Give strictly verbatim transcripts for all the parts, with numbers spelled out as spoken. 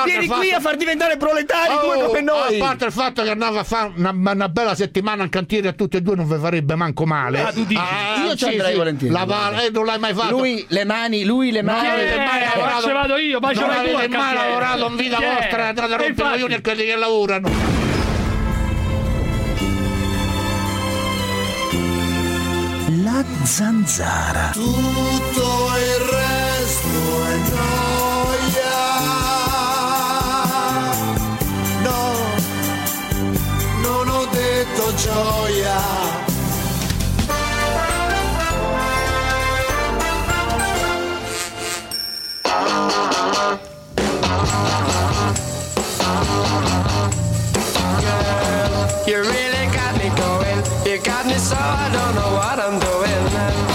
vieni qui a far diventare proletari oh, due come noi. A parte il fatto che andava a fare una, una bella settimana in cantiere a tutti e due non vi farebbe manco male. Ah, tu dici? Ah, io ci andrei sì, volentieri. La, eh, non l'hai mai fatto. Lui le mani, lui le mani. No, le mani eh, lavorato, ci vado io, ma non avete mai lavorato in vita yeah. vostra, andate a rompere i coglioni a quelli che lavorano. La zanzara. Tutto il resto è noia. No, non ho detto gioia. You really got me going. You got me so I don't know what I'm doing.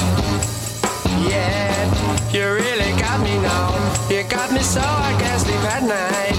Yeah, you really got me now. You got me so I can't sleep at night.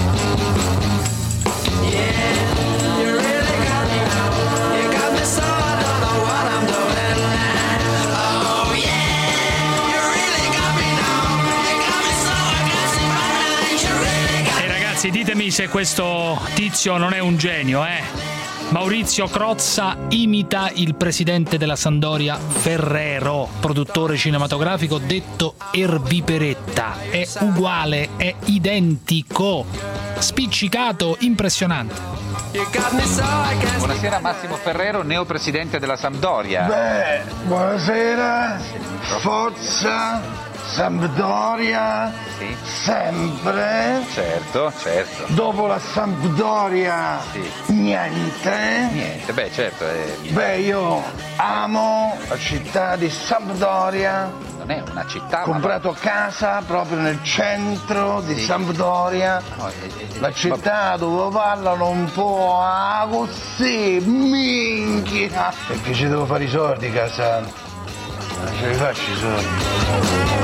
Yeah, you really got me now. You got me so I don't know what I'm doing. Oh yeah, you really got me now. You got me so I can't sleep at night. You really got me. E ragazzi, ditemi se questo tizio non è un genio, eh? Maurizio Crozza imita il presidente della Sampdoria Ferrero, produttore cinematografico detto Erbiperetta. È uguale, è identico, spiccicato, impressionante. Buonasera Massimo Ferrero, neopresidente della Sampdoria. Beh, buonasera, forza, Sampdoria, sì. Sempre. Certo, certo. Dopo la Sampdoria, sì. niente. Niente, beh certo. È... Beh, io amo la città di Sampdoria. Non è una città. Ho comprato ma... casa proprio nel centro di sì. Sampdoria. No, è, è, la città ma... dove parlano un po' ah, così, minchia. Perché ci devo fare i soldi, casa. Non ce li faccio i soldi.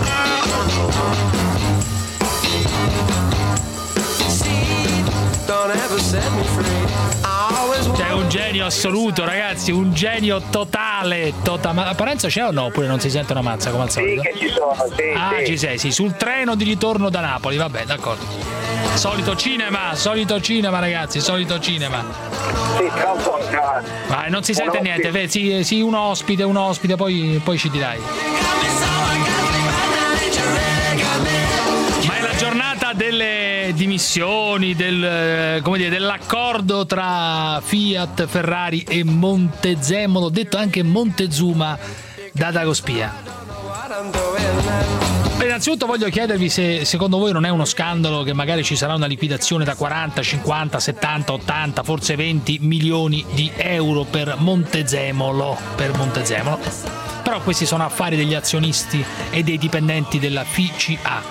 C'è un genio assoluto, ragazzi, un genio totale, tota... Ma Parenzo c'è o no? Oppure non si sente una mazza come al solito? Sì, che ci sono, sì. Ah, sì. ci sei, sì, sul treno di ritorno da Napoli, vabbè, d'accordo. Solito cinema, solito cinema, ragazzi, solito cinema. Sì, tra un po'. Vai, non si sente un niente, vedi, sì, sì, un ospite, un ospite, poi, poi ci dirai. Ma è la giornata delle dimissioni, del, come dire, dell'accordo tra Fiat, Ferrari e Montezemolo, detto anche Montezuma da Dagospia. Beh, innanzitutto voglio chiedervi se secondo voi non è uno scandalo che magari ci sarà una liquidazione da quaranta, cinquanta, settanta, ottanta, forse venti milioni di euro per Montezemolo, per Montezemolo. Però questi sono affari degli azionisti e dei dipendenti della F C A.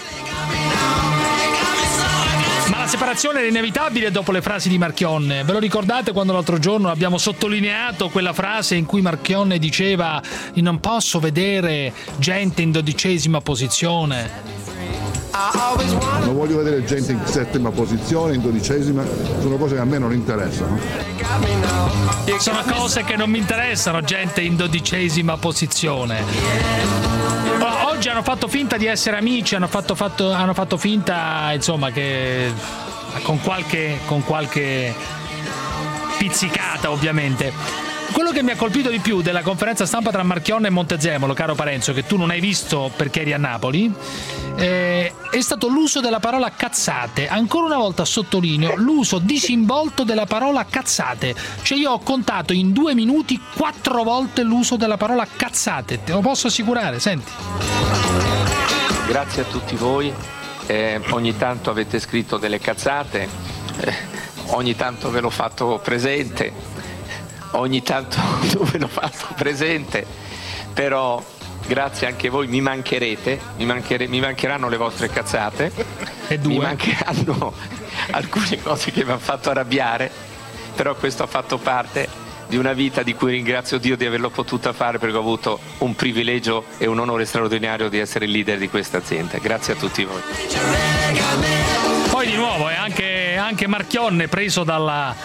Ma la separazione è inevitabile dopo le frasi di Marchionne. Ve lo ricordate quando l'altro giorno abbiamo sottolineato quella frase in cui Marchionne diceva non posso vedere gente in dodicesima posizione? Non voglio vedere gente in settima posizione, in dodicesima, sono cose che a me non interessano. Sono cose che non mi interessano, gente in dodicesima posizione. Oggi hanno fatto finta di essere amici, hanno fatto, fatto, hanno fatto finta, insomma, che con qualche, con qualche pizzicata, ovviamente. Quello che mi ha colpito di più della conferenza stampa tra Marchionne e Montezemolo, caro Parenzo, che tu non hai visto perché eri a Napoli, eh, è stato l'uso della parola cazzate. Ancora una volta sottolineo l'uso disinvolto della parola cazzate. Cioè io ho contato in due minuti quattro volte l'uso della parola cazzate, te lo posso assicurare, senti. Grazie a tutti voi, eh, ogni tanto avete scritto delle cazzate, eh, ogni tanto ve l'ho fatto presente, ogni tanto ve l'ho fatto presente, però grazie anche voi, mi mancherete, mi, manchere, mi mancheranno le vostre cazzate, e due. Mi mancheranno alcune cose che mi hanno fatto arrabbiare, però questo ha fatto parte di una vita di cui ringrazio Dio di averlo potuta fare, perché ho avuto un privilegio e un onore straordinario di essere il leader di questa azienda. Grazie a tutti voi. Poi di nuovo è anche, anche Marchionne preso dalla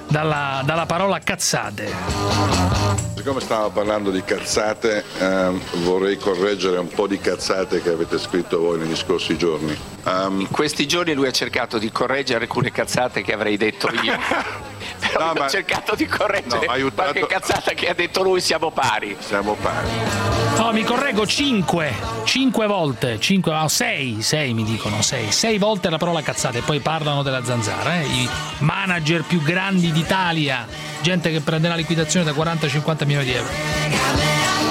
dalla, dalla parola cazzate. Siccome stavo parlando di cazzate, ehm, vorrei correggere un po' di cazzate che avete scritto voi negli scorsi giorni. Um, In questi giorni lui ha cercato di correggere alcune cazzate che avrei detto io. Però No, io ma- ho cercato di correggere no, aiutato- qualche cazzata che ha detto lui, siamo pari. Siamo pari. No, mi correggo cinque, cinque volte, cinque, no, sei, sei mi dicono, sei, sei volte la parola cazzate e poi parlano della Zanzara, eh? I manager più grandi d'Italia, gente che prende la liquidazione da quaranta a cinquanta milioni di euro.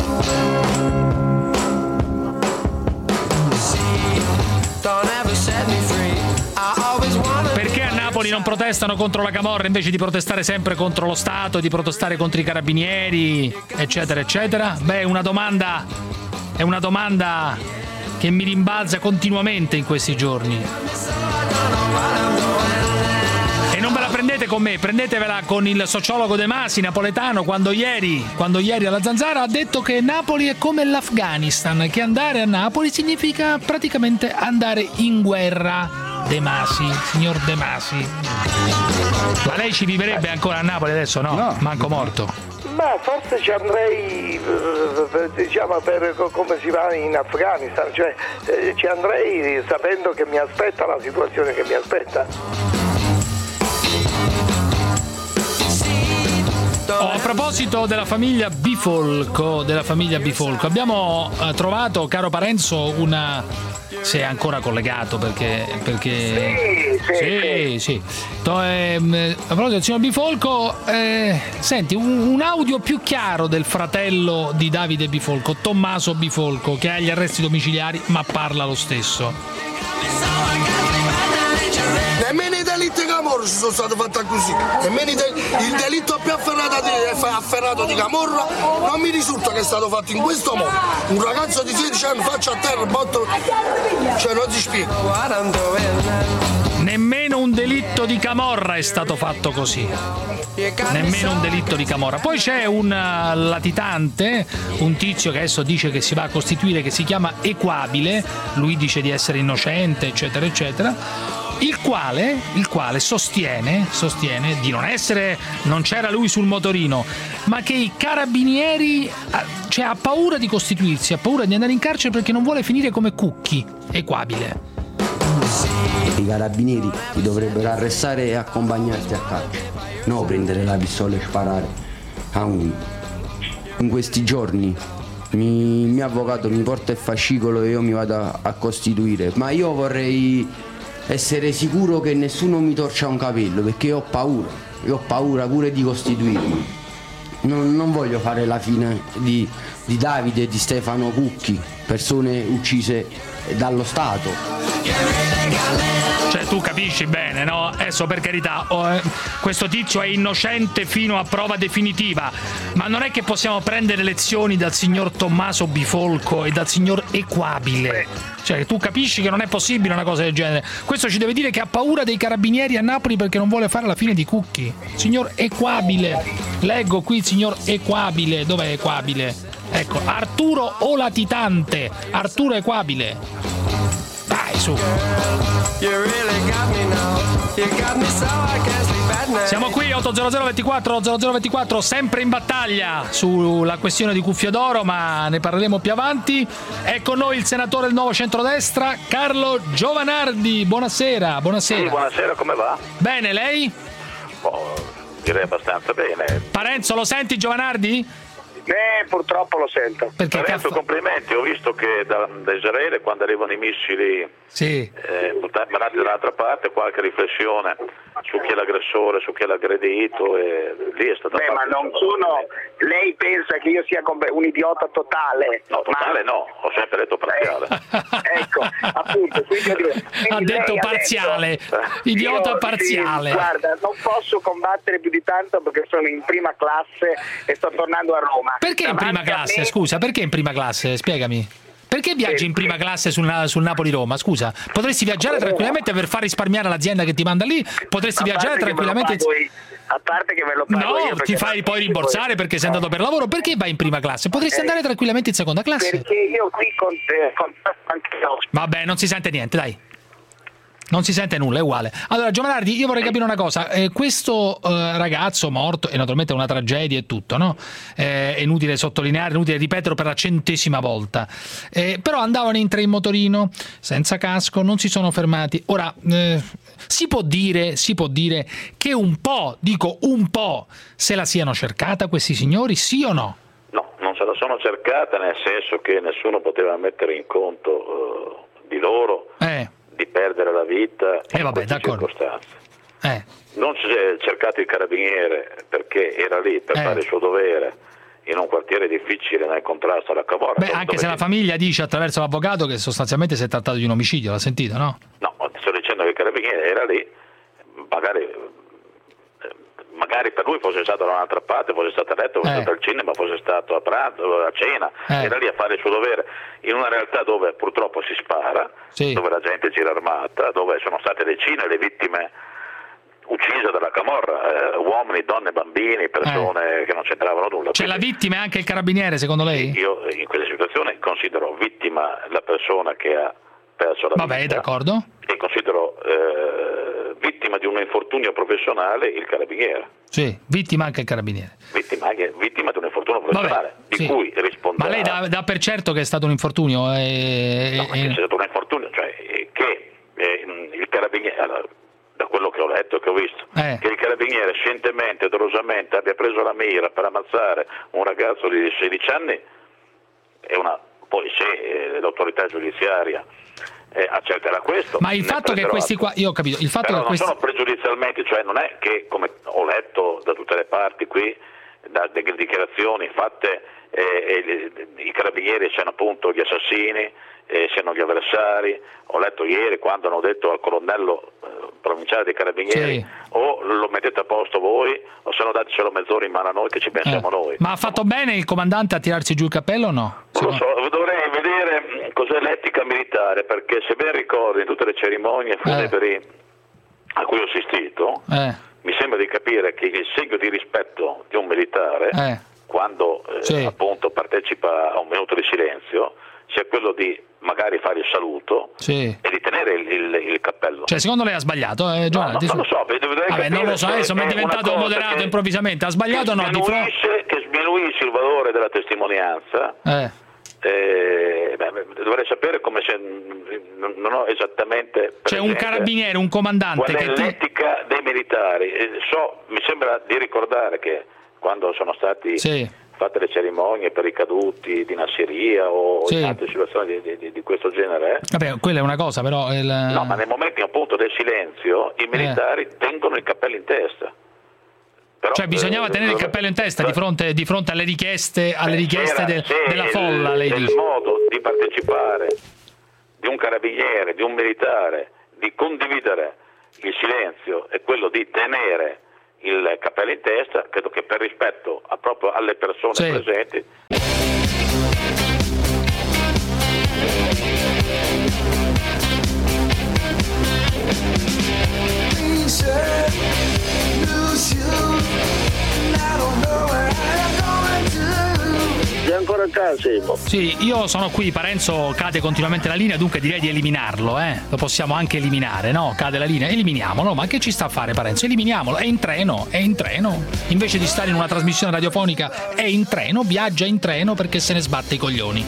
Perché a Napoli non protestano contro la camorra invece di protestare sempre contro lo Stato, di protestare contro i carabinieri, eccetera, eccetera? Beh, è una domanda, è una domanda che mi rimbalza continuamente in questi giorni. E non ve la prendete con me, prendetevela con il sociologo De Masi, napoletano, quando ieri, quando ieri alla Zanzara ha detto che Napoli è come l'Afghanistan, che andare a Napoli significa praticamente andare in guerra. De Masi, signor De Masi. Ma lei ci vivrebbe ancora a Napoli adesso? No, No. manco morto. Ma forse ci andrei, eh, diciamo, per come si va in Afghanistan, cioè eh, ci andrei sapendo che mi aspetta la situazione che mi aspetta. Oh, a proposito della famiglia Bifolco, della famiglia Bifolco, abbiamo eh, trovato, caro Parenzo, una... se è ancora collegato perché... perché... Sì, sì, sì, sì. To- ehm, a proposito del signor Bifolco, eh, senti, un, un audio più chiaro del fratello di Davide Bifolco, Tommaso Bifolco, che ha gli arresti domiciliari ma parla lo stesso. Nemmeno i delitti Camorra si sono stati fatti così. Nemmeno i del- il delitto più afferrato di, afferrato di Camorra non mi risulta che è stato fatto in questo modo. Un ragazzo di sedici anni faccia a terra, botto, cioè non si spiega. Nemmeno un delitto di camorra è stato fatto così. Nemmeno un delitto di camorra. Poi c'è un uh, latitante, un tizio che adesso dice che si va a costituire, che si chiama Equabile, lui dice di essere innocente, eccetera, eccetera. Il quale, il quale sostiene, sostiene di non essere, non c'era lui sul motorino, ma che i carabinieri, cioè ha paura di costituirsi, ha paura di andare in carcere perché non vuole finire come Cucchi. Equabile. I carabinieri ti dovrebbero arrestare e accompagnarti a casa, no prendere la pistola e sparare a uno. In questi giorni mi, il mio avvocato mi porta il fascicolo e io mi vado a, a costituire, ma io vorrei essere sicuro che nessuno mi torcia un capello perché io ho paura, io ho paura pure di costituirmi. Non, non voglio fare la fine di, di Davide e di Stefano Cucchi, persone uccise dallo Stato. Cioè tu capisci bene, no? Adesso per carità, oh, eh, questo tizio è innocente fino a prova definitiva, ma non è che possiamo prendere lezioni dal signor Tommaso Bifolco e dal signor Equabile. Cioè tu capisci che non è possibile una cosa del genere. Questo ci deve dire che ha paura dei carabinieri a Napoli perché non vuole fare la fine di Cucchi. Signor Equabile, leggo qui il signor Equabile, dov'è Equabile? Ecco, Arturo O Latitante, Arturo Equabile. Dai, su. Siamo qui otto zero zero ventiquattro zero zero ventiquattro, sempre in battaglia sulla questione di Cuffia d'Oro, ma ne parleremo più avanti. È con noi il senatore del Nuovo Centrodestra, Carlo Giovanardi. Buonasera, buonasera. Sì, buonasera, come va? Bene, lei? Oh, direi abbastanza bene. Parenzo, lo senti Giovanardi? Eh, purtroppo lo sento. Perché Parenzo, complimenti, ho visto che da, da Israele quando arrivano i missili sì. eh, mandati dall'altra parte, qualche riflessione su chi è l'aggressore, su chi è l'aggredito, e lì è stato Beh, ma non sono. Lei pensa che io sia un idiota totale? No, totale ma... no, ho sempre detto parziale. Eh, ecco, appunto, quindi, quindi ha detto parziale, detto, idiota io, parziale. Sì, guarda, non posso combattere più di tanto perché sono in prima classe e sto tornando a Roma. Perché in prima classe? Me... Scusa, perché in prima classe? Spiegami. Perché viaggi in prima classe sul, sul Napoli-Roma? Scusa, potresti viaggiare tranquillamente per far risparmiare l'azienda che ti manda lì? Potresti viaggiare tranquillamente. A parte che me lo pago no, io ti fai poi rimborsare poi... perché sei andato per lavoro. Perché vai in prima classe? Potresti eh, andare tranquillamente in seconda classe. Perché io qui con te, con anche io. Vabbè, non si sente niente, dai. Non si sente nulla, è uguale. Allora, Giovanardi, io vorrei capire una cosa. Eh, questo eh, ragazzo morto, e naturalmente è una tragedia e tutto, no? Eh, è inutile sottolineare, è inutile ripeterlo per la centesima volta. Eh, però andavano in tre in motorino, senza casco, non si sono fermati. Ora, eh, si può dire, si può dire che un po', dico un po', se la siano cercata questi signori, sì o no? No, non se la sono cercata, nel senso che nessuno poteva mettere in conto uh, di loro Eh. di perdere la vita Eh, in vabbè, queste d'accordo. circostanze. Eh. Non si è cercato il carabiniere perché era lì per Eh. fare il suo dovere in un quartiere difficile nel contrasto alla camorra. Beh, dove- anche se dove- la famiglia dice attraverso l'avvocato che sostanzialmente si è trattato di un omicidio, l'ha sentito, no? No, ti sto dicendo che il carabiniere era lì, magari, eh, magari per lui fosse stato da un'altra parte, fosse stato a letto, fosse Eh. stato al cinema, fosse stato a pranzo, a cena, Eh. era lì a fare il suo dovere in una realtà dove purtroppo si spara, Sì. dove la gente gira armata, dove sono state decine le vittime uccise dalla camorra, eh, uomini, donne, bambini, persone che non c'entravano nulla. Cioè la Quindi vittima è anche il carabiniere, secondo lei? io in quelle situazioni considero vittima la persona che ha perso la Vabbè, vita d'accordo. e considero eh, vittima di un infortunio professionale il carabiniere, Sì, vittima anche il carabiniere. vittima, anche, vittima di un infortunio professionale di sì. cui risponderà. Ma lei dà, dà per certo che è stato un infortunio? E, No, ma che sia stato un infortunio, cioè eh, che eh, il carabiniere, allora, da quello che ho letto e che ho visto, Eh. che il carabiniere scientemente, dolosamente abbia preso la mira per ammazzare un ragazzo di sedici anni è una, poi se eh, l'autorità giudiziaria eh, accerterà questo. Ma il ne fatto che prenderò questi atto. qua, io ho capito, il fatto Però che non questi... sono pregiudizialmente, cioè non è che, come ho letto da tutte le parti qui, da delle dichiarazioni fatte, eh, eh, i carabinieri siano appunto gli assassini, eh, siano gli avversari. Ho letto ieri quando hanno detto al colonnello eh, provinciale dei carabinieri Sì. o lo mettete a posto voi o se no datecelo mezz'ora in mano a noi che ci pensiamo Eh. noi. Ma ha fatto bene il comandante a tirarsi giù il cappello o no? Non lo so, dovrei vedere cos'è l'etica militare, perché se ben ricordo in tutte le cerimonie funebri a cui ho assistito, Eh, mi sembra di capire che il segno di rispetto di un militare, eh, quando eh, Sì. appunto partecipa a un minuto di silenzio, sia quello di magari fare il saluto sì. e di tenere il, il- il cappello. Cioè, secondo lei ha sbagliato, eh, No, Giovanni? no, non lo so, dovrei Vabbè, capire non lo so, se adesso mi è una diventato cosa moderato che- improvvisamente. Ha sbagliato o che no? Di fronte... sminuisce, che sminuisce il valore della testimonianza. Eh. Eh, beh, beh, dovrei sapere come se non non ho esattamente C'è un presente carabiniere, un comandante qual è che ti... l'etica dei militari. Eh, so, mi sembra di ricordare che quando sono stati Sì. fatte le cerimonie per i caduti di Nasseria o Sì. in altre situazioni di, di- di questo genere, Vabbè, quella è una cosa, però... Il... no, ma nei momenti appunto del silenzio i militari tengono il cappello in testa. Però, Cioè bisognava eh, tenere il cappello in testa di fronte, di fronte alle richieste, alle richieste C'era- del- se della il- folla, lei il dice. modo di partecipare di un carabiniere, di un militare, di condividere il silenzio e quello di tenere il cappello in testa, credo che per rispetto a proprio alle persone Sì. presenti. Sei ancora a casa, Simo? Sì, io sono qui, Parenzo cade continuamente la linea, dunque direi di eliminarlo, eh. Lo possiamo anche eliminare, no? Cade la linea, eliminiamolo, ma che ci sta a fare Parenzo? Eliminiamolo, è in treno, è in treno. Invece di stare in una trasmissione radiofonica, è in treno, viaggia in treno perché se ne sbatte i coglioni.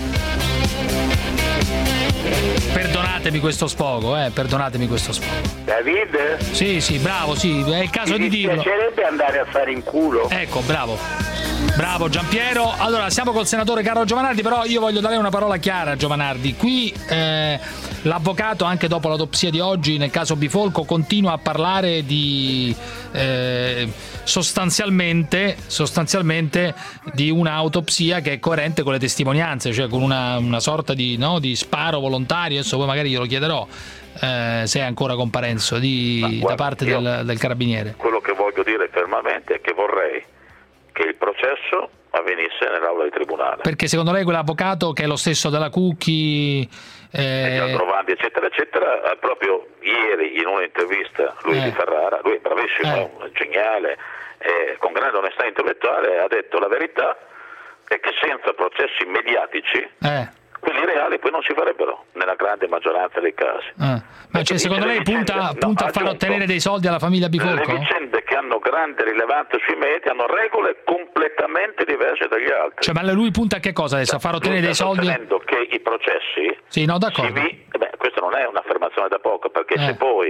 Perdonatemi questo sfogo, eh, perdonatemi questo sfogo. David? Sì, sì, bravo, sì, è il caso Mi di dirlo. piacerebbe andare a fare in culo. Ecco, bravo. Bravo Giampiero. Allora, siamo col senatore Carlo Giovanardi, però io voglio dare una parola chiara a Giovanardi. Qui eh, l'avvocato, anche dopo l'autopsia di oggi, nel caso Bifolco, continua a parlare di eh, sostanzialmente, sostanzialmente di un'autopsia che è coerente con le testimonianze, cioè con una, una sorta di, no, di sparo volontario. Adesso poi magari glielo chiederò eh, se è ancora con Parenzo di, guarda, da parte io- del, del carabiniere. Quello che voglio dire fermamente è che vorrei che il processo avvenisse nell'aula di tribunale. Perché secondo lei quell'avvocato, che è lo stesso della Cucchi, Eh, Aldrovandi, eccetera, eccetera, eh, proprio ieri in un'intervista Luigi Eh. Ferrara, lui è bravissimo, geniale, eh, con grande onestà intellettuale, ha detto la verità è che senza processi mediatici eh, quelli reali poi non si farebbero nella grande maggioranza dei casi. Ah. Ma cioè, secondo lei punta, vicende, punta no, a far aggiunto, ottenere dei soldi alla famiglia Bifolco? Le vicende che hanno grande rilevanza sui media hanno regole completamente diverse dagli altri. Cioè, ma lui punta a che cosa adesso? A far ottenere dei soldi? Sostenendo che i processi... Sì, no, d'accordo. Si, beh, questa non è un'affermazione da poco, perché Eh. se poi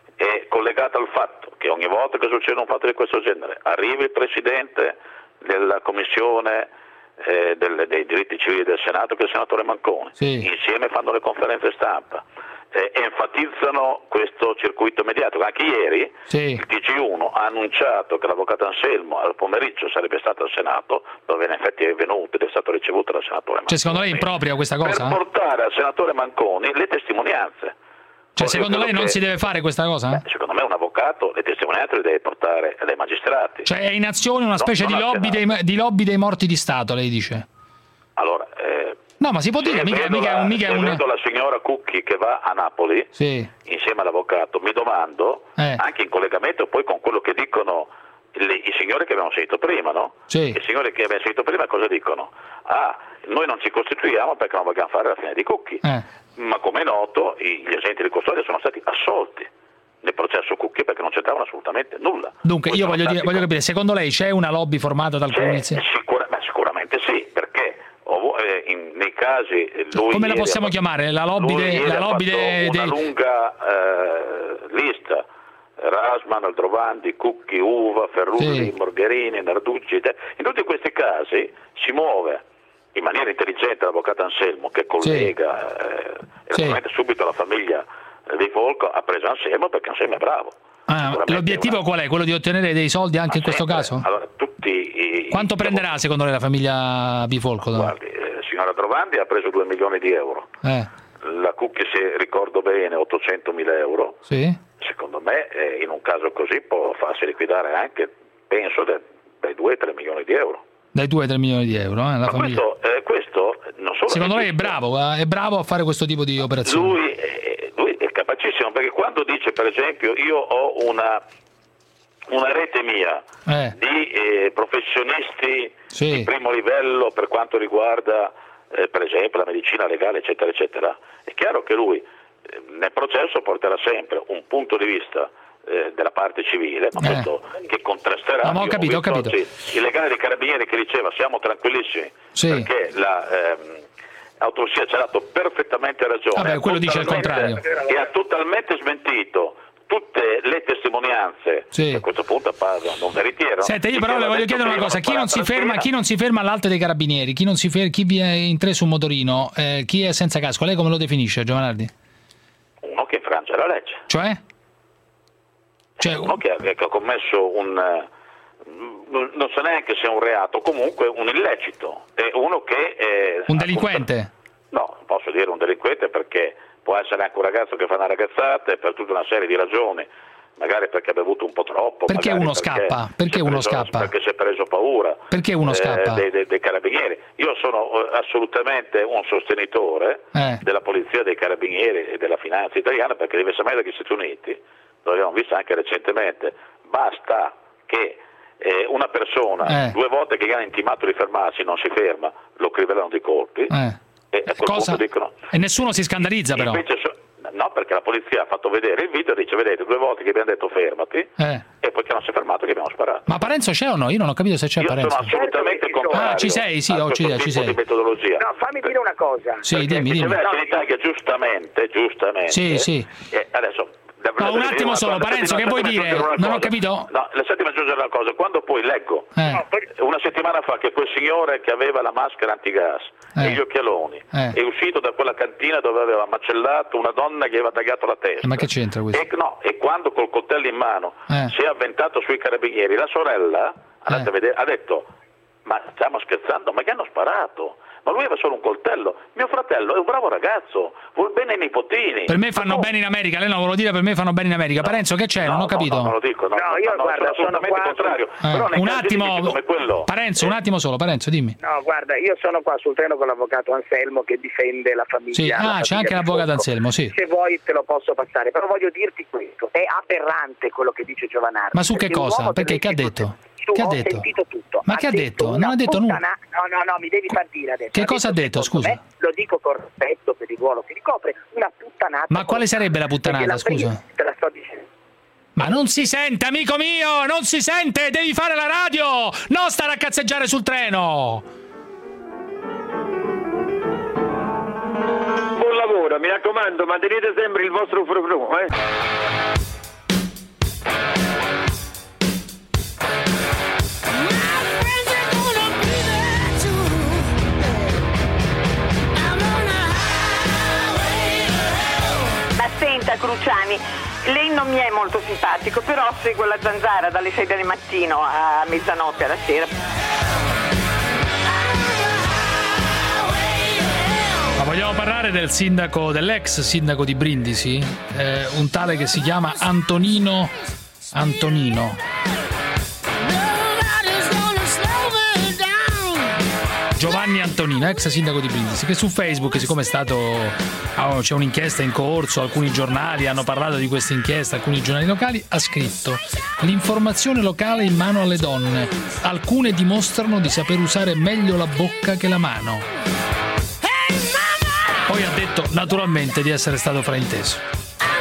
è collegata al fatto che ogni volta che succede un fatto di questo genere arriva il Presidente della Commissione eh, del, dei diritti civili del Senato, che è il senatore Manconi, sì. insieme fanno le conferenze stampa, eh, enfatizzano questo circuito mediatico. Anche ieri sì. il T G uno ha annunciato che l'avvocato Anselmo al pomeriggio sarebbe stato al Senato, dove in effetti è venuto ed è stato ricevuto dal senatore Manconi. Cioè, secondo lei è impropria questa cosa? Per portare al senatore Manconi le testimonianze. Cioè, secondo lei non che, si deve fare questa cosa? Beh, secondo me un avvocato le testimonianze le deve portare ai magistrati. Cioè è in azione una No, specie non di al lobby, dei, Senato. di lobby dei morti di Stato, lei dice? Allora, eh, No, ma si può dire, se mica, vedo mica, la, mica è se un... vedo la signora Cucchi che va a Napoli Sì. insieme all'avvocato, mi domando, Eh. anche in collegamento poi con quello che dicono le, i signori che abbiamo sentito prima, no? Sì. I signori che abbiamo sentito prima cosa dicono? Ah, noi non ci costituiamo perché non vogliamo fare la fine di Cucchi. Eh. Ma come è noto, i- gli agenti di custodia sono stati assolti nel processo Cucchi perché non c'entravano assolutamente nulla. Dunque, Poi io sono voglio, dire, stati voglio capire, secondo lei c'è una lobby formata da alcuni... C'è, sicura- beh, sicuramente sì, perché ov- eh, in- nei casi eh, lui Come la ieri possiamo ha- chiamare? La lobby, lui de- ieri la ha lobby fatto de- una dei... lunga eh, lista: Rasman, Aldrovandi, Cucchi, Uva, Ferrulli, Sì. Morgherini, Narducci. te- In tutti questi casi si muove in maniera intelligente l'avvocato Anselmo, che collega eh, e Sì. naturalmente subito la famiglia eh, di Folco ha preso Anselmo perché Anselmo è bravo. Ah, Sicuramente l'obiettivo una- qual è? Quello di ottenere dei soldi anche in questo sempre. caso? Allora, tutti i, Quanto prenderà secondo lei la famiglia Bifolco? Guardi, eh, signora Trovandi ha preso due milioni di euro, Eh, la Cucchi, se ricordo bene, ottocentomila euro. sì? Secondo me eh, in un caso così può farsi liquidare anche, penso, de- dai due ai tre milioni di euro. Dai due ai tre milioni di euro, eh, la Ma famiglia. questo, eh, questo non solo Secondo è lei è bravo, eh, è bravo a fare questo tipo di operazioni? lui, eh, lui è capacissimo, perché quando dice, per esempio, io ho una, una rete mia Eh, di eh, professionisti Sì. di primo livello per quanto riguarda eh, per esempio la medicina legale, eccetera eccetera, è chiaro che lui eh, nel processo porterà sempre un punto di vista eh, della parte civile, ma Eh. questo che contrasterà. No, ma ho Io capito, ho visto capito. oggi il legale dei carabinieri che diceva siamo tranquillissimi Sì. perché la ehm, autopsia ci ha dato perfettamente ragione. Vabbè, quello Ha dice il totalmente- contrario. E ha totalmente smentito tutte le testimonianze Sì. che a questo punto appaiono non veritiere. Senta, io però le voglio chiedere una cosa: chi non si ferma, chi non si ferma all'alto dei carabinieri, chi non si fer- chi vi è in tre su un motorino, eh, chi è senza casco, lei come lo definisce, Giovanardi? Uno che infrange la legge, Cioè? Cioè, uno che ha, che ha commesso un eh, non so neanche se è un reato, comunque un illecito, è uno che è, un delinquente? no, non posso dire un delinquente perché può essere anche un ragazzo che fa una ragazzata per tutta una serie di ragioni, magari perché ha bevuto un po' troppo. Perché magari uno scappa? Perché si è uno preso- scappa? Perché si è preso paura. Perché uno eh, scappa? Dei, dei- dei carabinieri. Io sono eh, assolutamente un sostenitore Eh. della polizia, dei carabinieri e della finanza italiana, perché diversamente dagli Stati Uniti, dove abbiamo visto anche recentemente, basta che eh, una persona Eh. due volte che gli hanno intimato di fermarsi non si ferma, lo crivelano di colpi. Eh. E a quel Cosa? punto dicono, E nessuno si scandalizza però. invece so- no, perché la polizia ha fatto vedere il video e dice vedete due volte che abbiamo detto fermati Eh. e poi che non si è fermato che abbiamo sparato. Ma Parenzo c'è o no? Io non ho capito se c'è Io Parenzo. sono assolutamente contrario Ah, ci sei, sì, a oh, ci, questo ci tipo sei. di metodologia. No, fammi dire una cosa. Sì, Perché dimmi, dimmi. viceversa in Italia giustamente, giustamente Sì, sì. eh, adesso No, un attimo solo, Parenzo, che vuoi dire? Non ho capito? No, lasciatemi aggiungere una cosa, quando poi leggo Eh. una settimana fa che quel signore che aveva la maschera antigas Eh. e gli occhialoni Eh. è uscito da quella cantina dove aveva macellato una donna che aveva tagliato la testa. Eh, ma che c'entra questo? E, no, e quando col coltello in mano Eh. si è avventato sui carabinieri, la sorella andate a vedere, ha detto ma stiamo scherzando, ma che hanno sparato? Ma lui aveva solo un coltello. Mio fratello è un bravo ragazzo, vuol bene ai nipotini. Per me fanno bene in America, lei non vuole dire per me fanno bene in America. Parenzo, che c'è? Non ho capito. No, non lo dico, no, No, io, no, no, guarda, sono sono assolutamente qua- contrario. Eh, Però nei un casi attimo, limiti come quello, Parenzo, un attimo solo, Parenzo, dimmi. No, guarda, io sono qua sul treno con l'avvocato Anselmo che difende la famiglia. Sì, la ah, famiglia c'è anche di l'avvocato Folco. Anselmo, sì. Se vuoi te lo posso passare, però voglio dirti questo, è aberrante quello che dice Giovanardi. Ma su che perché un cosa? uomo Perché che ha delle istituzioni- detto? Su, Che ha ho detto? sentito tutto. Ma che ha detto? una Non ha detto nulla. puttana- No, no, no, mi devi far dire adesso. Che cosa ha detto, secondo scusa? me, lo dico con rispetto per il ruolo che ricopre, una puttanata. Ma quale sarebbe la puttanata, Perché la prima- scusa? Te la sto dicendo. Ma non si sente, amico mio, non si sente, devi fare la radio, non stare a cazzeggiare sul treno. Buon lavoro, mi raccomando, mantenete sempre il vostro frufru, eh? Ma senta Cruciani, lei non mi è molto simpatico, però seguo la Zanzara dalle sei del mattino a mezzanotte alla sera. Ma vogliamo parlare del sindaco, dell'ex sindaco di Brindisi, eh, un tale che si chiama Antonino Antonino. Giovanni Antonino, ex sindaco di Brindisi, che su Facebook, siccome è stato oh, c'è un'inchiesta in corso, alcuni giornali hanno parlato di questa inchiesta, alcuni giornali locali, ha scritto: l'informazione locale in mano alle donne, alcune dimostrano di saper usare meglio la bocca che la mano. Poi ha detto naturalmente di essere stato frainteso.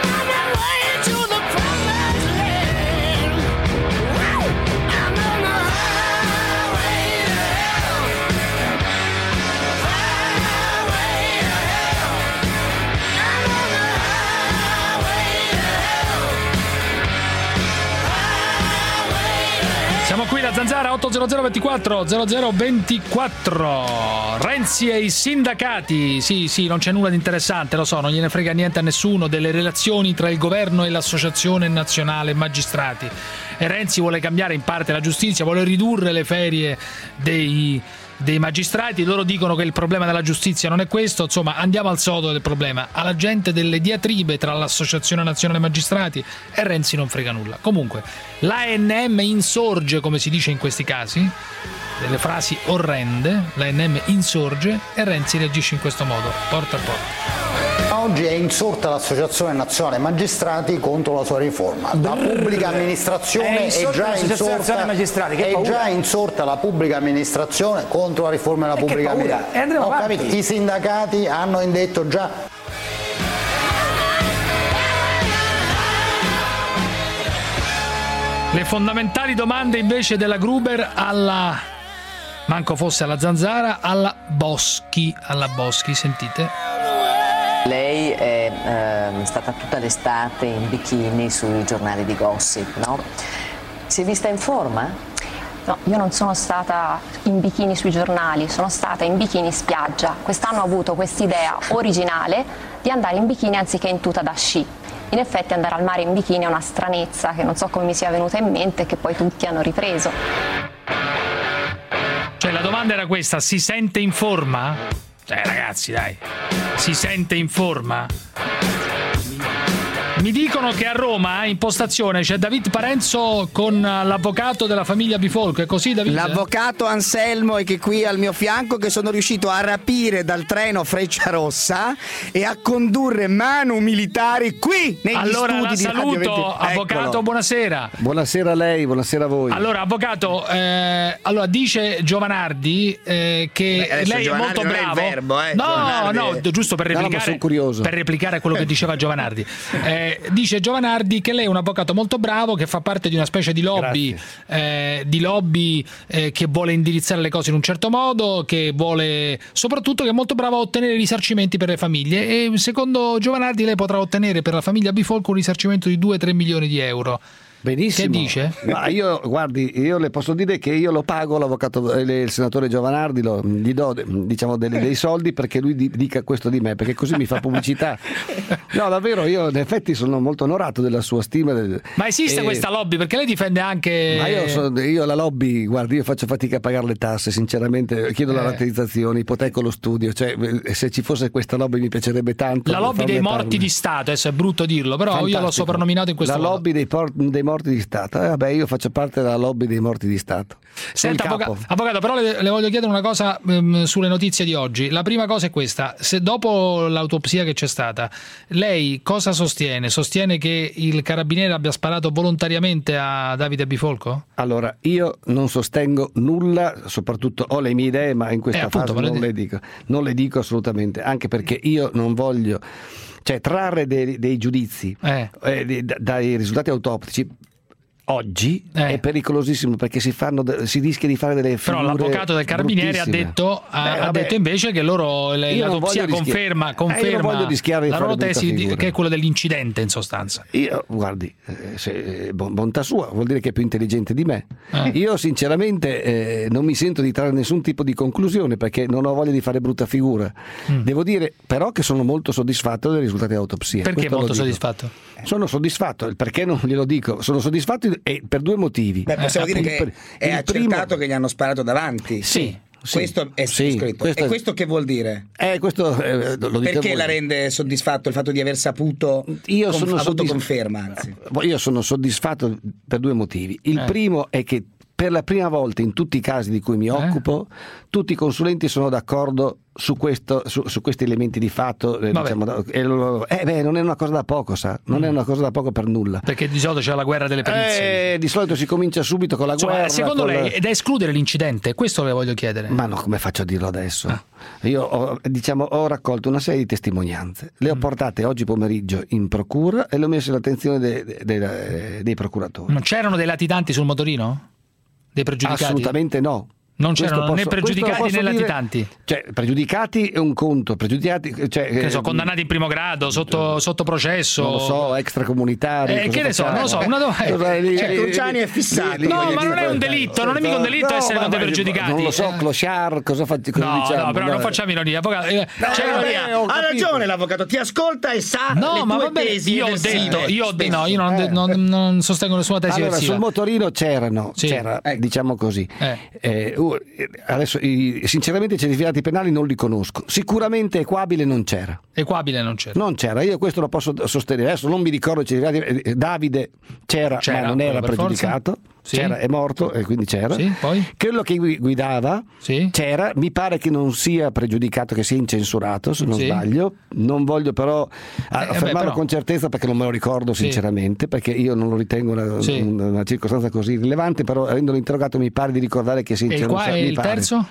Siamo qui, la Zanzara, otto zero zero ventiquattro zero zero ventiquattro. Renzi e i sindacati. Sì, sì, non c'è nulla di interessante, lo so, non gliene frega niente a nessuno delle relazioni tra il governo e l'Associazione Nazionale Magistrati. E Renzi vuole cambiare in parte la giustizia, vuole ridurre le ferie dei dei magistrati. Loro dicono che il problema della giustizia non è questo. Insomma, andiamo al sodo del problema. Alla gente delle diatribe tra l'Associazione Nazionale Magistrati e Renzi non frega nulla. Comunque, l'A N M insorge, come si dice in questi casi, delle frasi orrende. L'A N M insorge e Renzi reagisce in questo modo, porta a porta. Oggi è insorta l'Associazione Nazionale Magistrati contro la sua riforma. La pubblica amministrazione è, è già insorta, è già insorta la pubblica amministrazione contro la riforma della pubblica amministrazione. Ho capito, i sindacati hanno indetto già. Le fondamentali domande invece della Gruber alla, manco fosse alla Zanzara, alla Boschi, alla Boschi, sentite. Lei è eh, stata tutta l'estate in bikini sui giornali di gossip, no? Si è vista in forma? No, io non sono stata in bikini sui giornali, sono stata in bikini spiaggia. Quest'anno ho avuto quest'idea originale di andare in bikini anziché in tuta da sci. In effetti andare al mare in bikini è una stranezza che non so come mi sia venuta in mente e che poi tutti hanno ripreso. Cioè la domanda era questa: si sente in forma? Cioè ragazzi, dai, si sente in forma? Mi dicono che a Roma in postazione c'è David Parenzo con l'avvocato della famiglia Bifolco, è così David? L'avvocato Anselmo è che qui al mio fianco, che sono riuscito a rapire dal treno Frecciarossa e a condurre manu militari qui negli allora, studi la di Radio venti. saluto, avvocato, Eccolo. buonasera. Buonasera a lei, buonasera a voi. Allora, avvocato, eh, allora dice Giovanardi eh, che Beh, lei è Giovanardi molto non è il bravo. verbo, eh, no, Giovanardi no, è- giusto per No, no, ma replicare, sono curioso. per replicare a quello che diceva Giovanardi. Eh, dice Giovanardi che lei è un avvocato molto bravo, che fa parte di una specie di lobby, eh, di lobby eh, che vuole indirizzare le cose in un certo modo, che vuole soprattutto che è molto bravo a ottenere risarcimenti per le famiglie, e secondo Giovanardi lei potrà ottenere per la famiglia Bifolco un risarcimento di due tre milioni di euro. Benissimo. Che dice? Ma io, guardi, io le posso dire che io lo pago l'avvocato, il senatore Giovanardi, lo, gli do diciamo delle- dei soldi perché lui di- dica questo di me, perché così mi fa pubblicità. No, davvero, io in effetti sono molto onorato della sua stima. del- Ma esiste e- questa lobby? Perché lei difende anche... Ma io, sono- io la lobby, guardi, io faccio fatica a pagare le tasse, sinceramente, chiedo la Eh. rateizzazione, ipoteco lo studio, cioè se ci fosse questa lobby mi piacerebbe tanto. La lobby dei farne morti parte. di Stato, adesso è brutto dirlo, però io l'ho Fantastico. soprannominato in questo la modo. lobby dei, por- dei morti morti di Stato. Eh, vabbè, io faccio parte della lobby dei morti di Stato. Senta, Il capo. avvoca- avvocato, però le, le voglio chiedere una cosa ehm, sulle notizie di oggi. La prima cosa è questa: se dopo l'autopsia che c'è stata, lei cosa sostiene? Sostiene che il carabiniere abbia sparato volontariamente a Davide Bifolco? Allora, io non sostengo nulla, soprattutto ho le mie idee, ma in questa Eh, appunto, fase non volete- le dico. Non le dico assolutamente, anche perché io non voglio, cioè trarre dei, dei giudizi Eh. eh, di- da- dai risultati autoptici oggi è pericolosissimo, perché si fanno de- si rischia di fare delle Però figure l'avvocato del carabiniere ha bruttissime. detto, ha, Beh, ha vabbè, detto invece che loro le- io non l'autopsia voglio rischi- conferma, eh, io non conferma voglio rischiare di la fare loro brutta tesi di- figura. che è quella dell'incidente in sostanza. Io, guardi, eh, se, eh, bon- bontà sua, vuol dire che è più intelligente di me. Eh. Io sinceramente eh, non mi sento di trarre nessun tipo di conclusione, perché non ho voglia di fare brutta figura. Mm. Devo dire però che sono molto soddisfatto dei risultati dell'autopsia. Perché Questo lo molto dico. soddisfatto? Sono soddisfatto, il perché non glielo dico. Sono soddisfatto e per due motivi. Beh, possiamo Eh, dire che il- è il accertato primo- che gli hanno sparato davanti. Sì. sì, Questo è sì, scritto. questo E è- questo che vuol dire? Eh, questo eh, lo dite Perché voi. la rende soddisfatto il fatto di aver saputo Io conf- sono avuto soddisf- conferma, anzi. Io sono soddisfatto per due motivi. Il Eh. primo è che per la prima volta in tutti i casi di cui mi occupo, tutti i consulenti sono d'accordo su, questo, su, su questi elementi di fatto. eh, Vabbè. diciamo, da- e lo- eh, beh, non è una cosa da poco, sa? Non Mm. è una cosa da poco per nulla. Perché di solito c'è la guerra delle perizie. Eh, di solito si comincia subito con la Insomma, guerra. secondo con lei la- è da escludere l'incidente? Questo le voglio chiedere. Ma no, come faccio a dirlo adesso? Ah. Io ho, diciamo, ho raccolto una serie di testimonianze, le ho portate oggi pomeriggio in procura e le ho messe all'attenzione de- de- de- dei procuratori. Non c'erano dei latitanti sul motorino? Dei pregiudicati? Assolutamente no. Non Questo c'erano né posso- pregiudicati questo né lo posso dire- latitanti? Cioè, pregiudicati è un conto, pregiudicati, cioè, Che ne so, eh, condannati in primo grado, sotto, sotto processo? non lo so, extracomunitari. Eh, cosa che ne so, facciamo? non lo so, una domanda. Cosa- lì- Cioè, lì- Cruciani è lì- fissato. lì- No, voglio ma non dire- è un delitto, non è mica un delitto No, essere ma- con dei ma- pregiudicati. Non lo so, Eh. clochard, cosa, fa, cosa No, diciamo? no, però non Dai. facciamo ironia. Avvocato, eh, c'è Eh, ironia. vabbè, ha ragione l'avvocato, ti ascolta e sa No, le ma tue va bene, tesi io ho eversive. detto, io ho de- no, io non, Eh. non- non sostengo nessuna tesi Allora, eversiva. sul motorino c'erano, Sì. c'era, Ecco. diciamo così. Eh. Eh, uh, adesso, i- sinceramente, i certificati penali non li conosco. Sicuramente equabile non c'era. Equabile non c'era. Non c'era, io questo lo posso sostenere. Adesso non mi ricordo i certificati. eh, Davide c'era, C'era, ma non era per pregiudicato. forza. Sì. C'era, è morto e quindi c'era. Sì, poi? Quello che gui- guidava Sì. c'era, mi pare che non sia pregiudicato, che sia incensurato, se non Sì. sbaglio. Non voglio però a- Eh, beh, affermarlo però- con certezza, perché non me lo ricordo Sì. sinceramente, perché io non lo ritengo una, Sì. una- una circostanza così rilevante, però avendolo interrogato mi pare di ricordare che sia E il, incensurato. qua, e mi il pare. terzo?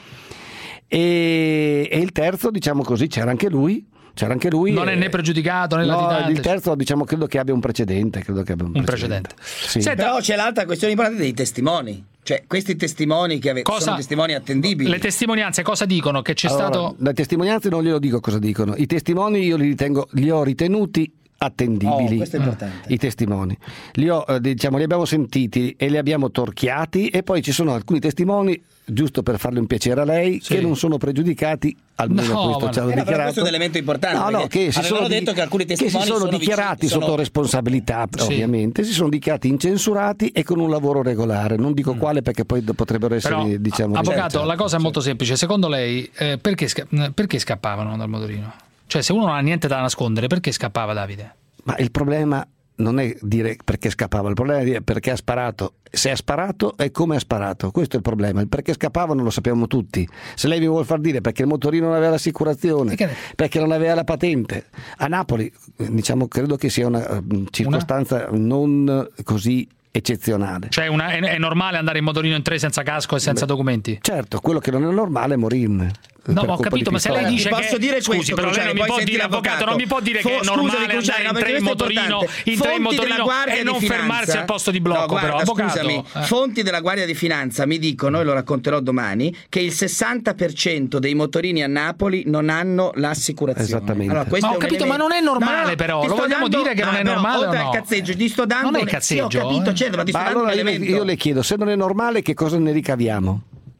E, e il terzo, diciamo così, c'era anche lui. C'era anche lui. Non è e- né pregiudicato né No, latitante. il terzo, diciamo, credo che abbia un precedente. Credo che abbia un, Un precedente. Sì. Senta, Però c'è l'altra questione importante dei testimoni. Cioè, questi testimoni che ave- Cosa- sono testimoni attendibili. le testimonianze cosa dicono? Che c'è Allora, stato... le testimonianze non glielo dico cosa dicono. I testimoni io li ritengo, li ho ritenuti attendibili. Oh, questo è importante. I testimoni li, ho, eh, diciamo, li abbiamo sentiti e li abbiamo torchiati, e poi ci sono alcuni testimoni, giusto per farlo un piacere a lei, Sì. che non sono pregiudicati, almeno No, questo ma ci hanno no. Eh, no, però dichiarato. questo è un elemento importante, No, no, perché che si avevano sono di- detto che alcuni che testimoni si sono, sono dichiarati vicini- sono- sotto responsabilità, Sì. ovviamente, si sono dichiarati incensurati e con un lavoro regolare. Non dico quale, perché poi potrebbero essere, Però, diciamo, avvocato, ricercati. la cosa è molto semplice. Secondo lei, eh, perché, sca- perché scappavano dal motorino? Cioè, se uno non ha niente da nascondere, perché scappava Davide? Ma il problema non è dire perché scappava, il problema è dire perché ha sparato. Se ha sparato e come ha sparato, questo è il problema. Il perché scappava non lo sappiamo tutti. Se lei mi vuol far dire perché il motorino non aveva l'assicurazione, Perché- perché non aveva la patente, a Napoli, eh, diciamo, credo che sia una eh, circostanza non così eccezionale. Cioè, una- è, è normale andare in motorino in tre senza casco e senza documenti? Certo, quello che non è normale è morirne. No, per ho colpa capito, di ma se lei pistola. dice Ti posso che dire scusi, questo, però lei Cruciani, non mi poi può senti dire, l'avvocato. avvocato, non mi può dire Fo- che è scusami, normale Cruciani, andare no, in perché tre in questo è motorino, importante. in tre in Fonti della motorino Guardia e di non Finanza- fermarsi al posto di blocco, No, guarda, però, avvocato. scusami, Eh. fonti della Guardia di Finanza mi dicono, e lo racconterò domani, che il sessanta per cento dei motorini a Napoli non hanno l'assicurazione. Esattamente. Allora, questo Ma ho è un capito, elemento- ma non è normale, No, no, però, ti lo sto vogliamo dando- dire che non Ah, è però, normale o oltre no? al cazzeggio, ti sto dando Non è un- cazzeggio, Sì, ho capito, eh. certo, ma ti sto Ma dando un allora io, elemento. io le chiedo, se non è normale, che cosa ne ricaviamo?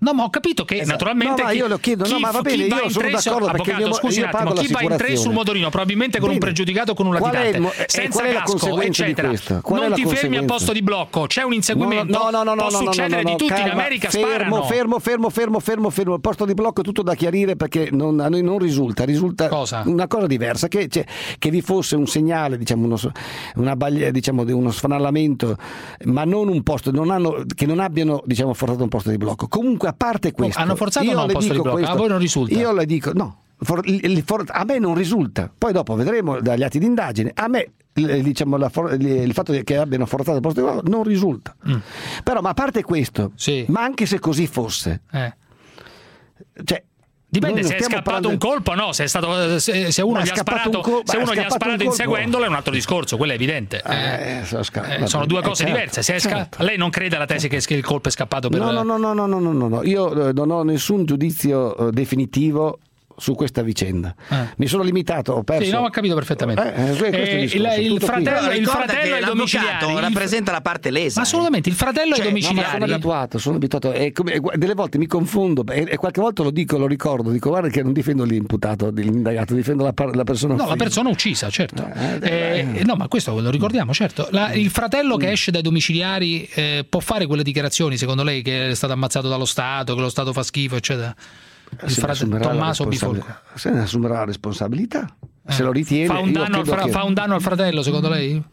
No, ma ho capito che esatto. naturalmente no, ma io lo chiedo, chi, no, ma va bene, chi va io in sono tre, d'accordo perché avvocato, io, scusi io un attimo, chi va in tre sul motorino probabilmente con Bene. un pregiudicato o con un Qual è il latitante, mo- eh, senza qual è la casco, conseguenza di eccetera. questo? Qual è non la ti fermi al conseguenza? posto di blocco, c'è un inseguimento, No, no, no, no, può no, no, succedere no, no, di tutti, in calma, America fermo, sparano. fermo, fermo, fermo, fermo, fermo. Il posto di blocco è tutto da chiarire perché non, a noi non risulta, risulta cosa? una cosa diversa, che, cioè, che vi fosse un segnale, diciamo, uno, una baglia, diciamo, di uno sfanallamento, ma non un posto, non hanno, che non abbiano, diciamo, forzato un posto di blocco. Comunque, a parte questo, hanno forzato io o no un le posto di dico blocco? questo, A voi non risulta? Io le dico, no. For, il, for, a me non risulta, poi dopo vedremo dagli atti d'indagine. A me il, diciamo, la for, il fatto che abbiano forzato il posto di blocco non risulta. Mm. Però, ma a parte questo, sì. ma anche se così fosse, eh. cioè. Dipende se è scappato parlando... un colpo o no, se, è stato, se, se uno ma gli ha sparato, col... se uno gli ha sparato inseguendolo è un altro discorso, quello è evidente. Eh, eh, sono, sca... eh, sono due cose eh, certo, diverse. Se certo. sca... Lei non crede alla tesi che il colpo è scappato per... No, no, no, no, no, no, no, no. Io non ho nessun giudizio definitivo su questa vicenda. Eh. Mi sono limitato, ho perso. Sì, no, ho capito perfettamente. Eh, eh, il, il, il fratello, il fratello ai domiciliari rappresenta la parte lesa. Ma assolutamente, il fratello cioè, ai domiciliari. No, sono abituato, sono abituato e come, delle volte mi confondo e, e qualche volta lo dico, lo ricordo, dico guarda che non difendo l'imputato, l'indagato, difendo la, la persona No, offesa. la persona uccisa, certo. Eh, eh, eh, no, ma questo lo ricordiamo, certo. La, il fratello che esce dai domiciliari eh, può fare quelle dichiarazioni, secondo lei, che è stato ammazzato dallo Stato, che lo Stato fa schifo, eccetera? Il fratello Tommaso Bifolco se ne assumerà la responsabilità, eh. se lo ritiene. Fa un, danno al, fra, che... fa un danno al fratello, secondo lei?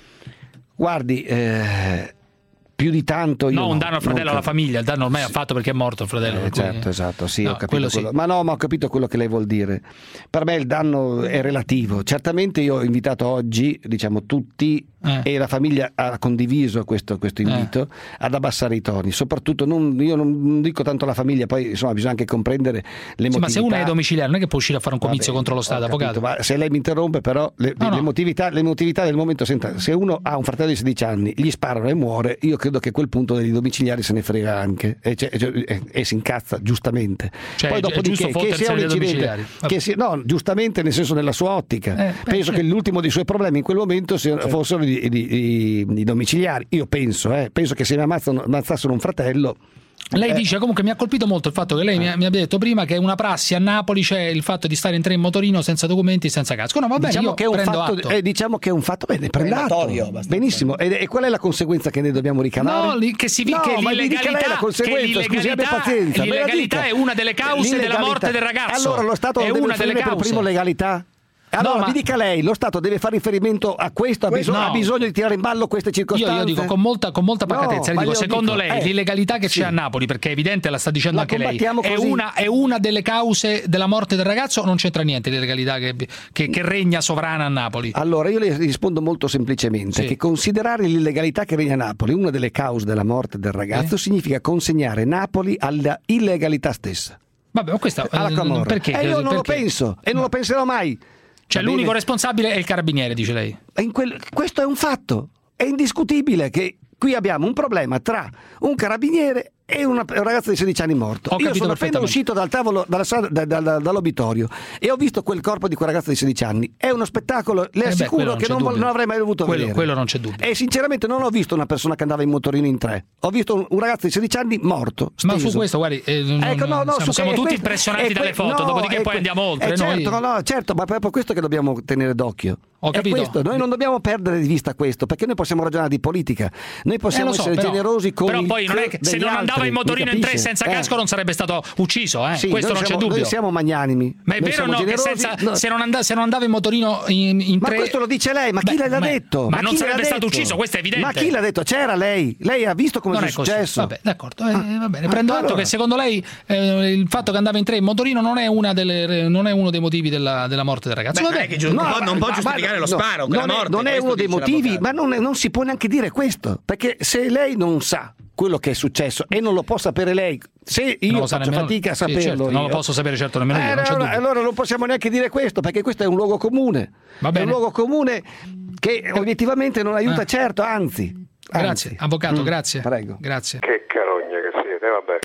Guardi, eh, più di tanto io no, no, un danno al fratello, alla famiglia, il danno ormai sì. ha fatto perché è morto il fratello. Eh, certo, cui... esatto, sì, no, ho capito quello, sì. Ma no, ma ho capito quello che lei vuol dire. Per me il danno è relativo. Certamente io ho invitato oggi, diciamo, tutti eh. e la famiglia ha condiviso questo, questo invito eh. ad abbassare i toni. Soprattutto non, io non dico tanto la famiglia, poi insomma bisogna anche comprendere le sì, motività. Ma se uno è domiciliare non è che può uscire a fare un comizio Vabbè, contro lo Stato, avvocato. Ma se lei mi interrompe però le, no, le, no. Motività, le motività del momento, senta, se uno ha un fratello di sedici anni, gli sparano e muore, io credo che a quel punto dei domiciliari se ne frega anche e, cioè, e, e si incazza giustamente. Cioè, poi dopo di che, che sia un incidente che sia, no, giustamente nel senso nella sua ottica eh, penso beh, che l'ultimo dei suoi problemi in quel momento sia, certo. fossero i, i, i, i domiciliari. Io penso eh, penso che se mi ammazzano, ammazzassero un fratello. Lei eh. dice, comunque mi ha colpito molto il fatto che lei eh. mi, mi abbia detto prima che una prassi a Napoli c'è il fatto di stare in tre in motorino senza documenti, senza casco. No, va bene, diciamo io che è un prendo fatto, atto. Eh, diciamo che è un fatto bene, prendo atto. Benissimo. E, e qual è la conseguenza che ne dobbiamo ricavare? No, che si no, che ma l'illegalità, lei la conseguenza, che scusi, abbia pazienza. L'illegalità è una delle cause della morte del ragazzo. Allora lo Stato è deve una delle per cause. primo legalità. Allora no, ma... mi dica lei, lo Stato deve fare riferimento a questo, ha bisogno, no. ha bisogno di tirare in ballo queste circostanze? Io, io dico con molta, con molta pacatezza, no, dico, secondo dico, lei eh, l'illegalità che sì. c'è a Napoli, perché è evidente, la sta dicendo la anche lei, è una, è una delle cause della morte del ragazzo o non c'entra niente l'illegalità che, che, che regna sovrana a Napoli? Allora io le rispondo molto semplicemente, sì. che considerare l'illegalità che regna a Napoli una delle cause della morte del ragazzo eh? significa consegnare Napoli alla illegalità stessa. Vabbè, ma questa alla Camorra. Perché? E io non perché? lo penso e non lo penserò mai. Cioè l'unico bene. responsabile è il carabiniere, dice lei. In quel, questo è un fatto, è indiscutibile che qui abbiamo un problema tra un carabiniere e una, un ragazzo di sedici anni morto. Ho Io sono appena uscito dal tavolo dalla, da, da, da, dall'obitorio e ho visto quel corpo di quel ragazzo di sedici anni. È uno spettacolo, le eh assicuro beh, che non, non avrei mai dovuto quello, vedere. Quello non c'è dubbio. E sinceramente non ho visto una persona che andava in motorino in tre. Ho visto un, un ragazzo di sedici anni morto. Steso. Ma su questo, guardi, eh, ecco, no, no, siamo, su siamo che, tutti questo, impressionati dalle foto, no, dopodiché poi que- andiamo oltre. Eh, certo, noi... no, certo, ma è proprio questo che dobbiamo tenere d'occhio. Ho capito. Questo. Noi non dobbiamo perdere di vista questo, perché noi possiamo ragionare di politica. Noi possiamo eh, so, essere però, generosi con però il poi non è che se non altri, andava in motorino in tre senza eh. casco non sarebbe stato ucciso, eh? Sì, questo non siamo, c'è dubbio. Noi siamo magnanimi. Ma è noi vero o no generosi, che senza, no. se, non andava, se non andava in motorino in, in ma tre... Ma questo lo dice lei, ma chi Beh, l'ha ma, detto? Ma, ma non chi sarebbe stato detto? ucciso, questo è evidente. Ma chi l'ha detto? C'era lei. Lei ha visto come non è, è successo. Vabbè, d'accordo, eh, va bene. Ah, Prendo allora. atto che secondo lei eh, il fatto che andava in tre in motorino non è, una delle, non è uno dei motivi della, della morte del ragazzo. Beh, non è che giu- no, non, non può giustificare ma, lo sparo, no, quella non, morte, è, non è uno dei motivi, ma non, è, non si può neanche dire questo, perché se lei non sa quello che è successo e non lo può sapere lei, se io faccio nemmeno, fatica a saperlo, sì, certo, io, non lo posso sapere certo nemmeno io, eh, non c'è allora, allora non possiamo neanche dire questo, perché questo è un luogo comune. Va bene. È un luogo comune che obiettivamente non aiuta, eh. certo, anzi. Grazie, anzi. avvocato, mm, grazie. Prego. Grazie. Che carogna che siete,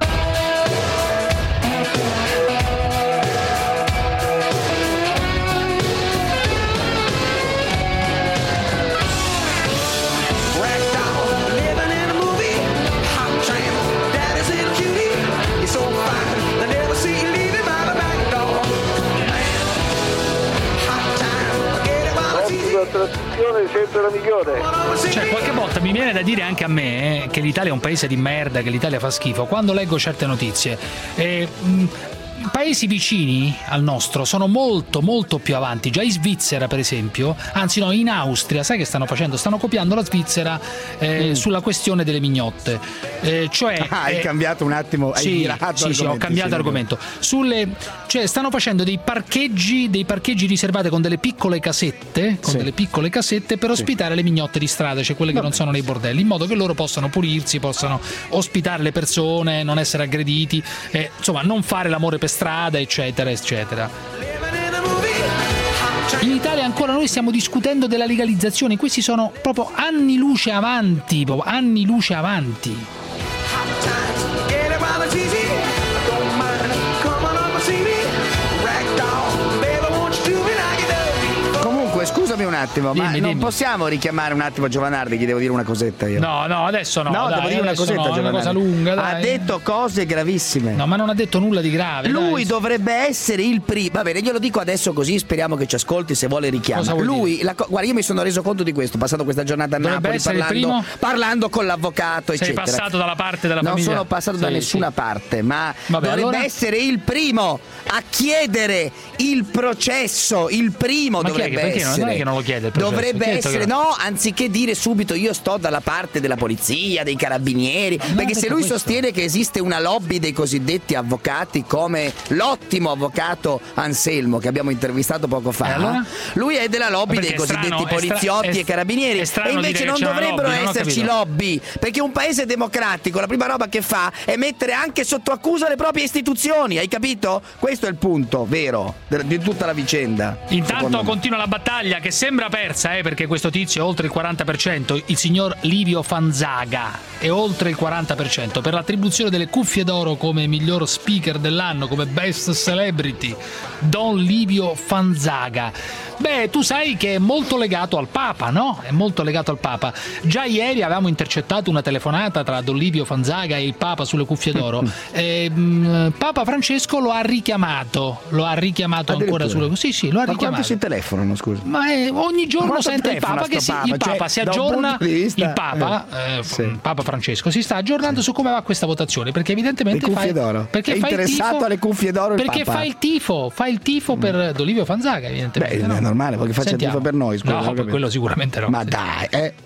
vabbè. Living in a movie, hot tramp, daddy's a cutie. You're so è sempre la migliore. Cioè, qualche volta mi viene da dire anche a me eh, che l'Italia è un paese di merda, che l'Italia fa schifo, quando leggo certe notizie. Eh, mh, paesi vicini al nostro sono molto molto più avanti, già in Svizzera per esempio, anzi no, in Austria, sai che stanno facendo? Stanno copiando la Svizzera eh, mm. sulla questione delle mignotte, eh, cioè ah, hai eh, cambiato un attimo, hai sì, girato sì, sì, ho cambiato sì, argomento sulle, cioè stanno facendo dei parcheggi dei parcheggi riservati con delle piccole casette con sì. delle piccole casette per ospitare sì. le mignotte di strada, cioè quelle che Vabbè. non sono nei bordelli, in modo che loro possano pulirsi, possano ospitare le persone, non essere aggrediti, eh, insomma non fare l'amore per strada, eccetera eccetera. In Italia ancora noi stiamo discutendo della legalizzazione, questi sono proprio anni luce avanti, proprio anni luce avanti. Scusami un attimo, dimmi, ma dimmi. non possiamo richiamare un attimo Giovanardi, gli devo dire una cosetta io. No, no, adesso no. No, dai, devo dire una cosetta, no, Giovanardi. una cosa lunga, dai. Ha detto cose gravissime. No, ma non ha detto nulla di grave. Lui dai. dovrebbe essere il primo. Va bene, glielo dico adesso così speriamo che ci ascolti, se vuole richiama. Lui, la co- guarda, io mi sono reso conto di questo, passato questa giornata a dovrebbe Napoli parlando, parlando con l'avvocato, Sei eccetera. Sei passato dalla parte della non famiglia? Non sono passato sì, da nessuna sì. parte, ma Vabbè, dovrebbe allora... essere il primo a chiedere il processo, il primo ma dovrebbe perché essere. Non è che non lo chiede il processo. Dovrebbe essere che... no, anziché dire subito io sto dalla parte della polizia, dei carabinieri, no, perché se lui questo. sostiene che esiste una lobby dei cosiddetti avvocati come l'ottimo avvocato Anselmo che abbiamo intervistato poco fa, eh, allora? lui è della lobby dei cosiddetti strano, poliziotti stra- e carabinieri, e invece non dovrebbero lobby, esserci non lobby, perché un paese democratico la prima roba che fa è mettere anche sotto accusa le proprie istituzioni, hai capito? Questo è il punto vero di tutta la vicenda. Intanto continua la battaglia che sembra persa, eh, perché questo tizio è oltre il quaranta per cento, il signor Livio Fanzaga è oltre il quaranta per cento per l'attribuzione delle cuffie d'oro come miglior speaker dell'anno, come best celebrity, Don Livio Fanzaga. Beh, tu sai che è molto legato al Papa, no? È molto legato al Papa. Già ieri avevamo intercettato una telefonata tra Don Livio Fanzaga e il Papa sulle cuffie d'oro. E, mh, Papa Francesco lo ha richiamato, lo ha richiamato ancora sulle. Sì, sì, lo ha ma richiamato. Ma si telefonano, scusa? Ma è, ogni giorno Quanto sente il Papa che si, Papa? il Papa Cioè, si da un aggiorna. punto di vista- Il Papa, eh, eh, sì. Papa Francesco si sta aggiornando sì. su come va questa votazione, perché evidentemente le cuffie fa, d'oro. perché è fa interessato il tifo, alle cuffie d'oro il perché Papa. fa il tifo, fa il tifo per Don Livio Fanzaga, evidentemente. Beh, no? è normale, perché faccia il Sentiamo. tifo per noi, scusa, no, per quello sicuramente no. Ma dai, eh.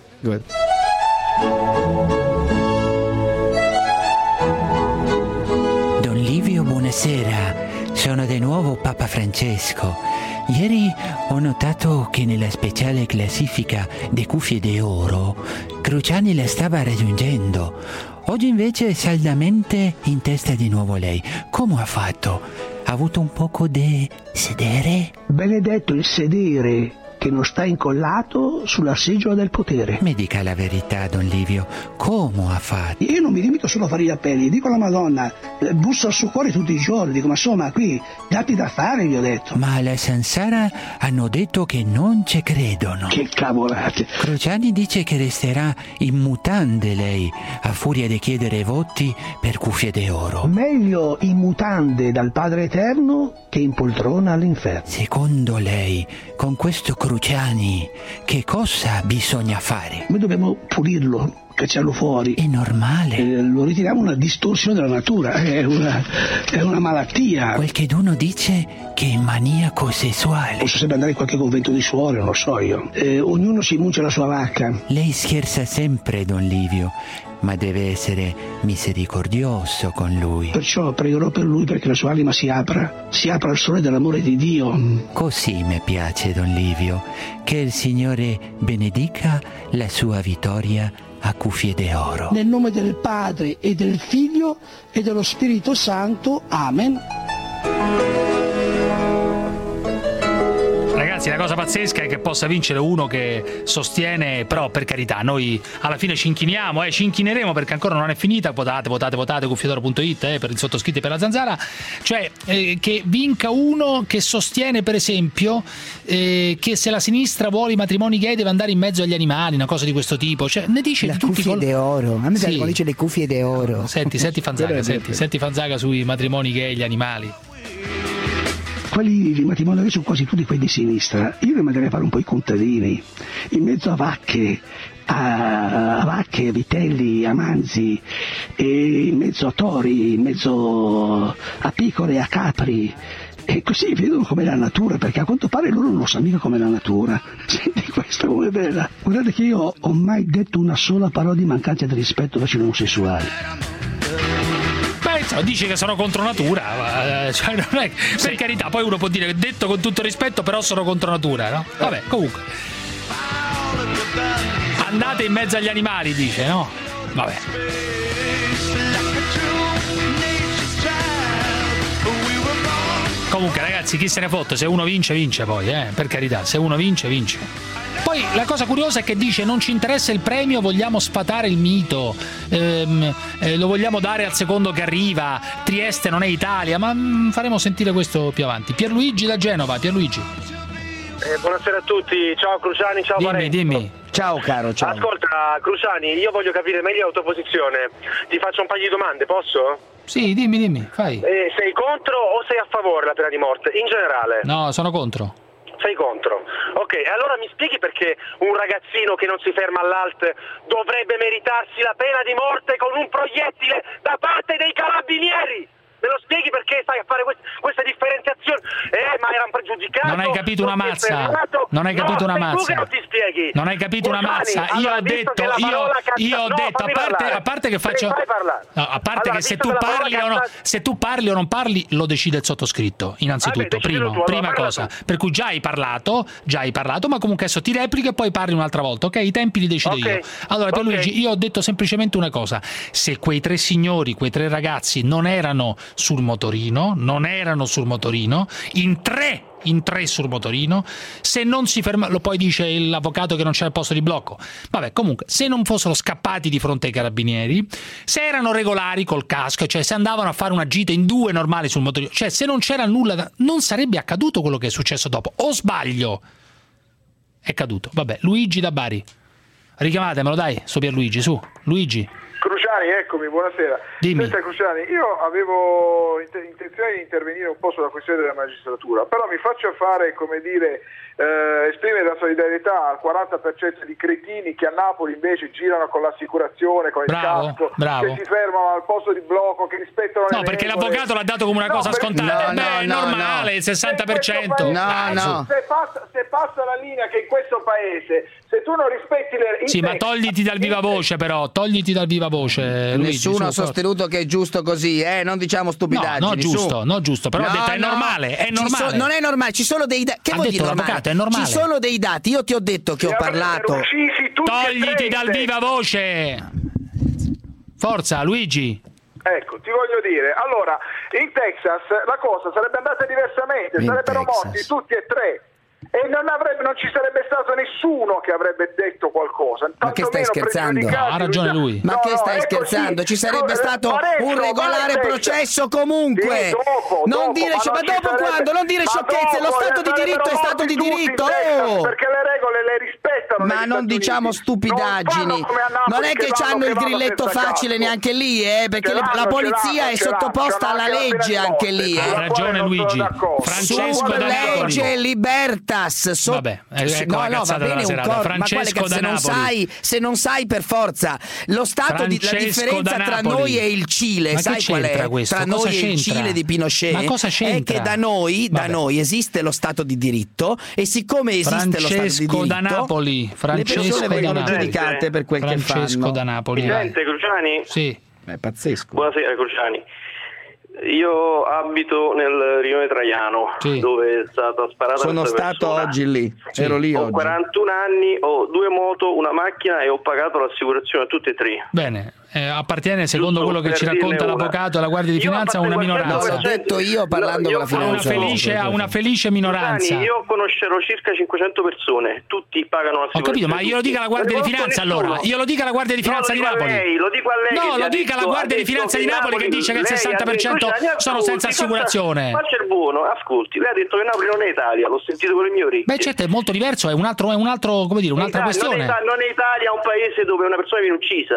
Don Livio, buonasera. Sono di nuovo Papa Francesco. Ieri ho notato che nella speciale classifica dei cuffie d'oro Cruciani la stava raggiungendo. Oggi invece è saldamente in testa di nuovo lei. Come ha fatto? Ha avuto un poco di sedere? Benedetto il sedere che non sta incollato sulla seggiola del potere. Mi dica la verità, Don Livio, come ha fatto? Io non mi limito solo a fare gli appelli, dico alla Madonna, eh, busso al suo cuore tutti i giorni, dico ma insomma qui dati da fare, vi ho detto. Ma alla Sansara hanno detto che non ci credono. Che cavolate. Cruciani dice che resterà in mutande lei, a furia di chiedere voti per cuffie d'oro. Meglio in mutande dal Padre Eterno che in poltrona all'inferno. Secondo lei, con questo Cruciani, che cosa bisogna fare? Noi dobbiamo pulirlo, cacciarlo fuori. È normale. Eh, lo ritiriamo una distorsione della natura, è una, è una malattia. Qualcheduno dice che è maniaco sessuale. Posso sempre andare in qualche convento di suore, non lo so io. Eh, ognuno si muncia la sua vacca. Lei scherza sempre, Don Livio, ma deve essere misericordioso con lui. Perciò pregherò per lui perché la sua anima si apra, si apra al sole dell'amore di Dio. Così mi piace, Don Livio. Che il Signore benedica la sua vittoria a cuffie d'oro. Nel nome del Padre e del Figlio e dello Spirito Santo. Amen. Ragazzi, la cosa pazzesca è che possa vincere uno che sostiene, però per carità, noi alla fine ci inchiniamo, eh, ci inchineremo perché ancora non è finita, votate, votate, votate, cuffiedoro punto it eh, per il sottoscritto e per la Zanzara, cioè eh, che vinca uno che sostiene per esempio eh, che se la sinistra vuole i matrimoni gay deve andare in mezzo agli animali, una cosa di questo tipo, cioè ne dice la di tutti cuffie col... d'oro, a me sì. quando dice le cuffie d'oro. Senti, senti Fanzaga, senti, senti Fanzaga sui matrimoni gay e gli animali. quelli di matrimonio che sono quasi tutti quelli di sinistra, io li manderei a fare un po' i contadini, in mezzo a vacche, a, a vacche, a vitelli, a manzi, e in mezzo a tori, in mezzo a pecore, a capri. E così vedono com'è la natura, perché a quanto pare loro non lo sanno mica com'è la natura. Senti questa come è bella. Guardate che io ho mai detto una sola parola di mancanza di rispetto verso gli omosessuali. Beh, insomma, dice che sono contro natura, cioè, non è, per carità, poi uno può dire che detto con tutto rispetto, però sono contro natura, no? Vabbè, comunque. Andate in mezzo agli animali, dice, no? Vabbè. Comunque ragazzi, chi se ne fotte, se uno vince vince poi, eh, per carità, se uno vince vince. Poi la cosa curiosa è che dice non ci interessa il premio, vogliamo sfatare il mito, ehm, eh, lo vogliamo dare al secondo che arriva, Trieste non è Italia, ma mh, faremo sentire questo più avanti. Pierluigi da Genova, Pierluigi. Eh, buonasera a tutti, ciao Cruciani, ciao Dimmi, Parenzo. dimmi. Ciao caro, ciao. Ascolta Cruciani, io voglio capire meglio la tua posizione, ti faccio un paio di domande, posso? Sì, dimmi, dimmi, fai. Eh, sei contro o sei a favore della pena di morte, in generale? No, sono contro. Sei contro. Ok, allora mi spieghi perché un ragazzino che non si ferma all'Alt dovrebbe meritarsi la pena di morte con un proiettile da parte dei carabinieri? Me lo spieghi perché stai a fare quest- questa differenziazione? Eh, ma era un pregiudicato. Non hai capito una non si è mazza. fermato. Non hai capito no, una sei tu mazza. che non ti spieghi. Non hai capito una Cruciani, mazza. Io allora, ho visto detto, che la io, parola cazza- io ho no, detto, a fammi parte, parlare. a parte che faccio. Mi fai parlare. No, a parte Allora, che se visto tu che la parola parli o no, cazza- se tu parli o non parli, lo decide il sottoscritto. Innanzitutto, Vabbè, decidi primo, tu, allora, prima parla cosa. tu. Per cui già hai parlato, già hai parlato, ma comunque adesso ti replichi e poi parli un'altra volta, ok? I tempi li decido Ok. io. Allora, Ok. Pierluigi, io ho detto semplicemente una cosa: se quei tre signori, quei tre ragazzi non erano sul motorino, non erano sul motorino, in tre in tre sul motorino, se non si ferma, lo poi dice l'avvocato che non c'è il posto di blocco, vabbè, comunque se non fossero scappati di fronte ai carabinieri, se erano regolari col casco, cioè se andavano a fare una gita in due normali sul motorino, cioè se non c'era nulla da, non sarebbe accaduto quello che è successo dopo, o sbaglio? È caduto, vabbè. Luigi da Bari, richiamatemelo dai, su Pierluigi, su Luigi. Cruciani, eccomi, buonasera. Dimmi. Senta Cruciani, io avevo int- intenzione di intervenire un po' sulla questione della magistratura, però mi faccio fare, come dire, eh, esprimere la solidarietà al quaranta per cento di cretini che a Napoli invece girano con l'assicurazione, con il Bravo, casco, bravo. che si fermano al posto di blocco, che rispettano No, le perché regole. l'avvocato l'ha dato come una No, cosa perché- scontata. No, Beh, no, è no, normale, no. il sessanta per cento. Se in questo Dai, paese- su. Se passa, se passa la linea che in questo paese, se tu non rispetti le Sì, ma togliti dal viva voce, però, togliti dal viva voce. Luigi, Nessuno su, ha forza. sostenuto che è giusto così, eh? Non diciamo stupidaggini. No, no, giusto, su. no, giusto, però ho detto è normale, è Ci normale. so- non è normale, ci sono dei dati. Che Ha vuol detto dire normale? l'avvocato, è normale. Ci sono dei dati. Io ti ho detto che ho parlato. Togliti dal viva voce. Forza, Luigi. Ecco, ti voglio dire, allora, in Texas la cosa sarebbe andata diversamente, In sarebbero Texas. morti tutti e tre. E non, avrebbe, non ci sarebbe stato nessuno che avrebbe detto qualcosa. Ma che stai tantomeno scherzando? pregiudicati. No, ha ragione lui. Ma No, che no, stai è così. scherzando? Ci sarebbe Eh, stato Parenzo, un regolare Parenzo. processo comunque. Sì, dopo, non dopo, dire, ma ma, non ci dopo sarebbe- quando? Non dire ma sciocchezze. Lo dopo, Stato di sarebbero diritto è Stato morti di tutti in diritto. Texas, Oh! perché le regole le rispettano. Ma negli non Stati diciamo Uniti. stupidaggini. Non fanno come a Napoli, Non è che vanno- hanno che il vanno grilletto senza facile casco. neanche lì, eh? Perché Ce le- la l'hanno, polizia ce è l'hanno, sottoposta ce l'hanno, alla anche la legge pena di anche morte. lì, Ha eh? Sulla ragione quale non sono Luigi. d'accordo. Francesco Su da Napoli. legge libertas. So- Vabbè, ecco Sì, la no, no, va cazzata della bene un serata. corpo, ma quale Francesco cazzo, da se non Napoli. sai, se non sai per forza lo stato di, la Francesco differenza da tra Napoli. noi e il Cile, Ma che sai qual c'entra è? questo? Tra Cosa noi e il c'entra? Cile di Pinochet Ma cosa è c'entra? che da noi, da Vabbè. noi esiste lo stato di diritto e siccome esiste lo stato di Francesco diritto da Napoli. le Francesco persone da vengono Napoli. giudicate per quel Francesco che fanno. da Napoli. Mi vai. sente Cruciani? Sì. È pazzesco. Buonasera Cruciani. Io abito nel rione Traiano, Sì. dove è stata sparata Sono questa stato persona. oggi lì, ero lì Ho oggi. quarantuno anni, ho due moto, una macchina e ho pagato l'assicurazione a tutte e tre. Bene, eh, appartiene secondo Giusto quello che per ci racconta dirne una. l'avvocato e la Guardia di Io Finanza a ho una fatto il minoranza. quattrocento per cento. L'ho detto io parlando No, con la io- A una finanza. felice, a una felice minoranza. Gianni, io conoscerò circa cinquecento persone, tutti pagano Ho l'assicurazione. capito, ma io lo dica alla Guardia di Non Finanza conosco allora. nessuno. Io lo dica alla Guardia di No, Finanza lo di dico a Napoli. lei, lo dico a lei No, che lo ha dica alla detto- Guardia ha di Finanza detto di che Napoli che dice che il lei ha sessanta per cento detto- Cruciani, sono senza ascolti, assicurazione. Faccia il buono, ascolti, lei ha detto che Napoli non è Italia, l'ho sentito con le mie orecchie. Beh, certo, è molto diverso, è un altro, è un altro come dire, un'altra Italia- questione. Non è, Ita- non è Italia un paese dove una persona viene uccisa.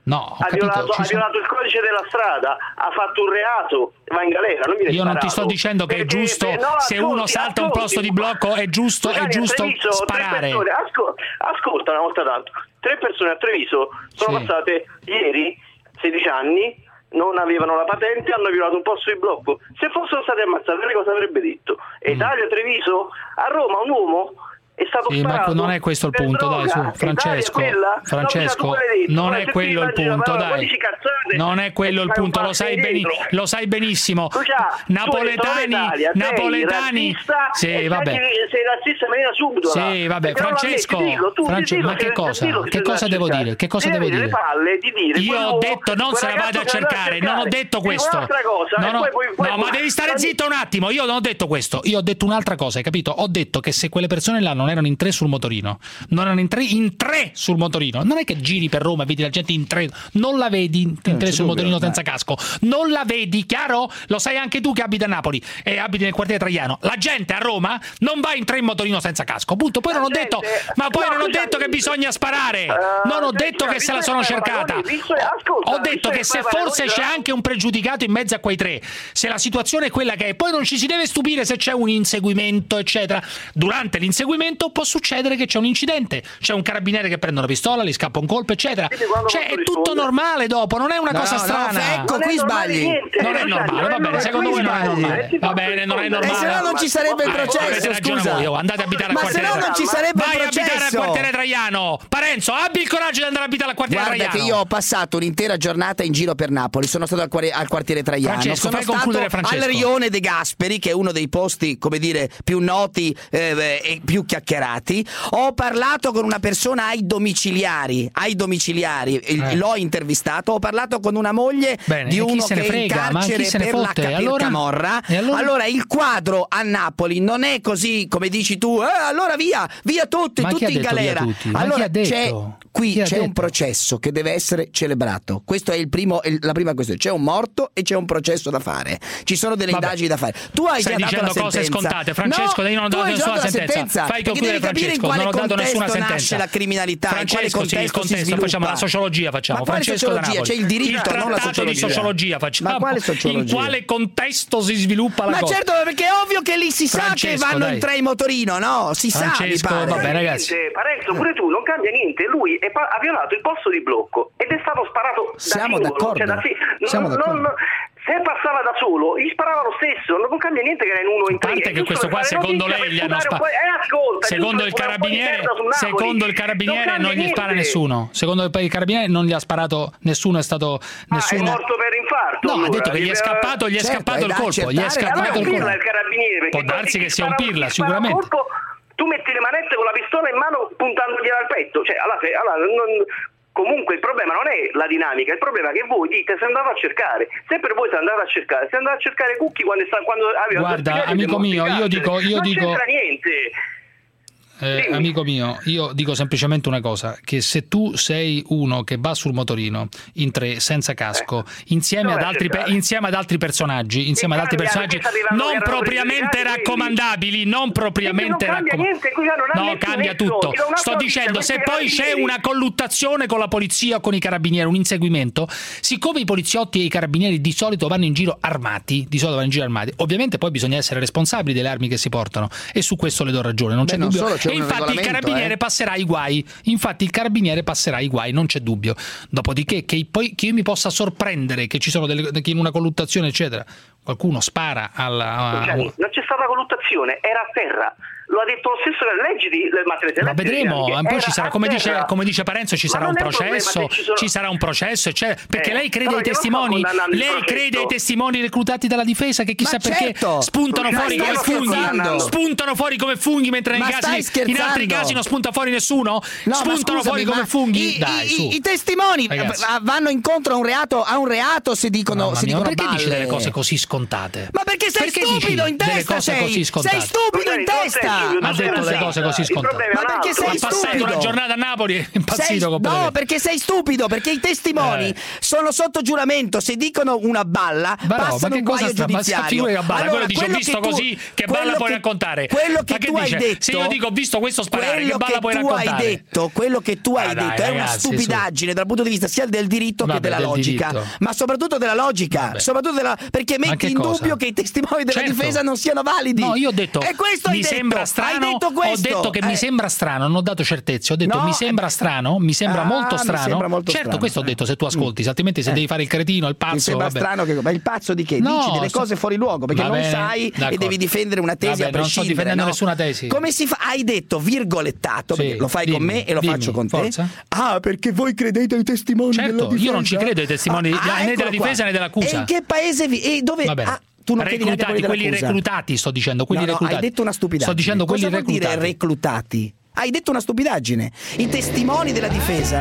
No, ho ha, capito, violato, ci ha sono- violato il codice della strada, ha fatto un reato, va in galera. Non viene Io non ti sparato. sto dicendo che è Perché- giusto, no, se ascolti, uno salta un ascolti. posto di blocco è giusto, è Scusate, a giusto Treviso, tre sparare. persone- ascol- ascolta una volta tanto, tre persone a Treviso sono Sì. passate ieri, sedici anni, non avevano la patente, hanno violato un posto di blocco. Se fossero state ammazzate, lei cosa avrebbe detto? E Italia, Treviso, a Roma un uomo è stato Sì, ma sparato non è questo il per punto, dai, droga. su, Francesco, Italia, quella? Francesco, No, tu l'hai detto. non Poi è se quello ti il immagini la punto, parola, dai. dici cazzate, Non è quello e il fai un punto, lo passo sai, beni- indietro. lo sai benissimo. Scusa, tu hai detto Napoletani, Italia, sei napoletani. razzista Sì, e vabbè. sei, sei razzista in maniera subdola. Sì, vabbè, Perché non lo Francesco, ammetti, dillo, tu, France- dillo, ma che dillo, cosa? dillo Che sei cosa andato a devo cercare. dire? Che cosa Devi devo avere dire? le palle di dire Io ho quell'uomo, detto non quel se la vada a ragazzo che andava cercare, non ho cercare. detto Dico questo. un'altra cosa, No, e no, poi- poi- poi- no, ma devi stare poi- zitto un attimo, io non ho detto questo, io ho detto un'altra cosa, hai capito? Ho detto che se quelle persone là non erano in tre sul motorino, non erano in tre, in tre sul motorino, non è che giri per Roma e vedi la gente in tre, non la vedi in, in tre sul motorino senza casco, non la vedi, chiaro? Lo sai anche tu che abiti a Napoli e abiti nel quartiere Traiano, la gente a Roma non va in tre in motorino senza casco, punto. Poi non ho detto, ma poi no, non ho scusa, detto che bisogna sparare, Uh, non ho scusa, detto che se la visto sono che fai cercata, paragoni, visto- ascolta, ho detto visto che che se fai forse paragoni, c'è anche un pregiudicato in mezzo a quei tre, se la situazione è quella che è, poi non ci si deve stupire se c'è un inseguimento eccetera. Durante l'inseguimento può succedere che c'è un incidente, c'è un carabiniere che prende una pistola, gli scappa un colpo eccetera, cioè è tutto normale dopo, non è una No, cosa no, strana. ecco, Non è qui normale sbagli. niente. Non è normale, va bene, secondo voi non è normale. Va bene, non è normale. E se no non ci sarebbe il Ah, ecco, processo, avete ragione scusa. voi, oh, andate a abitare al Ma se quartiere no non ci sarebbe Vai il a abitare al processo. quartiere Traiano. Parenzo, abbi il coraggio di andare a abitare al quartiere Guarda Traiano. che io ho passato un'intera giornata in giro per Napoli, sono stato al, quari- al quartiere Traiano, Francesco, sono fai stato concludere, Francesco. al Rione De Gasperi, che è uno dei posti, come dire, più noti eh, e più chiacchierati. Ho parlato con una persona ai domiciliari, ai domiciliari, Eh. l'ho intervistato, ho parlato con una moglie Bene, di e chi uno se che ne è in frega? Ma chi carcere se ne per la, fotte? per Allora? camorra. E allora? Allora il quadro a Napoli non è così come dici tu, eh, allora via, via tutti, Ma chi tutti ha in detto via galera. tutti? Ma chi Allora ha detto? c'è qui Chi ha c'è un detto? processo che deve essere celebrato. Questo è il primo, il- la prima questione. C'è un morto e c'è un processo da fare. Ci sono delle Vabbè. indagini da fare. Tu hai Stai già dato dicendo la cose sentenza. scontate, Francesco, No, io non ho tu dato hai già nessuna dato la sentenza. Fai perché concludere, devi capire in Francesco, quale non ho dato contesto nessuna nasce sentenza. la criminalità, in quale Francesco, sì, il contesto si contesto, sviluppa. facciamo la sociologia, facciamo. Ma quale Francesco da sociologia? Napoli. C'è il diritto, il non la trattato di sociologia. sociologia facciamo. Ma quale sociologia? In quale contesto si sviluppa la Ma cosa? certo, perché è ovvio che lì si sa che Francesco, vanno dai. in tre in motorino, no? Si sa, mi Francesco, pare. vabbè, ragazzi. Niente, Parenzo, pure tu, non cambia niente. Lui è pa- ha violato il posto di blocco ed è stato sparato da Siamo singolo, d'accordo. cioè da si- Siamo non- d'accordo. non- se passava da solo, gli sparava lo stesso, non cambia niente che era in uno in A tre. parte È che giusto questo per qua fare secondo notizia, lei per gli hanno sputare un sparato. po'- eh, ascolta, è Secondo giusto il per fare un po' di carabiniere, merda su Napoli. secondo il carabiniere Non non, cambia gli spara niente. nessuno. Secondo il carabiniere non gli ha sparato nessuno, è stato Ah, nessuno. è morto per infarto. No, ha allora. detto che gli è Eh, scappato, gli è certo, scappato è il da colpo, gli è accertare. scappato Allora è il un pirla colpo. il carabiniere. Può perché darsi ti che sia un spara- pirla, ti spara un sicuramente. colpo, tu metti le manette con la pistola in mano puntandogli al petto. Cioè, allora, se- allora, non- comunque il problema non è la dinamica, il problema è che voi dite se andate a cercare. Se per voi se andate a cercare, se andate a cercare Cucchi quando, sta, quando aveva Guarda, due spiagge amico mio, morti io in dico- carcere. io non dico- c'entra niente. Eh, amico mio, io dico semplicemente una cosa, che se tu sei uno che va sul motorino in tre senza casco, insieme, ad altri, pe- insieme ad altri personaggi, insieme ad altri personaggi non propriamente raccomandabili, non propriamente raccomandabili. No, cambia tutto. Sto dicendo, se poi c'è una colluttazione con la polizia o con i carabinieri, un inseguimento, siccome i poliziotti e i carabinieri di solito vanno in giro armati, di solito vanno in giro armati, ovviamente poi bisogna essere responsabili delle armi che si portano, e su questo le do ragione, non c'è Beh, non dubbio. solo, c'è E un infatti il regolamento, carabiniere eh. passerà i guai. Infatti il carabiniere passerà i guai, non c'è dubbio. Dopodiché che poi che io mi possa sorprendere che ci sono delle, che in una colluttazione eccetera qualcuno spara alla Cioè, non c'è stata colluttazione, era a terra. Lo ha detto lo stesso che leggi di ma, ma vedremo, era poi ci sarà, come a dice, terra. come dice Parenzo, ci Ma sarà un non è un problema processo, se ci sono- ci sarà un processo, eccetera, perché Eh, lei crede no, ai io non sto testimoni, condannando il lei processo. crede ai testimoni reclutati dalla difesa che chissà Ma perché certo! spuntano Ma fuori stai come scherzando? funghi, spuntano fuori come funghi, mentre Ma nei stai casi, in altri scherzando? casi non spunta fuori nessuno, No, ma spuntano scusami, fuori come ma funghi. I, Dai, i- su. i testimoni Ragazzi. v- vanno incontro a un reato, a un reato se dicono, Mamma si mia, ma dicono perché dici balle. delle cose così scontate? Ma perché sei Perché stupido dici in delle testa cose sei? così scontate? Sei stupido in Scusate, testa. ha detto delle cose così scontate. Ma perché sei ha passato stupido? una giornata a Napoli è impazzito Sei- completamente. no, perché sei stupido, perché i testimoni Eh. sono sotto giuramento, se dicono una balla Ma no, passano ma che un cosa guaio sta? Ma giudiziario. figura che balla, Allora, quello dice ho quello visto che tu- così, che quello balla puoi che- raccontare. Quello che Ma che tu hai dice? detto, Se io dico ho visto questo sparare, quello che balla che puoi tu raccontare? hai detto, quello che tu hai Ah, dai, detto è una ragazzi, stupidaggine dal punto di vista sia del diritto Vabbè, che della del logica, diritto. ma soprattutto della logica, Vabbè. soprattutto della, perché Ma metti che in cosa? dubbio che i testimoni della Certo. difesa non siano validi. No, io ho detto e questo mi hai detto. sembra Hai strano. detto Ho questo. detto che Eh. mi sembra strano, non ho dato certezze. Ho detto No, mi sembra eh. strano, mi sembra Ah, molto mi strano. sembra molto certo, strano, questo ho eh. detto se tu ascolti, se altrimenti se Eh. devi fare il cretino, il pazzo. Mi sembra vabbè. strano che ma il pazzo di che? No, Dici delle sto- cose fuori luogo perché Va non bene, sai e d'accordo. devi difendere una tesi Vabbè, a non sto prescindere. difendendo no? nessuna tesi. Come si fa? Hai detto virgolettato, Sì, perché lo fai dimmi, con me e lo dimmi, faccio con te. forza. Ah, perché voi credete ai testimoni della Certo, difesa? io non ci credo ai testimoni Ah, ah, né eccolo della difesa qua. né dell'accusa. E in che paese vi e dove Va bene. ah, tu non credi neanche a reclutati, quelli dell'accusa? reclutati, sto dicendo, quelli no, no, reclutati. hai detto una stupidaggine. Sto dicendo quelli Cosa vuol reclutati. dire reclutati? Hai detto una stupidaggine. I testimoni della difesa.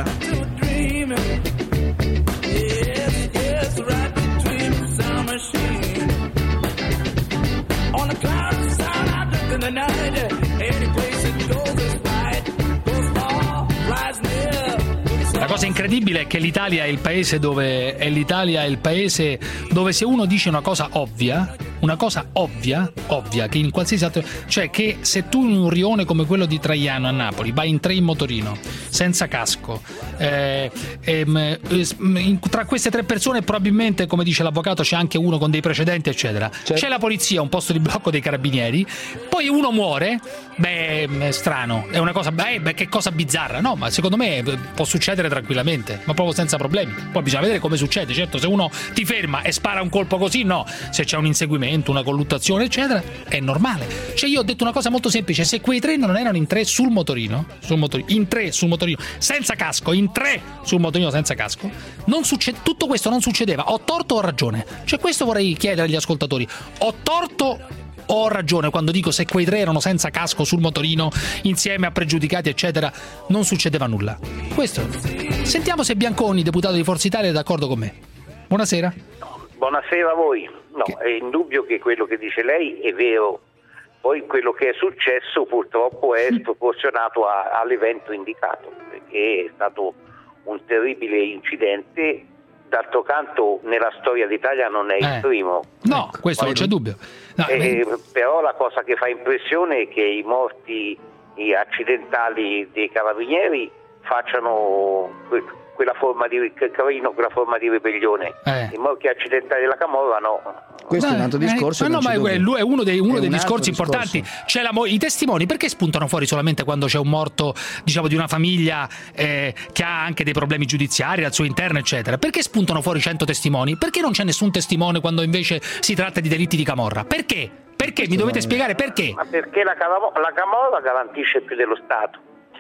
La cosa incredibile è che l'Italia è il paese dove è l'Italia è il paese dove se uno dice una cosa ovvia, una cosa ovvia, ovvia che in qualsiasi altro, cioè che se tu in un rione come quello di Traiano a Napoli vai in tre in motorino, senza casco, eh, ehm, in- tra queste tre persone probabilmente, come dice l'avvocato, c'è anche uno con dei precedenti, eccetera. C'è la polizia, un posto di blocco dei carabinieri, poi uno muore, beh, è strano, è una cosa, beh, beh, che cosa bizzarra, no? Ma secondo me eh, può succedere tranquillamente, ma proprio senza problemi. Poi bisogna vedere come succede, certo, se uno ti ferma e spara un colpo così, no. Se c'è un inseguimento, una colluttazione, eccetera, è normale. Cioè io ho detto una cosa molto semplice, se quei tre non erano in tre sul motorino, sul motorino, in tre sul motorino, senza casco, in tre sul motorino senza casco, non succede, tutto questo non succedeva. Ho torto o ho ragione? Cioè questo vorrei chiedere agli ascoltatori. Ho torto o ho ragione quando dico se quei tre erano senza casco sul motorino, insieme a pregiudicati, eccetera, non succedeva nulla? Questo. Sentiamo se Bianconi, deputato di Forza Italia, è d'accordo con me. Buonasera. Buonasera a voi. No, è indubbio che quello che dice lei è vero. Poi quello che è successo purtroppo è sproporzionato a- all'evento indicato, perché è stato un terribile incidente. D'altro canto nella storia d'Italia non è il Eh. primo. No, questo non c'è dubbio. No, Eh, però la cosa che fa impressione è che i morti i accidentali dei carabinieri facciano que- quella forma di carino, quella forma di ribellione. Eh. I morti accidentali della Camorra no. Questo è un altro discorso. Eh, non no, c'è ma è, dubbio. lui è uno dei, uno È dei un altro discorsi discorso. importanti. C'è la mo- I testimoni perché spuntano fuori solamente quando c'è un morto, diciamo, di una famiglia eh, che ha anche dei problemi giudiziari al suo interno, eccetera? Perché spuntano fuori cento testimoni? Perché non c'è nessun testimone quando invece si tratta di delitti di camorra? Perché? Perché? Mi dovete spiegare perché? Ma perché la, Camo- la Camorra garantisce più dello Stato.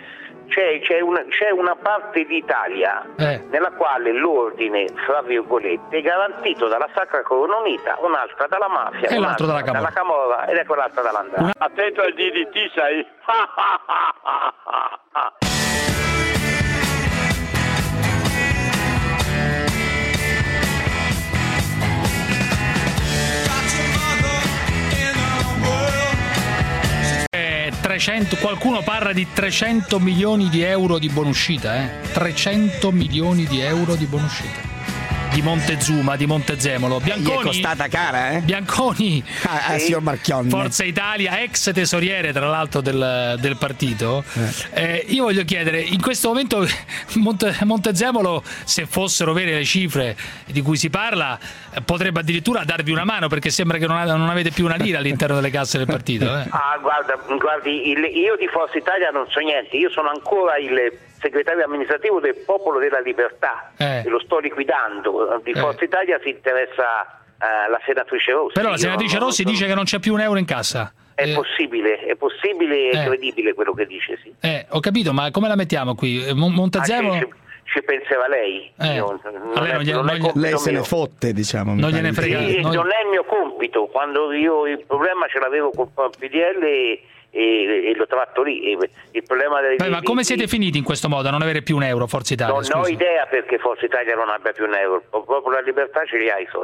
C'è, c'è, una, c'è una parte d'Italia Eh. nella quale l'ordine, fra virgolette, è garantito dalla Sacra Corona Unita, un'altra dalla mafia, E l'altro un'altra dalla Camorra. Camorra ed è quell'altra dall'Andrea. Attento al D D T, sai? Eh, trecento, qualcuno parla di trecento milioni di euro di buonuscita, eh? trecento milioni di euro di buonuscita. Di Montezuma, di Montezemolo. Bianconi, Gli è costata cara, eh? Bianconi, Ah, ah, signor Marchionne. Forza Italia, ex tesoriere tra l'altro del, del partito. Eh, io voglio chiedere, in questo momento Monte, Montezemolo, se fossero vere le cifre di cui si parla, eh, potrebbe addirittura darvi una mano, perché sembra che non, ha- non avete più una lira all'interno delle casse del partito. Eh. Ah, guarda, guardi, il- io di Forza Italia non so niente, io sono ancora il segretario amministrativo del Popolo della Libertà Eh. e lo sto liquidando. Di Eh. Forza Italia si interessa eh, la senatrice Rossi. Però la Io senatrice non- Rossi non- dice che non c'è più un euro in cassa. È Eh, possibile, è possibile e Eh. credibile quello che dice, sì. eh, ho capito, ma come la mettiamo qui? Eh, Mon- Montezemolo? Ah, ci, ci pensava lei. Eh. Io- A non, lei è, non gli- non è non gli- compito Lei se mio. ne fotte, diciamo. mi Non pare gliene di frega. Sì, non- non è il mio compito. Quando io il problema ce l'avevo col P D L e, e, e lo tratto lì. E il problema dei, Beh, ma come di- siete finiti in questo modo a non avere più un euro, Forza Italia? Non ho scusi? idea perché Forza Italia non abbia più un euro. Proprio la libertà ce li ha i soldi.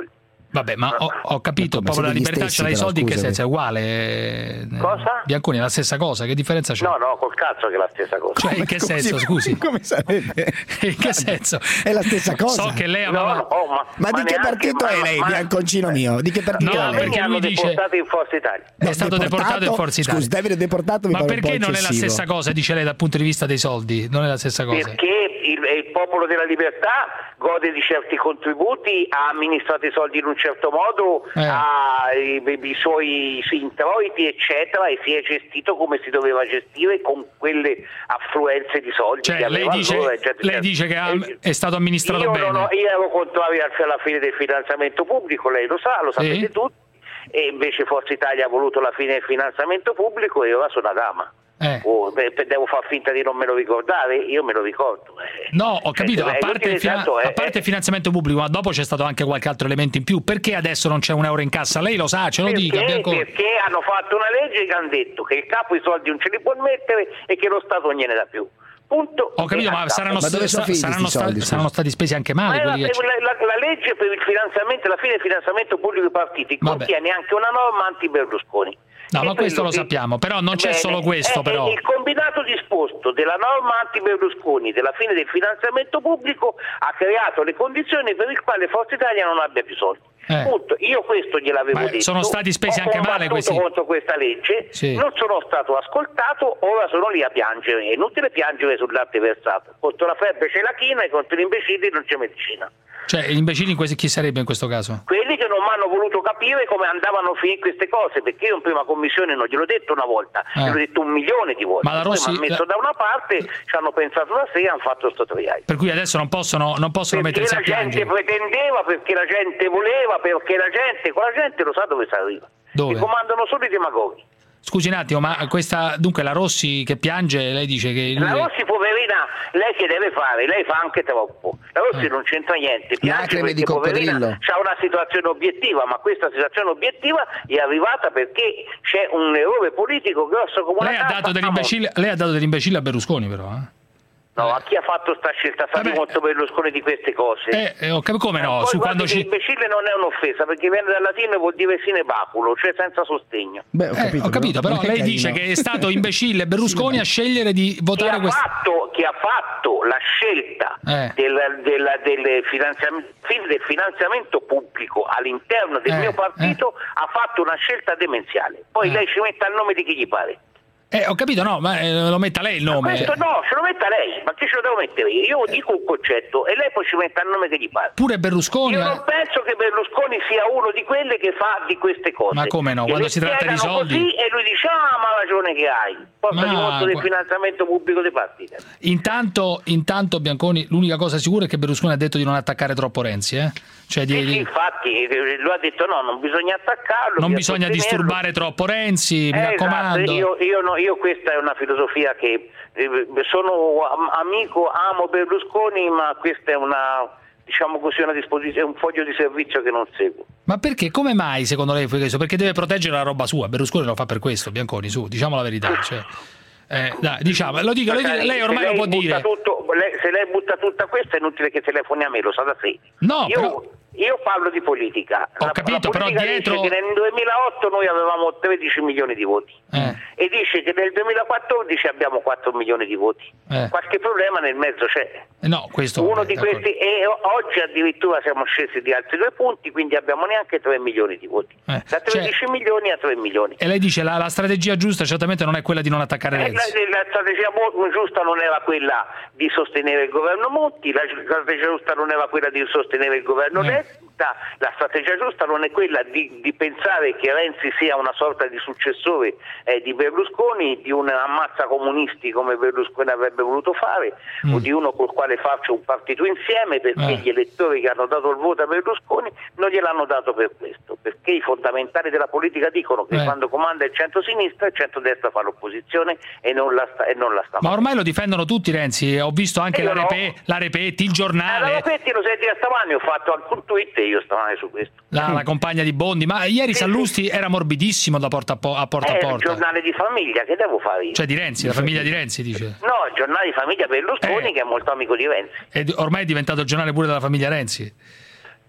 Vabbè, ma ho, ho capito, il Popolo della Libertà ce l'ha i soldi, in che senso è uguale? Cosa? Bianconi è la stessa cosa, che differenza c'è? No, no, col cazzo che è la stessa cosa. Cioè, in che Come senso, si- scusi? Come sarebbe? In che senso? È la stessa cosa. So che lei No, aveva... no, oh, ma, Ma di che neanche- partito ma- è lei, ma- bianconcino mio? Di che partito No, è Ma lei? perché mi hanno lui dice- deportato in Forza Italia. È stato deportato in Forza Italia. Scusi, Davide deportato mi Ma pare un perché po' non è la eccessivo. stessa cosa, dice lei, dal punto di vista dei soldi? Non è la stessa cosa. Perché il, il Popolo della Libertà gode di certi contributi, ha amministrato i soldi in un certo modo, Eh. ha i, i suoi i suoi introiti eccetera, e si è gestito come si doveva gestire con quelle affluenze di soldi che Cioè, lei aveva dice, allora, eccetera, lei eccetera. dice che ha- E- è stato amministrato io bene. non ho- io ero contrario alla fine del finanziamento pubblico, lei lo sa, lo sapete Sì. tutti, e invece Forza Italia ha voluto la fine del finanziamento pubblico e ora sono a gama. Eh. Oh, beh, devo far finta di non me lo ricordare? Io me lo ricordo. eh. No, ho capito, Cioè, a è parte, inutile il fina- tanto, eh, a parte il finanziamento pubblico, ma dopo c'è stato anche qualche altro elemento in più. Perché adesso non c'è un euro in cassa? Lei lo sa, ce lo dica. Perché, Bianconi. perché hanno fatto una legge che hanno detto che il capo i soldi non ce li può mettere e che lo Stato non gliene dà più. Punto. Ho capito, ma saranno, Ma dove sono sa- finiti saranno, sti soldi, sta- saranno stati spesi anche Ma male. è la, quelli che c'è. la- la- la legge per il finanziamento, la fine del finanziamento pubblico ai partiti Vabbè. contiene anche una norma anti-Berlusconi. No, E ma questo quello lo che- sappiamo, però non c'è Bene, solo questo, è- però. è il combinato disposto della norma anti-Berlusconi della fine del finanziamento pubblico ha creato le condizioni per il quale Forza Italia non abbia più soldi. Eh. Punto. Io questo gliel'avevo Ma detto. sono stati spesi Ho anche male combattuto questi- contro questa legge, Sì. non sono stato ascoltato, ora sono lì a piangere. È inutile piangere sul latte versato. Contro la febbre c'è la china e contro gli imbecilli non c'è medicina. Cioè, gli imbecilli in questo, chi sarebbe in questo caso? Quelli che non mi hanno voluto capire come andavano a finire queste cose, perché io in prima commissione non gliel'ho detto una volta, Eh. gliel'ho detto un milione di volte. Ma la Poi Rossi- mi hanno messo la- da una parte, ci hanno pensato da sé e hanno fatto sto triaio. Per cui adesso non possono, non possono Perché mettersi la a gente piangere. pretendeva, perché la gente voleva, perché la gente, qua la gente lo sa dove si arriva. Dove? Li comandano solo i demagoghi. Scusi un attimo, ma questa, dunque la Rossi che piange, lei dice che... La lui- Rossi, poverina, lei che deve fare? Lei fa anche troppo. La Rossi Eh. non c'entra niente, piange Lacrime di perché poverina coccodrillo. c'ha una situazione obiettiva, ma questa situazione obiettiva è arrivata perché c'è un errore politico grosso come una Lei ha, casa dato a dell'imbecille, lei ha dato dell'imbecille a Berlusconi, però. Eh? No, a chi ha fatto sta scelta sa di molto Berlusconi di queste cose. Eh, eh, ho capito come no, Poi su guardi quando che ci... imbecille non è un'offesa, perché viene dal latino e vuol dire sine baculo, cioè senza sostegno. Beh, ho Eh, capito, ho capito, però non è lei carino. dice che è stato imbecille Berlusconi a scegliere di Chi votare ha, questo... fatto, chi ha fatto la scelta Eh. del, del- del finanziam- fin- del finanziamento pubblico all'interno del Eh, mio partito ha fatto una scelta demenziale. Poi Eh. lei ci mette al nome di chi gli pare. Eh, ho capito, no, ma eh, lo metta lei il nome. Questo no, ce lo metta lei, ma che ce lo devo mettere io? Io dico un concetto e lei poi ci mette al nome che gli pare. Pure Berlusconi... Io eh. non penso che Berlusconi sia uno di quelli che fa di queste cose. Ma come no? Che Quando le si tratta di spiegano soldi? Così, e lui dice, ah, ma ragione che hai. Porta di Ma molto del qua- finanziamento pubblico dei partiti. Intanto, intanto, Bianconi, l'unica cosa sicura è che Berlusconi ha detto di non attaccare troppo Renzi, eh? Cioè di, Sì, sì, di- infatti eh, lui ha detto no, non bisogna attaccarlo. non bisogna bisogna sostenerlo. disturbare troppo Renzi, mi Eh, raccomando. esatto, io, io no- io questa è una filosofia che eh, sono am- amico, amo Berlusconi, ma questa è una, diciamo così, una disposizione, un foglio di servizio che non seguo. Ma perché? Come mai secondo lei fa questo? Perché deve proteggere la roba sua. Berlusconi lo fa per questo, Bianconi, su, diciamo la verità. Cioè, eh, dai, diciamo, lo dica, lo dica, lei ormai Se lo può butta dire. tutto- lei- se lei butta tutta questa è inutile che telefoni a me, lo sa da sé. No, io, però- io parlo di politica. Ho La- capito, la però politica dietro- dice che nel duemilaotto noi avevamo tredici milioni di voti Eh, e dice che nel duemilaquattordici abbiamo quattro milioni di voti. Eh. Qualche problema nel mezzo c'è. eh, no, questo... Uno eh, di d'accordo. questi, e o- oggi addirittura siamo scesi di altri due punti, quindi abbiamo neanche tre milioni di voti. Eh, Da tredici milioni a tre milioni. E lei dice la, la strategia giusta certamente non è quella di non attaccare Eh, La, Renzi. la strategia mo- giusta non era quella di sostenere il governo Monti, la strategia giusta non era quella di sostenere il governo Eh. Letta, la strategia giusta non è quella di, di pensare che Renzi sia una sorta di successore eh, di Berlusconi, di un ammazza comunisti come Berlusconi avrebbe voluto fare, Mm. o di uno col quale faccio un partito insieme, perché Eh. gli elettori che hanno dato il voto a Berlusconi non gliel'hanno dato per questo, perché i fondamentali della politica dicono che Eh. quando comanda il centro-sinistra, il centro-destra fa l'opposizione e non la sta, e non la sta Ma ormai lo difendono tutti Renzi, ho visto anche E la, io no. Repe, la Repetti, il Eh, giornale, allora Petti lo senti da stamani, ho fatto anche un tweet e io stamane su questo. la, la compagna di Bondi, ma ieri Sì, Sallusti era morbidissimo da porta a, po- a porta È a il porta. giornale di famiglia, che devo fare io? Cioè di Renzi, la famiglia di Renzi dice. No, il giornale di famiglia Berlusconi Eh. che è molto amico di Renzi. E ormai è diventato il giornale pure della famiglia Renzi.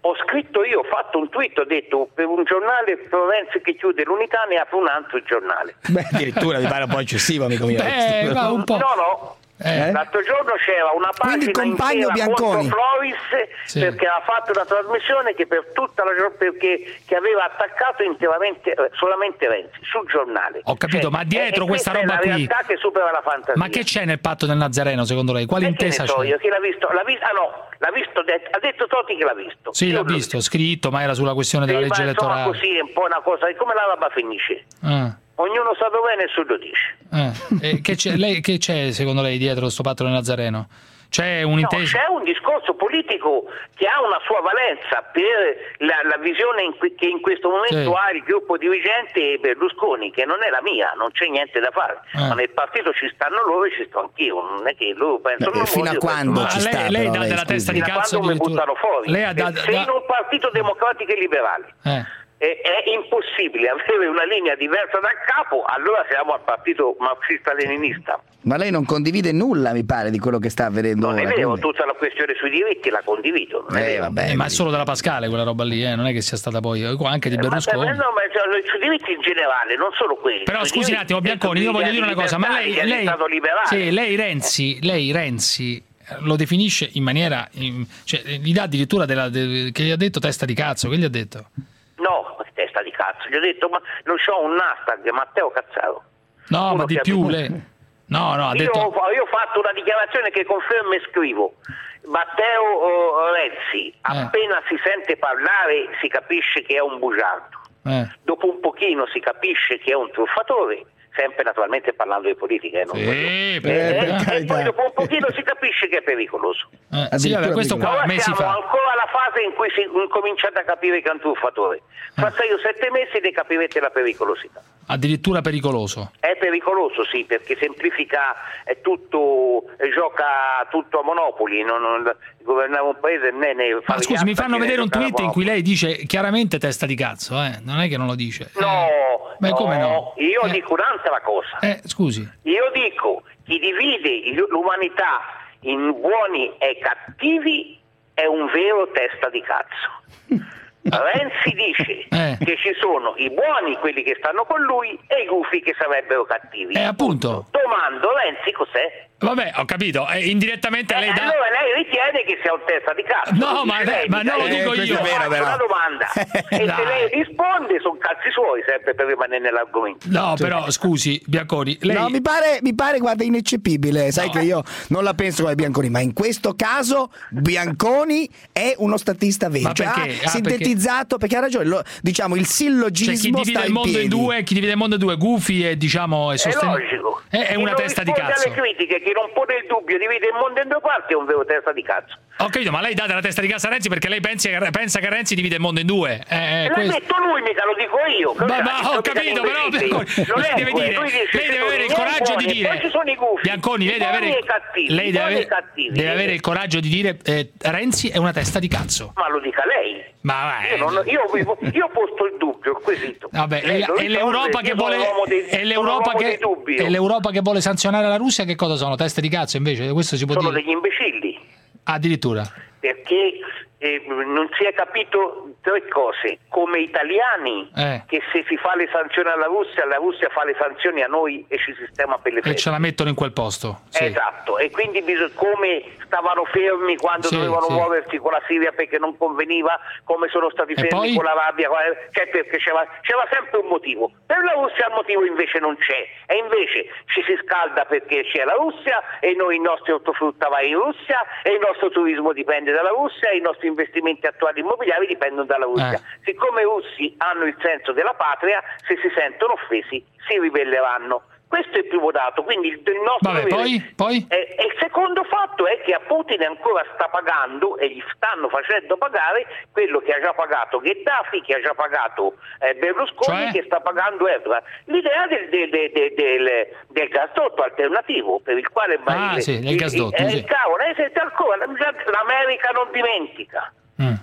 Ho scritto io, ho fatto un tweet, ho detto per un giornale Renzi che chiude l'Unità ne apre un altro giornale. Beh, addirittura mi pare un po' eccessivo, amico mio. Beh, ma un po'. No, no. Eh? L'altro giorno c'era una Quindi pagina compagno intera Bianconi. contro Floris Sì. perché aveva fatto una trasmissione che per tutta la giornata perché che aveva attaccato interamente eh, solamente Renzi sul giornale. Ho capito, Cioè, ma dietro e- e questa roba è la qui- realtà che supera la fantasia. Ma che c'è nel patto del Nazareno secondo lei? Quale E che intesa ne so c'è? io, chi l'ha visto? L'ha visto? Ah no, l'ha visto, det- ha detto Totti che l'ha visto. Sì, Io l'ho visto, scritto, ma era sulla questione della Sì, legge ma insomma elettorale. così è un po' una cosa, e come la roba finisce? Ah, Ognuno sa dove e nessuno lo dice. eh. E che c'è, lei, che c'è secondo lei dietro sto patto del Nazareno? C'è No, un'intesa? c'è un discorso politico che ha una sua valenza per la, la visione in cui- che in questo momento Sì. ha il gruppo dirigente Berlusconi, che non è la mia, non c'è niente da fare. Eh. Ma nel partito ci stanno loro e ci sto anch'io, non è che loro pensano Beh, un fino modo, a io penso quando un ci altro. sta, lei, lei però, dà lei, della scusi. testa di Fino a cazzo quando mi addirittura. buttano fuori. Lei ha da- E se da- in un partito democratico e liberale Eh. è, è impossibile avere una linea diversa dal capo, allora siamo al partito marxista-leninista. Ma lei non condivide nulla, mi pare, di quello che sta avvenendo Non è ora. vero, quindi- tutta la questione sui diritti la condivido. Non è Eh, vero. vabbè, Eh, ma è solo della Pascale quella roba lì, eh? Non è che sia stata poi eh, anche di Ma, Berlusconi. no, ma cioè, sui diritti in generale, non solo quelli. Però Sui scusi un diritti attimo, Bianconi, io voglio dire una cosa, ma lei, libertari, che è lei, stato liberale. sì, lei Renzi, lei Renzi lo definisce in maniera, in- cioè, gli dà addirittura della, de- che gli ha detto testa di cazzo, che gli ha detto? No, testa di cazzo. Gli ho detto, ma non c'ho un hashtag, Matteo Cazzaro. No, Uno ma di che ha più, detto- lei... No, no, ha Io, detto... ho, io ho fatto una dichiarazione che conferma e scrivo. Matteo oh, Renzi, appena si sente parlare si capisce che è un bugiardo. Eh. Dopo un pochino si capisce che è un truffatore, sempre naturalmente parlando di politica. Eh, non Sì, voglio- per- Eh, per e carità. poi dopo un pochino si capisce che è pericoloso. Eh, sì, vabbè, questo qua Ora mesi siamo fa. ancora alla fase in cui si incominciate a capire che è un truffatore. Fra sei o sette mesi ne capirete la pericolosità. Addirittura pericoloso. È pericoloso, sì, perché semplifica è tutto, eh, gioca tutto a monopoli, non, non, governare un paese né ne Ma scusi, mi fanno vedere un tweet in cui lei dice chiaramente testa di cazzo, eh? Non è che non lo dice. No, Ma no, come no? io dico un'altra cosa. Eh, scusi. Io dico, chi divide l'umanità in buoni e cattivi è un vero testa di cazzo. Renzi dice Eh. che ci sono i buoni, quelli che stanno con lui, e i gufi che sarebbero cattivi. Eh, appunto. Domando, Renzi cos'è? Vabbè, ho capito, eh, indirettamente lei Eh, dà... allora lei ritiene che sia un testa di cazzo. No, Lo ma- dice lei, ma non lo mica dico io. io. Io Vero, faccio però. una domanda e se Dai. lei risponde sono cazzi suoi, sempre per rimanere nell'argomento. No, però scusi, Bianconi, lei... No, mi pare, mi pare, guarda, ineccepibile. Sai che io non la penso come Bianconi, ma in questo caso Bianconi è uno statista vero. Ma Cioè, perché? ha Ah, sintetizzato, perché ha ragione, lo- diciamo il sillogismo Cioè, chi divide sta il in mondo in piedi. due, chi divide il mondo in due, Gufi e diciamo è È sostenibile. logico. È, è Chi una non testa di risponde cazzo. alle critiche, chi non pone il dubbio, divide il mondo in due parti, è un vero testa di cazzo. Ho capito, ma lei dà della testa di cazzo a Renzi perché lei pensa che, pensa che Renzi divide il mondo in due. Eh, eh, L'ha questo- detto lui, mica lo dico io. Ma, Cioè, ma dico ho mica capito, dei però imbecilli. Bianconi, Non lei è deve quello. dire, Lui dice lei che deve sono avere i il coraggio di buoni, dire. poi ci sono i gufi, Bianconi, lei i deve buoni avere, e i cattivi, lei i deve buoni e i avere, cattivi. deve avere il coraggio di dire eh, Renzi è una testa di cazzo. Ma lo dica lei. Ma Io, non- io, avevo- io ho posto il dubbio, il quesito. Vabbè, Lei e, lo e l'Europa risolve, che io vuole sono l'uomo dei- e sono l'Europa l'uomo che dei dubbi, e io. l'Europa che vuole sanzionare la Russia, che cosa sono? Teste di cazzo invece? Questo si può Sono dire. degli imbecilli. Addirittura. Perché eh, non si è capito tre cose, come italiani, Eh. che se si fa le sanzioni alla Russia, la Russia fa le sanzioni a noi e ci sistema per le E feste. ce la mettono in quel posto. Sì. Esatto, e quindi bis- come stavano fermi quando Sì, dovevano sì. muoversi con la Siria perché non conveniva, come sono stati fermi poi? con l'Arabia, cioè perché c'era, c'era sempre un motivo. Per la Russia il motivo invece non c'è, e invece ci si scalda perché c'è la Russia e noi i nostri ortofrutta va in Russia e il nostro turismo dipende dalla Russia e i nostri investimenti attuali immobiliari dipendono dalla Russia. Eh. Siccome i russi hanno il senso della patria, se si sentono offesi si ribelleranno. Questo è il primo dato, quindi il, il nostro Vabbè, dovere- poi? Poi? E, e il secondo fatto è che a Putin ancora sta pagando e gli stanno facendo pagare quello che ha già pagato Gheddafi, che ha già pagato eh, Berlusconi, Cioè? che sta pagando Erdogan. L'idea del, del, del, del, del, del gasdotto alternativo, per il quale Ah, sì, il gasdotto, eh, sì. il cavolo, eh, senti ancora, l'America non dimentica. Mm.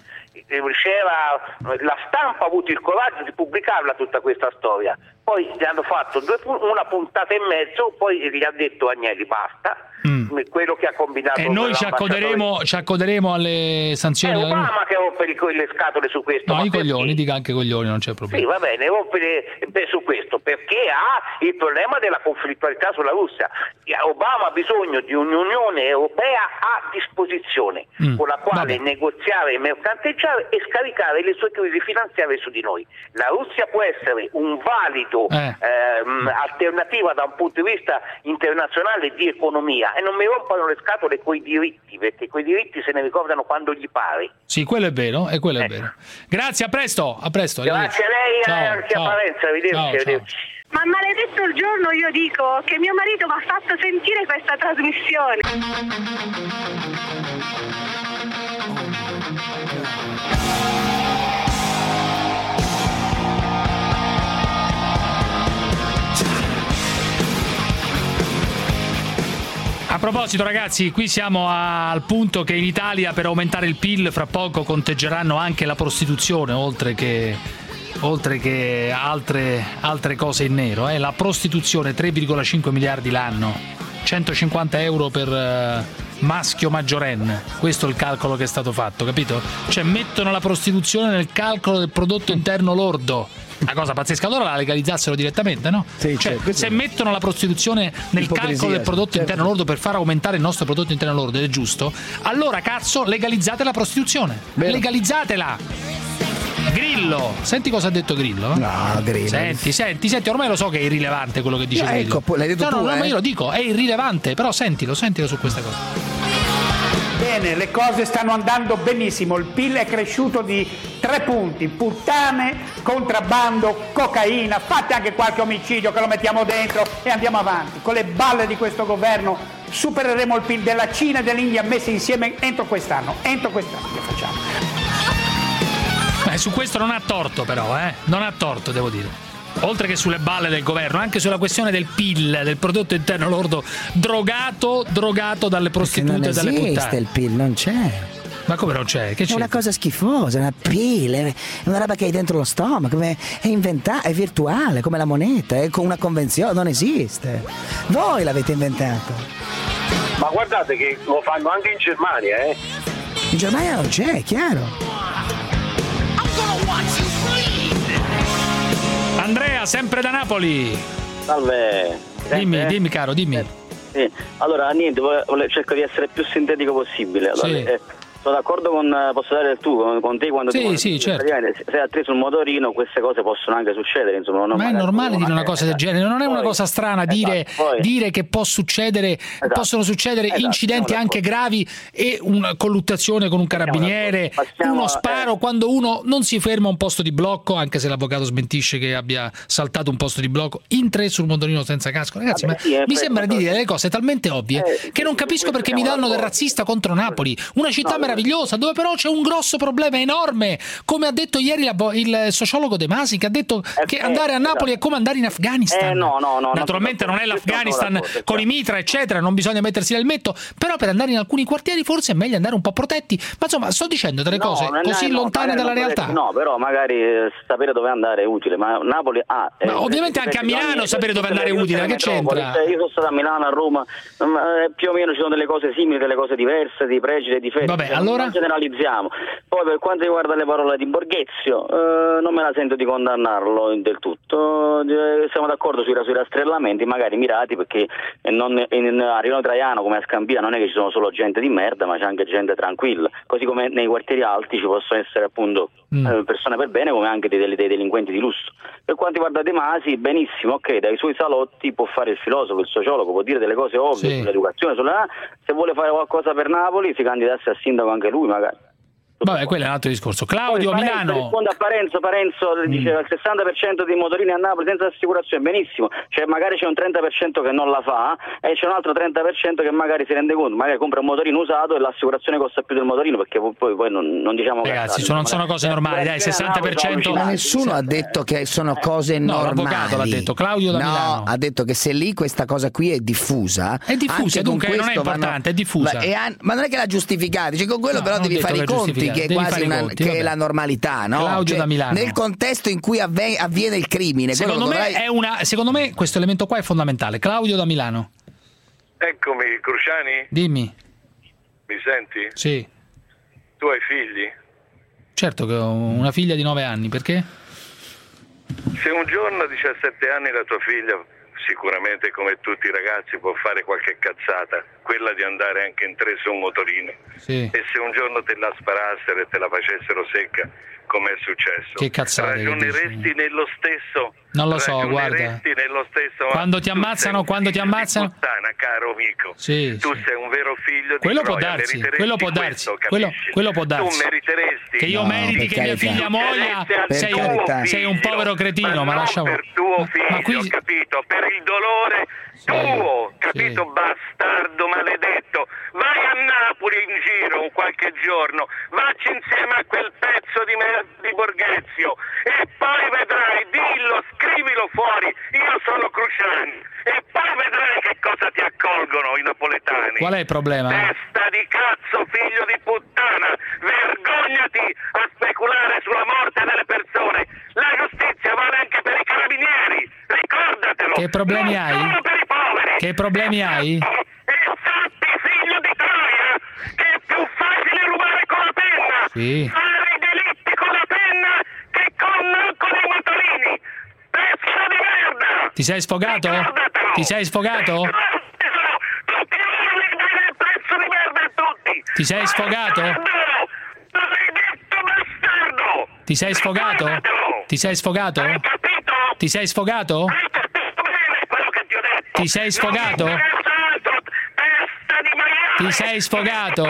C'era, la stampa ha avuto il coraggio di pubblicarla tutta questa storia, poi gli hanno fatto due, pu- una puntata e mezzo, poi gli ha detto Agnelli basta, Mm. quello che ha combinato E noi ci l'ambasciatore- accoderemo, ci accoderemo alle è sanzioni. Obama che ha rotto rompere le scatole su questo. No, ma i perché? coglioni, dica anche coglioni, non c'è Sì, problema. va bene, rompere eh, su questo, perché ha il problema della conflittualità sulla Russia. Obama ha bisogno di un'Unione Europea a disposizione, Mm, con la quale vabbè. negoziare, mercanteggiare e scaricare le sue crisi finanziarie su di noi. La Russia può essere un valido Eh. ehm, alternativa da un punto di vista internazionale di economia, e non mi rompano le scatole coi diritti, perché quei diritti se ne ricordano quando gli pare. Sì, quello è vero, e quello è vero. Grazie, a presto, a presto. Grazie a lei e Ciao, anche ciao. a Parenza, arrivederci. Ciao, ciao. arrivederci. Ma maledetto il giorno, io dico, che mio marito mi ha fatto sentire questa trasmissione. A proposito, ragazzi, qui siamo a- al punto che in Italia per aumentare il P I L fra poco conteggeranno anche la prostituzione, oltre che, oltre che altre, altre cose in nero. Eh. La prostituzione, tre virgola cinque miliardi l'anno, centocinquanta euro per eh, maschio maggiorenne. Questo è il calcolo che è stato fatto, capito? Cioè mettono la prostituzione nel calcolo del prodotto interno lordo. Una cosa pazzesca, allora la legalizzassero direttamente, no? Sì, cioè, certo. se mettono la prostituzione nel Ipocrisia, calcolo del prodotto certo. interno lordo per far aumentare il nostro prodotto interno lordo, ed è giusto, allora cazzo legalizzate la prostituzione. Vero. Legalizzatela. Grillo, senti cosa ha detto Grillo? No, Grillo. Senti, senti, senti, ormai lo so che è irrilevante quello che dice No, Grillo. ecco, poi l'hai detto no, tu, no, no, eh. ma io lo dico, è irrilevante, però sentilo, sentilo su questa cosa. Bene, le cose stanno andando benissimo, il P I L è cresciuto di tre punti, puttane, contrabbando, cocaina, fate anche qualche omicidio che lo mettiamo dentro e andiamo avanti. Con le balle di questo governo supereremo il P I L della Cina e dell'India messi insieme entro quest'anno, entro quest'anno che facciamo. Eh, su questo non ha torto però, eh? Non ha torto, devo dire. Oltre che sulle balle del governo, anche sulla questione del P I L, del prodotto interno lordo, drogato, drogato dalle prostitute non e dalle esiste puttane. il P I L, non c'è. Ma come non c'è? Che È c'è? una cosa schifosa, è una P I L, è una roba che hai dentro lo stomaco, è inventata, è virtuale, come la moneta, è con una convenzione, non esiste. Voi l'avete inventato. Ma guardate che lo fanno anche in Germania, eh? In Germania non c'è, è chiaro. Andrea, sempre da Napoli. Salve. Dimmi, Sente? dimmi caro, dimmi. Sì. Allora, niente, vole- vole- cerco di essere più sintetico possibile. Allora, Sì. eh, sono d'accordo con, posso dare il tu, con, con te quando Sì, ti sì, certo. praticamente se sei atteso sul motorino, queste cose possono anche succedere, insomma, non Ma è magari- normale dire una eh, cosa del genere, non è una poi- cosa strana dire, esatto, poi- dire che può succedere, possono succedere Esatto, incidenti siamo anche gravi e una colluttazione con un carabiniere, Passiamo uno a- sparo quando uno non si ferma a un posto di blocco, anche se l'avvocato smentisce che abbia saltato un posto di blocco, in tre sul motorino senza casco. Ragazzi, Vabbè, ma sì, eh, mi poi- sembra di dire delle cose talmente ovvie Eh, che non capisco perché mi siamo danno del d'accordo. razzista contro Napoli, una città No, meravigliosa dove però c'è un grosso problema enorme, come ha detto ieri la bo- il sociologo De Masi, che ha detto che eh, andare a Napoli è come andare in Afghanistan. Eh, no, no, no, Naturalmente non è non sono l'Afghanistan d'accordo, con i mitra eccetera, non bisogna mettersi l'elmetto, però per andare in alcuni quartieri forse è meglio andare un po' protetti. Ma insomma, sto dicendo delle No, cose non è- così no, lontane magari dalla non realtà. potete- No, però magari eh, sapere dove andare è utile, ma Napoli ha... eh, Ma ovviamente anche a Milano sapere dove andare è utile, che c'entra? Io sono stato a Milano, a Roma, ma, eh, più o meno ci sono delle cose simili, delle cose diverse, dei pregi, dei difetti. Vabbè, cioè, allora? Non generalizziamo. Poi per quanto riguarda le parole di Borghezio, eh, non me la sento di condannarlo del tutto. Eh, siamo d'accordo sui, sui rastrellamenti, magari mirati, perché non, in, a Rione Traiano come a Scampia non è che ci sono solo gente di merda, ma c'è anche gente tranquilla. Così come nei quartieri alti ci possono essere appunto Mm. eh, persone per bene, come anche dei, dei, dei delinquenti di lusso. Per quanto riguarda De Masi, benissimo, ok, dai suoi salotti può fare il filosofo, il sociologo, può dire delle cose ovvie Sì. sull'educazione, sulla... se vuole fare qualcosa per Napoli si candidasse a sindaco anche lui magari. Vabbè, quello è un altro discorso. Claudio, Poi a Parenzo, Milano. risponde a Parenzo, Parenzo diceva il sessanta per cento dei motorini a Napoli senza assicurazione, benissimo, cioè magari c'è un trenta per cento che non la fa e c'è un altro trenta per cento che magari si rende conto, magari compra un motorino usato e l'assicurazione costa più del motorino, perché poi, poi non, non diciamo Ragazzi, cazzate, sono- insomma. sono cose normali, dai, sessanta per cento. Ma nessuno ha detto che sono cose No, normali. l'avvocato l'ha detto, Claudio da no, Milano. ha detto che se lì questa cosa qui è diffusa, È diffusa, anche dunque con non è questo importante, vanno- è diffusa. Ma, e an- ma non è che l'ha giustificata, dice, con quello No, però non ho devi detto fare i che è conti, che è giustificata, devi quasi fare i una, conti, che è vabbè. la normalità, no? Claudio Cioè, da Milano. nel contesto in cui avve- avviene il crimine, quello Secondo lo me, dovrai- è una, secondo me questo elemento qua è fondamentale. Claudio da Milano, Eccomi, Cruciani, dimmi. mi senti? Sì, Tu hai figli? Certo che ho una figlia di nove anni, perché? Se un giorno a diciassette anni la tua figlia, sicuramente come tutti i ragazzi, può fare qualche cazzata, quella di andare anche in tre su un motorino, sì. E se un giorno te la sparassero e te la facessero secca, come è successo, che cazzate, ragioneresti nello stesso? Non lo so, guarda. Nello stesso, quando ti ammazzano, quando ti ammazzano, di puttana, caro amico. Sì, tu sì. sei un vero figlio quello di può Troia, darsi, meriteresti quello può darsi, questo, quello, quello può darsi. Tu meriteresti che io no, meriti che mia figlia muoia, sei un, sei un povero cretino, ma, ma lasciamo. Per tuo figlio, ma qui... ho capito, per il dolore sì, tuo, capito, sì. Bastardo maledetto. Vai a Napoli in giro un qualche giorno, vacci insieme a quel pezzo di, me- di Borghezio e poi vedrai, dillo, scrivilo fuori, io sono Cruciani, e poi vedrai che cosa ti accolgono i napoletani. Qual è il problema? Testa di cazzo, figlio di puttana, vergognati a speculare sulla morte delle persone. La giustizia vale anche per i carabinieri, ricordatelo. Che problemi non hai? solo per i poveri. Che problemi hai? Sì. Fare i delitti con la penna che con, con i motorini. Pezzo di merda! Ti sei sfogato? Ricordatelo. Ti sei sfogato? Pezzo di merda a tutti! Ti sei sfogato? Ti sei sfogato? Ti sei sfogato? Ti sei sfogato? Ti sei sfogato? Ti sei sfogato?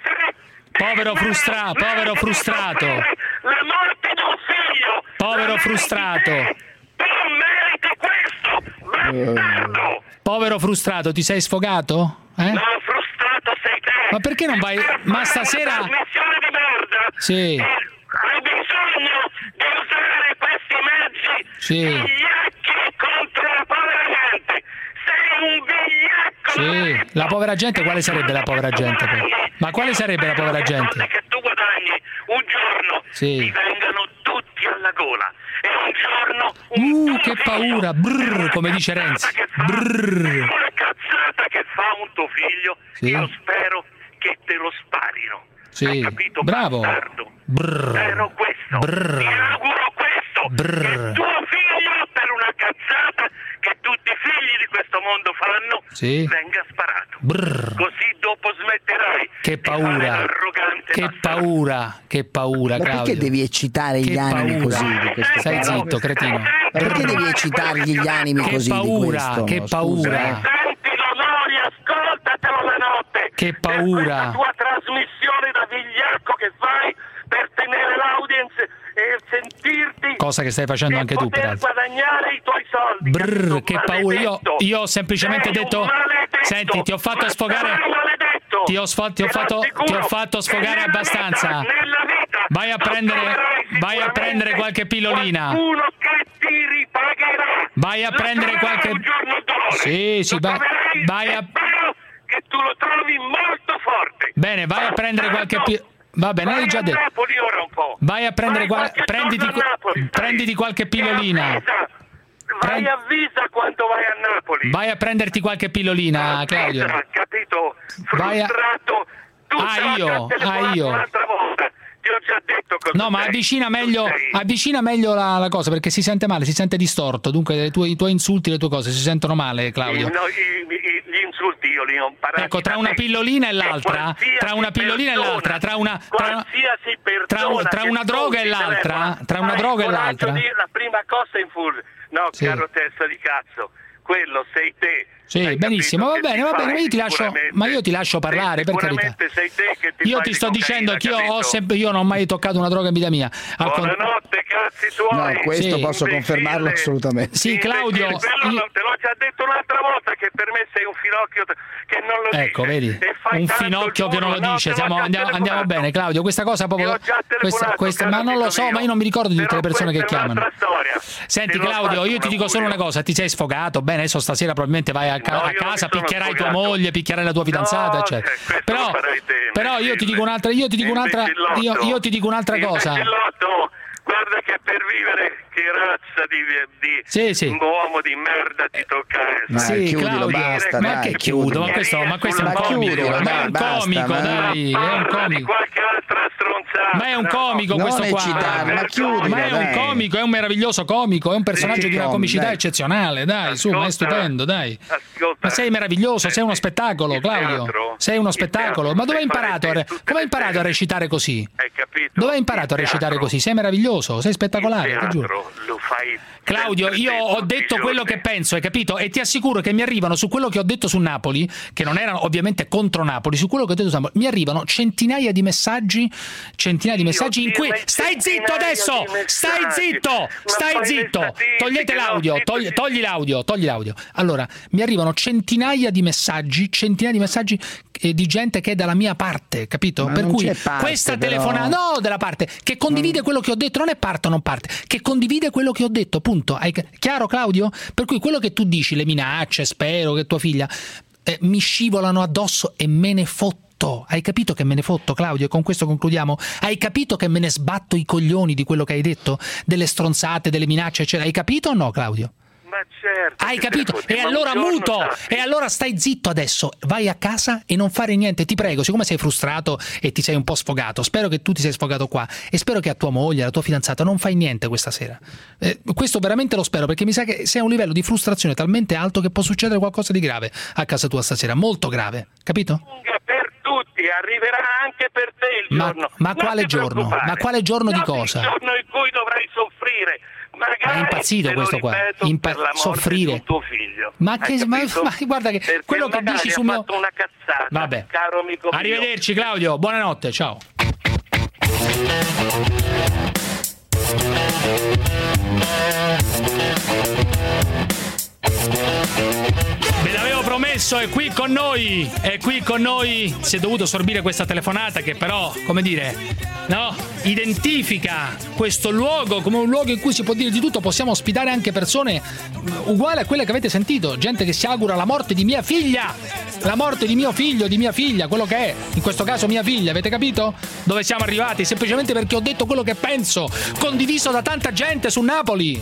Povero frustrato, povero frustrato. La morte di un figlio. Povero frustrato. Tu meriti questo, bastardo. Povero frustrato, ti sei sfogato? Eh? No, frustrato sei te. Ma perché non vai? Ma stasera. Trasmissione di merda. Sì. Hai bisogno di usare questi mezzi. Sì. Vigliacchi contro la povera gente. Sei un vigliacco. Sì. La povera gente, quale sarebbe la povera gente? Poi? Ma quale sarebbe la povera gente? Che tu guadagni un giorno sì. ti vengano tutti alla gola e un giorno un uh che paura, brrr, come dice Renzi, brrr. Una cazzata che fa un tuo figlio, sì. Io spero che te lo sparino. Sì. Hai capito? Bravo. Bastardo. Brrr. Spero questo. Brrr. Ti auguro questo. Brrr. Che tuo figlio per una cazzata che tutti i figli di questo mondo fanno sì. venga sparato. Brrr. Così dopo smetterai. Che paura. Che paura, che paura, Ma Claudio. perché devi eccitare che gli animi paura. così di questo? Stai zitto, cretino. Perché devi eccitargli gli animi che così paura, di questo? Che paura, Senti l'onore, ascoltatelo la notte. Che paura. La tua trasmissione da vigliacco che fai per tenere l'audience e sentirti. Cosa che stai facendo anche tu, peraltro. Guadagnare i tuoi soldi. Brrr, che paura. Io, io ho semplicemente Sei detto. Senti, ti ho fatto sfogare. Ti ho, sfo- ti ho fatto, ti ho fatto sfogare abbastanza. Vai a prendere, vai a prendere qualche pillolina. Uno che ti ripagherà. Vai a prendere qualche. Sì, sì, vai, vai a. Che tu lo trovi molto forte. Bene, vai a prendere qualche pillolina. Va bene, hai già detto. Vai a prendere qual- prenditi, prenditi qualche pillolina. Vai a Visa quando vai a Napoli. Vai a prenderti qualche pillolina, Claudio. Capito? Vai a... Ah, io, ah, io. Ti ho già detto cosa no, ma sei. avvicina meglio, avvicina meglio la, la cosa, perché si sente male, si sente distorto. Dunque i tuoi, i tuoi insulti, le tue cose si sentono male, Claudio. No, i, i, gli insulti io li ho imparati. Ecco, tra una pillolina e l'altra, tra una pillolina e l'altra, tra una tra, tra, tra una droga e l'altra, tra una droga e l'altra. La prima cosa in full. No, sì. Caro testa di cazzo, quello sei te. Sì, benissimo, va bene, va bene, ma io ti lascio, ma io ti lascio parlare, per carità. Sei te che ti io ti sto dicendo che io ho sempre, io non ho mai toccato una droga in vita mia. Al Buonanotte, cazzi tuoi. No, questo sì. posso confermarlo assolutamente. Sì, Claudio. Io... Te l'ho già detto un'altra volta che per me sei un finocchio che non lo ecco, dice. vedi, un finocchio che non lo dice. Siamo, andiamo, andiamo bene, Claudio. Questa cosa proprio. Questa, questa, ma non lo so, ma io non mi ricordo di tutte le persone che chiamano. Senti, Claudio, io ti dico solo una cosa: ti sei sfogato. Bene, adesso stasera probabilmente vai a, ca- a casa, picchierai tua moglie, picchierai la tua fidanzata, eccetera. Però, però io ti dico un'altra, io ti dico un'altra, io, io ti dico un'altra cosa. Guarda che per vivere che razza di, di Sì, sì. uomo di merda ti tocca essere. Sì, Claudio, basta, ma dai, che chiudo? Ma questo, ma questo è un Ma comico, chiudilo, ma è dai, un basta, comico, ma- dai, è un comico. Qualche altra stronzata. Ma è un comico Non questo qua. eccitarmi, ma chiudilo, Ma è un dai. comico, è un meraviglioso comico, è un personaggio Sì, di una Tom, comicità dai. eccezionale, dai, su, ma è stupendo, dai. Ma sei meraviglioso, sei uno spettacolo, Claudio. teatro- Sei uno il spettacolo. teatro Ma dove hai sai fare imparato a re- tutte come hai le imparato a sere. recitare così? Hai capito? Dove hai imparato a Il recitare teatro- così? Sei meraviglioso, sei spettacolare, il ti giuro. teatro lo fai Claudio, sempre io te, ho tutti i detto quello giorni. che penso, hai capito? E ti assicuro che mi arrivano su quello che ho detto su Napoli, che non erano ovviamente contro Napoli, su quello che ho detto su Napoli, mi arrivano centinaia di messaggi, centinaia di messaggi in cui stai zitto adesso, stai zitto, stai zitto, togliete l'audio, togli, togli l'audio, togli l'audio. Allora, mi arrivano centinaia di messaggi, centinaia di messaggi eh, di gente che è dalla mia parte, capito? Ma Per non cui c'è parte, questa però. telefonata, no, della parte, che condivide quello che ho detto, non è parte o non parte, che condivide quello che ho detto, punto. Hai chiaro, Claudio? Per cui quello che tu dici, le minacce, spero che tua figlia, eh, mi scivolano addosso e me ne fotto. Hai capito che me ne fotto, Claudio? E con questo concludiamo. Hai capito che me ne sbatto i coglioni di quello che hai detto? Delle stronzate, delle minacce, eccetera. Hai capito o no, Claudio? Ma certo. Hai che capito? te ne fotti, E ma allora un giorno muto! sappi. E allora stai zitto adesso, vai a casa e non fare niente, ti prego, siccome sei frustrato e ti sei un po' sfogato, spero che tu ti sei sfogato qua e spero che a tua moglie, alla tua fidanzata non fai niente questa sera. Eh, questo veramente lo spero, perché mi sa che sei a un livello di frustrazione talmente alto che può succedere qualcosa di grave a casa tua stasera, molto grave, capito? Per tutti, arriverà anche per te il Ma, giorno. ma Non quale ti giorno? preoccupare. Ma quale giorno di Non cosa? Il giorno in cui dovrai soffrire. Magari, Ma è impazzito te lo questo qua, ripeto, Impa- per la morte soffrire. di tuo figlio. Ma che Hai ma, capito? ma guarda che Perché quello che magari dici ha su mio fatto una cazzata, Vabbè. caro amico mio. Arrivederci Claudio, buonanotte, ciao. Ve l'avevo promesso, è qui con noi, è qui con noi, si è dovuto sorbire questa telefonata che però, come dire, no, identifica questo luogo come un luogo in cui si può dire di tutto, possiamo ospitare anche persone uguali a quelle che avete sentito, gente che si augura la morte di mia figlia, la morte di mio figlio, di mia figlia, quello che è, in questo caso mia figlia, avete capito? Dove siamo arrivati? Semplicemente perché ho detto quello che penso, condiviso da tanta gente su Napoli.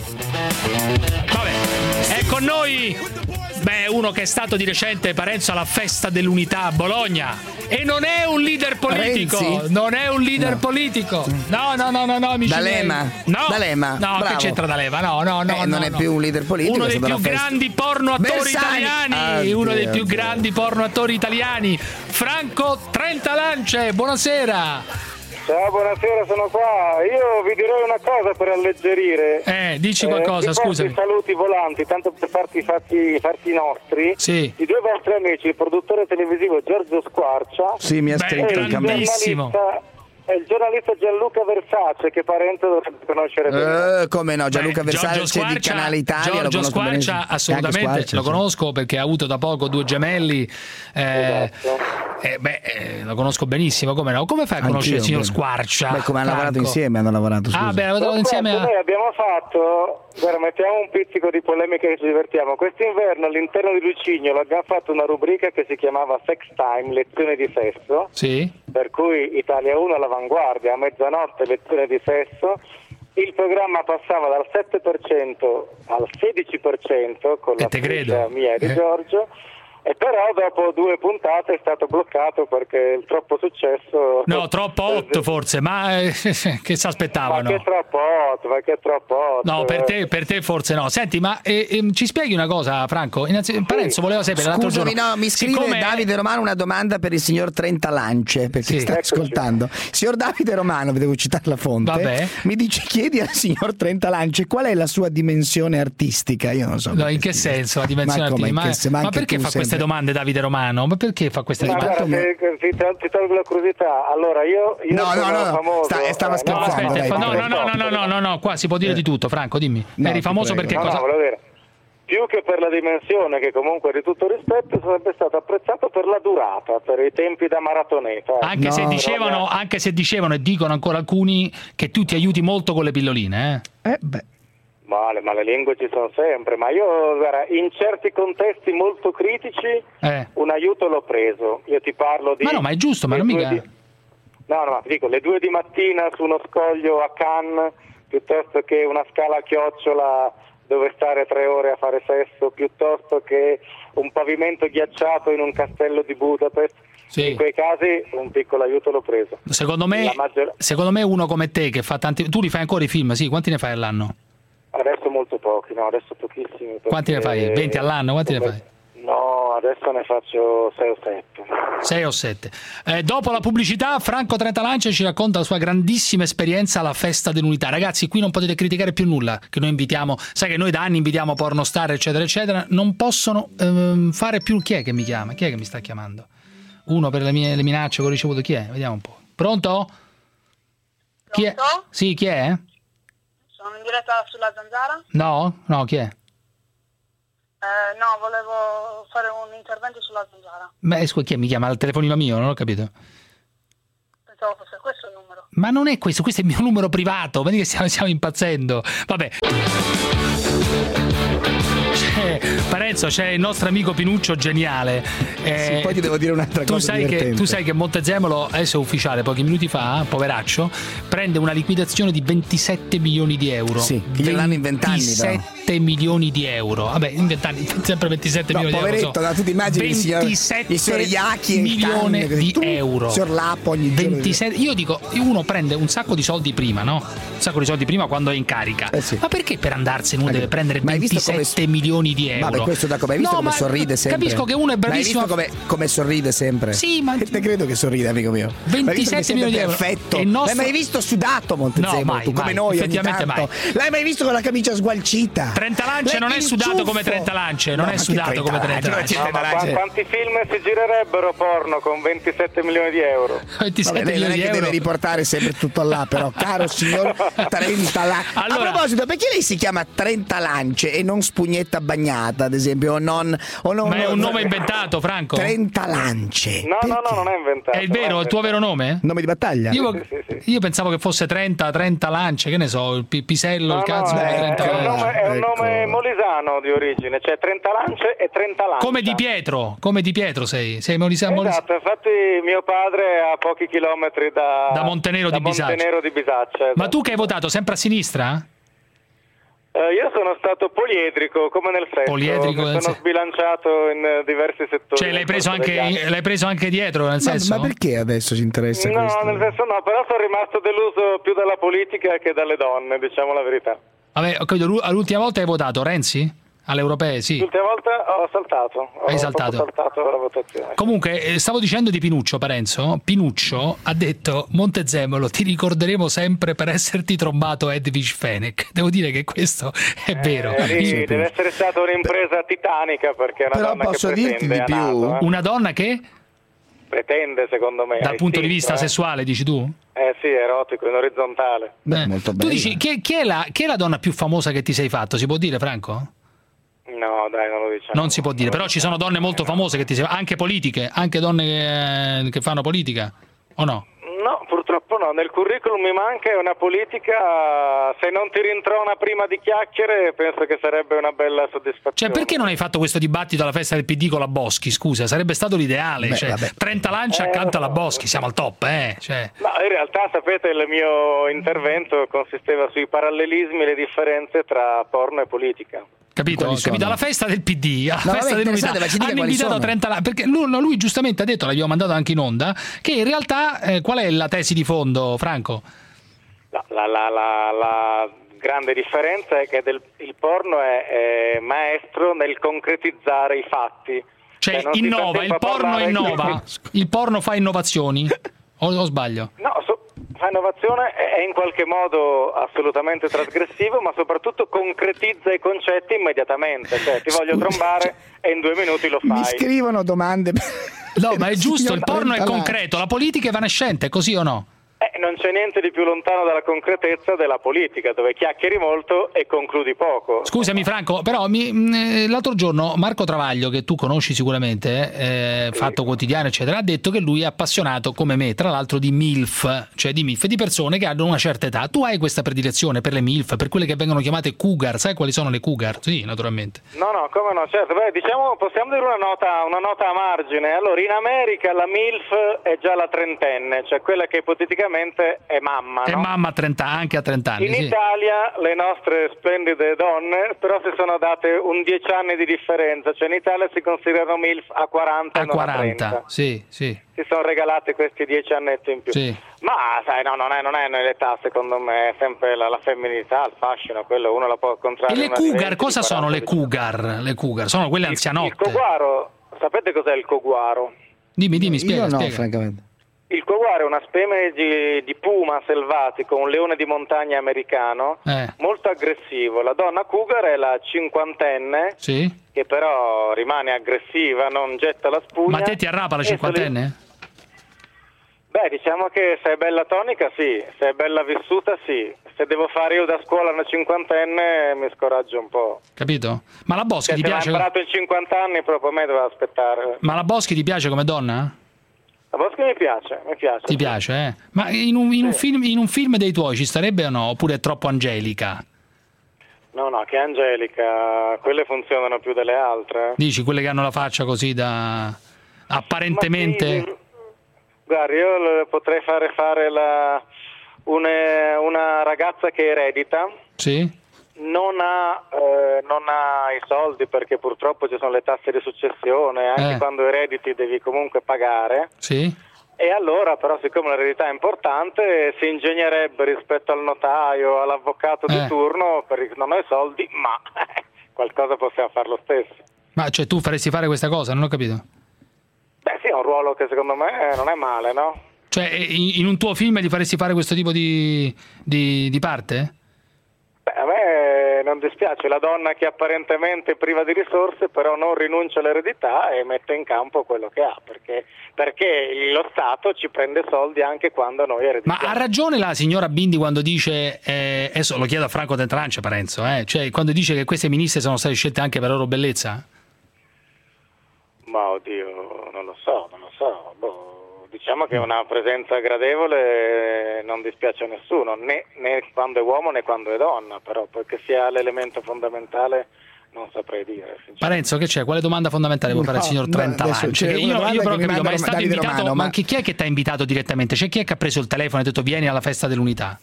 Vabbè, è con noi, beh, uno che è stato di recente Parenzo alla festa dell'unità a Bologna e non è un leader politico, Renzi? non è un leader No. politico. No, no, no, no, no, amici D'Alema? miei. No. D'Alema? No, Bravo. che c'entra D'Alema? No, no, no, Eh, no, non è no. più un leader politico, Uno è dei stata più una festa. grandi porno attori Bersani! italiani, Ah, uno dei Dio, più Dio. grandi porno attori italiani. Franco Trentalance, buonasera. Ciao, buonasera, sono qua. Io vi dirò una cosa per alleggerire. Eh, dici qualcosa, vi porto scusami. i saluti volanti, tanto per farti i fatti, i fatti nostri. Sì. I due vostri amici, il produttore televisivo Giorgio Squarcia. Sì, mi ha e scritto il anche a me. grandissimo. giornalista- e il giornalista Gianluca Versace, che Parenzo dovrebbe conoscere bene. Eh, come no, Gianluca Beh, Versace Giorgio Squarcia- di Canale Italia, lo Giorgio conosco Squarcia benissimo. E assolutamente anche Squarcia, lo sì. conosco perché ha avuto da poco due gemelli. Eh, eh, beh, eh, lo conosco benissimo, come no? Come fai a conoscere il Anch'io, signor beh. Squarcia? Beh, come hanno lavorato Franco? insieme, hanno lavorato, scusa. Ah, beh, hanno lavorato insieme a... Noi abbiamo fatto, guarda, mettiamo un pizzico di polemica che ci divertiamo. Quest'inverno all'interno di Lucignolo abbiamo fatto una rubrica che si chiamava Sex Time, lezioni di sesso. Sì. Per cui Italia uno all'avanguardia, a mezzanotte lezione di sesso. Il programma passava dal sette per cento al sedici per cento con la te credo. fiducia mia e di Eh. Giorgio. E però dopo due puntate è stato bloccato perché il troppo successo... No, troppo hot forse, ma eh, che si Ma aspettavano? che troppo hot, ma che troppo hot. No, per te, per te forse no. Senti, ma eh, ehm, ci spieghi una cosa, Franco? Innanzi- Parenzo voleva sapere l'altro Scusami, giorno. no, mi scrive siccome- Davide Romano una domanda per il signor Trentalance, perché Sì. sta Eccoci. ascoltando. Signor Davide Romano, devo citare la fonte, Vabbè. mi dice chiedi al signor Trentalance qual è la sua dimensione artistica. Io non so. No, in che senso la dimensione Ma come, artistica? in Ma, che se- ma ma anche perché tu fa queste sempre- domande Davide Romano? Ma perché fa queste Ma domande? guarda, se- se ti, ti tolgo la curiosità, allora io, io No, no, sono no, no, famoso... sta- stava eh, scherzando, No, aspetta, dai, fa- no, prego. no, no, no, no, no, no, qua si può dire di tutto, Franco, dimmi. No, Eri ti famoso prego. perché No, cosa? no, volevo dire, più che per la dimensione, che comunque di tutto rispetto, sarebbe stato apprezzato per la durata, per i tempi da maratoneta. ecco. Anche se No. dicevano, anche se dicevano e dicono ancora alcuni che tu ti aiuti molto con le pilloline, eh? Eh, beh. Male, ma le lingue ci sono sempre, ma io guarda, in certi contesti molto critici Eh. un aiuto l'ho preso. Io ti parlo di... Ma no, ma è giusto, ma le non due mica... di- No, no, ma ti dico, le due di mattina su uno scoglio a Cannes piuttosto che una scala a chiocciola dove stare tre ore a fare sesso, piuttosto che un pavimento ghiacciato in un castello di Budapest. Sì. In quei casi un piccolo aiuto l'ho preso. Secondo me, La maggior- secondo me uno come te che fa tanti... Tu li fai ancora i film, sì? Quanti ne fai all'anno? Adesso molto pochi, no, adesso pochissimi. perché- Quanti ne fai? venti all'anno? Quanti ne fai? No, adesso ne faccio sei o sette. sei o sette. Eh, dopo la pubblicità, Franco Trentalance ci racconta la sua grandissima esperienza alla Festa dell'Unità. Ragazzi, qui non potete criticare più nulla, che noi invitiamo, sai che noi da anni invitiamo pornostar, eccetera, eccetera, non possono ehm, fare più... Chi è che mi chiama? Chi è che mi sta chiamando? Uno per le mie le minacce che ho ricevuto, chi è? Vediamo un po'. Pronto? Chi è? Sì, chi è? Sono in diretta sulla Zanzara? No? No, chi è? Eh, no, volevo fare un intervento sulla Zanzara. Beh, scusa, chi è? Mi chiama al telefonino mio, non ho capito. Pensavo fosse questo il numero. Ma non è questo, questo è il mio numero privato, vedi che stiamo, stiamo impazzendo. Vabbè. C'è, Parenzo, c'è il nostro amico Pinuccio geniale. Eh, Sì, poi ti devo dire un'altra tu cosa sai che, divertente. tu sai che Montezemolo, adesso è ufficiale, pochi minuti fa, poveraccio, prende una liquidazione di ventisette milioni di euro. Sì, che gliel'hanno in vent'anni, però. ventisette milioni di euro. Vabbè, in vent'anni, sempre ventisette No, milioni poveretto, di euro. no, tu ti immagini il signor- ventisette il signor Iacchi e il milioni cane, di tu, euro. signor Lapo ogni giorno. ventisette Io dico, uno prende un sacco di soldi prima, no? Un sacco di soldi prima quando è in carica. Ma perché per andarsene uno deve prendere Ma hai visto come- ventisette milioni di euro? Vabbè, questo da come hai visto No, come ma sorride sempre. Capisco che uno è bravissimo. Ma hai visto come, come sorride sempre? Sì, ma te credo che sorride, amico mio. ventisette milioni di euro. Perfetto. E il nostro- L'hai mai visto sudato, Montezemolo? No, mai, tu, come mai, noi ogni effettivamente tanto? mai. L'hai mai visto con la camicia sgualcita? Trentalance Lei non è il sudato ciuffo. come Trentalance, non No, è ma che sudato come Trentalance? Trentalance. No, ma qua- quanti film si girerebbero porno con ventisette milioni di euro? ventisette Vabbè, lei non è milioni di che euro. deve riportare sempre tutto là, però, caro signor Trentalance. Allora- A proposito, perché lei si chiama Trentalance e non Spugnetta Bagnata, ad esempio, o non... O non Ma è un nome inventato, Franco? Trentalance. No, no, no, non è inventato. È il vero, è il tuo vero nome? Nome di battaglia? Io, io pensavo che fosse trenta, trenta lance, che ne so, il pi- pisello, No, il cazzo no, come è, trenta è un nome, è un Ecco. nome molisano di origine, cioè Trentalance e Trentalancia. Come Di Pietro, come Di Pietro sei, sei Molisa, Molisa- Esatto, infatti mio padre è a pochi chilometri da, Da Montenero da di Bisaccia. Montenero di Bisaccia, Ma tu che hai votato sempre a sinistra? Eh, io sono stato poliedrico, come nel sesso, Poliedrico, mi nel sono sen- sbilanciato in eh, diversi settori. Cioè l'hai preso nel corso anche, degli anni. l'hai preso anche dietro, nel Ma, senso? ma perché adesso ci interessa No, questo? nel senso no, però sono rimasto deluso più dalla politica che dalle donne, diciamo la verità. Vabbè, ho capito, l'ultima volta hai votato Renzi? Alle europee, sì. L'ultima volta ho saltato, ho Hai saltato. proprio saltato la votazione. Comunque, eh, stavo dicendo di Pinuccio, Parenzo. Pinuccio ha detto: Montezemolo, ti ricorderemo sempre per esserti trombato Edwige Fenech. Devo dire che questo è vero. Eh, sì, Io- deve essere stata un'impresa titanica perché è una Però donna posso che dirti pretende di a più? naso, eh. Una donna che, Pretende, secondo me. dal ha punto di istinto, vista eh. sessuale, dici tu? Eh sì, erotico, in orizzontale. Eh, molto tu bella. dici, chi, chi è la, chi è la donna più famosa che ti sei fatto? Si può dire, Franco? No, dai, non lo diciamo. Non si può dire, però ci sono donne molto famose che ti sei, anche politiche, anche donne che, che fanno politica, o no? No, purtroppo no. Nel curriculum mi manca una politica, se non ti rintrona prima di chiacchiere, penso che sarebbe una bella soddisfazione. Cioè, perché non hai fatto questo dibattito alla festa del P D con la Boschi? Scusa, sarebbe stato l'ideale. Beh, Cioè, vabbè. trenta lance Eh, accanto lo alla so. Boschi, siamo al top, eh? Cioè, No, in realtà, sapete, il mio intervento consisteva sui parallelismi e le differenze tra porno e politica. capito? Quali sono? Capito? Alla festa del P D, alla No, festa vabbè, dell'unità, interessante, ma ci dica hanno quali invitato sono. trenta lance. Perché lui, no, lui giustamente ha detto, l'abbiamo mandato anche in onda, che in realtà, eh, qual è la tesi di fondo, Franco? La, la, la, la, la grande differenza è che del, il porno è, è maestro nel concretizzare i fatti. Cioè, non si sta innova, sempre il a porno parlare- innova, il porno fa innovazioni? O, o sbaglio? No, so- fa innovazione, è è in qualche modo assolutamente trasgressivo, ma soprattutto concretizza i concetti immediatamente. Cioè, ti voglio Scusi, trombare e in due minuti lo Mi fai. scrivono domande. No, ma è giusto, Signor il porno è Trentalance. concreto, la politica è evanescente, così o no? Eh, non c'è niente di più lontano dalla concretezza della politica, dove chiacchieri molto e concludi poco. Scusami Franco, però mi- mh, l'altro giorno Marco Travaglio, che tu conosci sicuramente, eh, Fatto Quotidiano eccetera, ha detto che lui è appassionato come me, tra l'altro di MILF, cioè di MILF, di persone che hanno una certa età. Tu hai questa predilezione per le MILF, per quelle che vengono chiamate cougar, sai quali sono le cougar? Sì, naturalmente. No, no, come no, certo. Beh, diciamo, possiamo dire una nota, una nota a margine. Allora, in America la MILF è già la trentenne, cioè quella che ipoteticamente praticamente è mamma, È no? mamma a trenta, anche a trenta anni, In sì. Italia le nostre splendide donne però si sono date un dieci anni di differenza, cioè in Italia si considerano MILF a quaranta A e non a quaranta, trenta. sì, sì. Si sono regalate questi dieci annetti in più. Sì. Ma sai, no, non è, non è l'età, secondo me, è sempre la, la femminilità, il fascino, quello uno la può contrarre. E le una cougar, venti, cosa sono le cougar? Le cougar sono quelle Il anzianotte. coguaro, sapete cos'è il coguaro? Dimmi, dimmi, spiega, Io no, spiega. francamente. Il coguaro è una specie di, di puma selvatico, un leone di montagna americano, Eh, molto aggressivo. La donna cougar è la cinquantenne, sì. che però rimane aggressiva, non getta la spugna. Ma te ti arrapa la e cinquantenne? Beh, diciamo che se è bella tonica sì, se è bella vissuta sì. Se devo fare io da scuola una cinquantenne mi scoraggio un po'. Capito? Ma la Boschi Cioè, ti se mi ha piace? imparato in cinquanta anni proprio a me doveva aspettare. Ma la Boschi ti piace come donna? La Boschi mi piace, mi piace. Ti piace, eh? Ma in un, in un film, in un film dei tuoi ci starebbe o no? Oppure è troppo angelica? No, no, che Angelica, quelle funzionano più delle altre. Dici, quelle che hanno la faccia così da... apparentemente... Ma sì, guarda, io le potrei fare fare la... una, una ragazza che eredita. Sì? Non ha, eh, non ha i soldi perché purtroppo ci sono le tasse di successione, anche Eh. quando erediti devi comunque pagare. Sì? E allora però siccome l'eredità è importante si ingegnerebbe rispetto al notaio, all'avvocato di Eh. turno, perché non ho i soldi, ma qualcosa possiamo fare lo stesso. Ma cioè tu faresti fare questa cosa? Non ho capito. Beh sì, è un ruolo che secondo me non è male, no? Cioè in, in un tuo film ti faresti fare questo tipo di, di, di parte? Beh, a me non dispiace, la donna che apparentemente è priva di risorse però non rinuncia all'eredità e mette in campo quello che ha, perché, perché lo Stato ci prende soldi anche quando noi ereditiamo. Ma ha ragione la signora Bindi quando dice, eh, adesso lo chiedo a Franco Tentrancia, Parenzo, eh, cioè quando dice che queste ministre sono state scelte anche per loro bellezza? Ma oddio, non lo so, non lo so. Boh, diciamo che una presenza gradevole non dispiace a nessuno, né, né quando è uomo né quando è donna, però perché sia l'elemento fondamentale non saprei dire. Parenzo, che c'è? Quale domanda fondamentale vuoi fare al signor Trentalanci? c'è Perché una Io, domanda io però ho che mi capito, ma è manda stato Davide invitato, Romano, ma ma- chi, chi è che ti ha invitato direttamente? C'è chi è che ha preso il telefono e ha detto vieni alla festa dell'unità?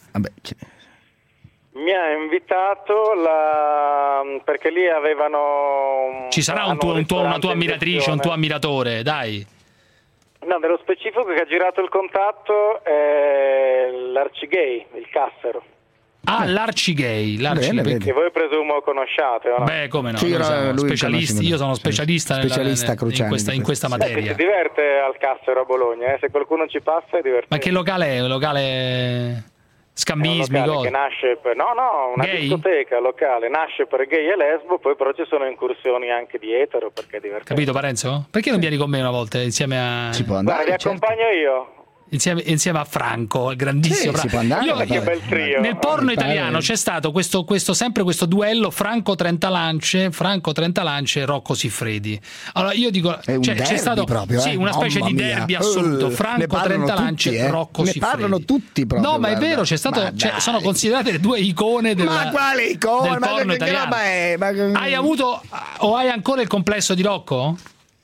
Mi ha invitato la... perché lì avevano... Ci sarà un hanno tuo, un tuo- una ristorante tua in ammiratrice, un gestione. tuo ammiratore, dai. No, nello specifico che ha girato il contatto è l'Arcigay, il Cassero. Ah, l'Arcigay, l'Arcigay. Che perché- voi presumo conosciate, o no? Beh, come no? Sì, noi no, siamo lui specialisti, conosce- io sono specialista, nella- Specialista nella- in Cruciani questa, di in questa questo. materia. Si diverte al Cassero a Bologna, eh? Se qualcuno ci passa è divertente. Ma che locale è? Un locale scambismi, È un locale cosa? che nasce per, no no una Gay? discoteca locale, nasce per gay e lesbo, poi però ci sono incursioni anche di etero perché è divertente. Capito, Parenzo? Perché non vieni con me una volta insieme a... Si può Guarda, vi accompagno io. Insieme, insieme a Franco, il grandissimo Sì, si Franco. può andare, Io- che bel trio. Nel porno Mi pare- italiano c'è stato questo, questo, sempre questo duello Franco Trentalance, Franco Trentalance e Rocco Siffredi. Allora io dico, È un cioè, c'è derby stato proprio, sì, eh? una specie Mamma di mia. derby assoluto. Eh, ne Franco parlano Trentalance tutti, e eh? Rocco Ne Siffredi. parlano tutti proprio, No, ma è guarda. vero, c'è stato, Ma cioè, dai. sono considerate le due icone della, Ma quale icone? del Ma porno che italiano. roba è? Ma- Hai avuto o hai ancora il complesso di Rocco?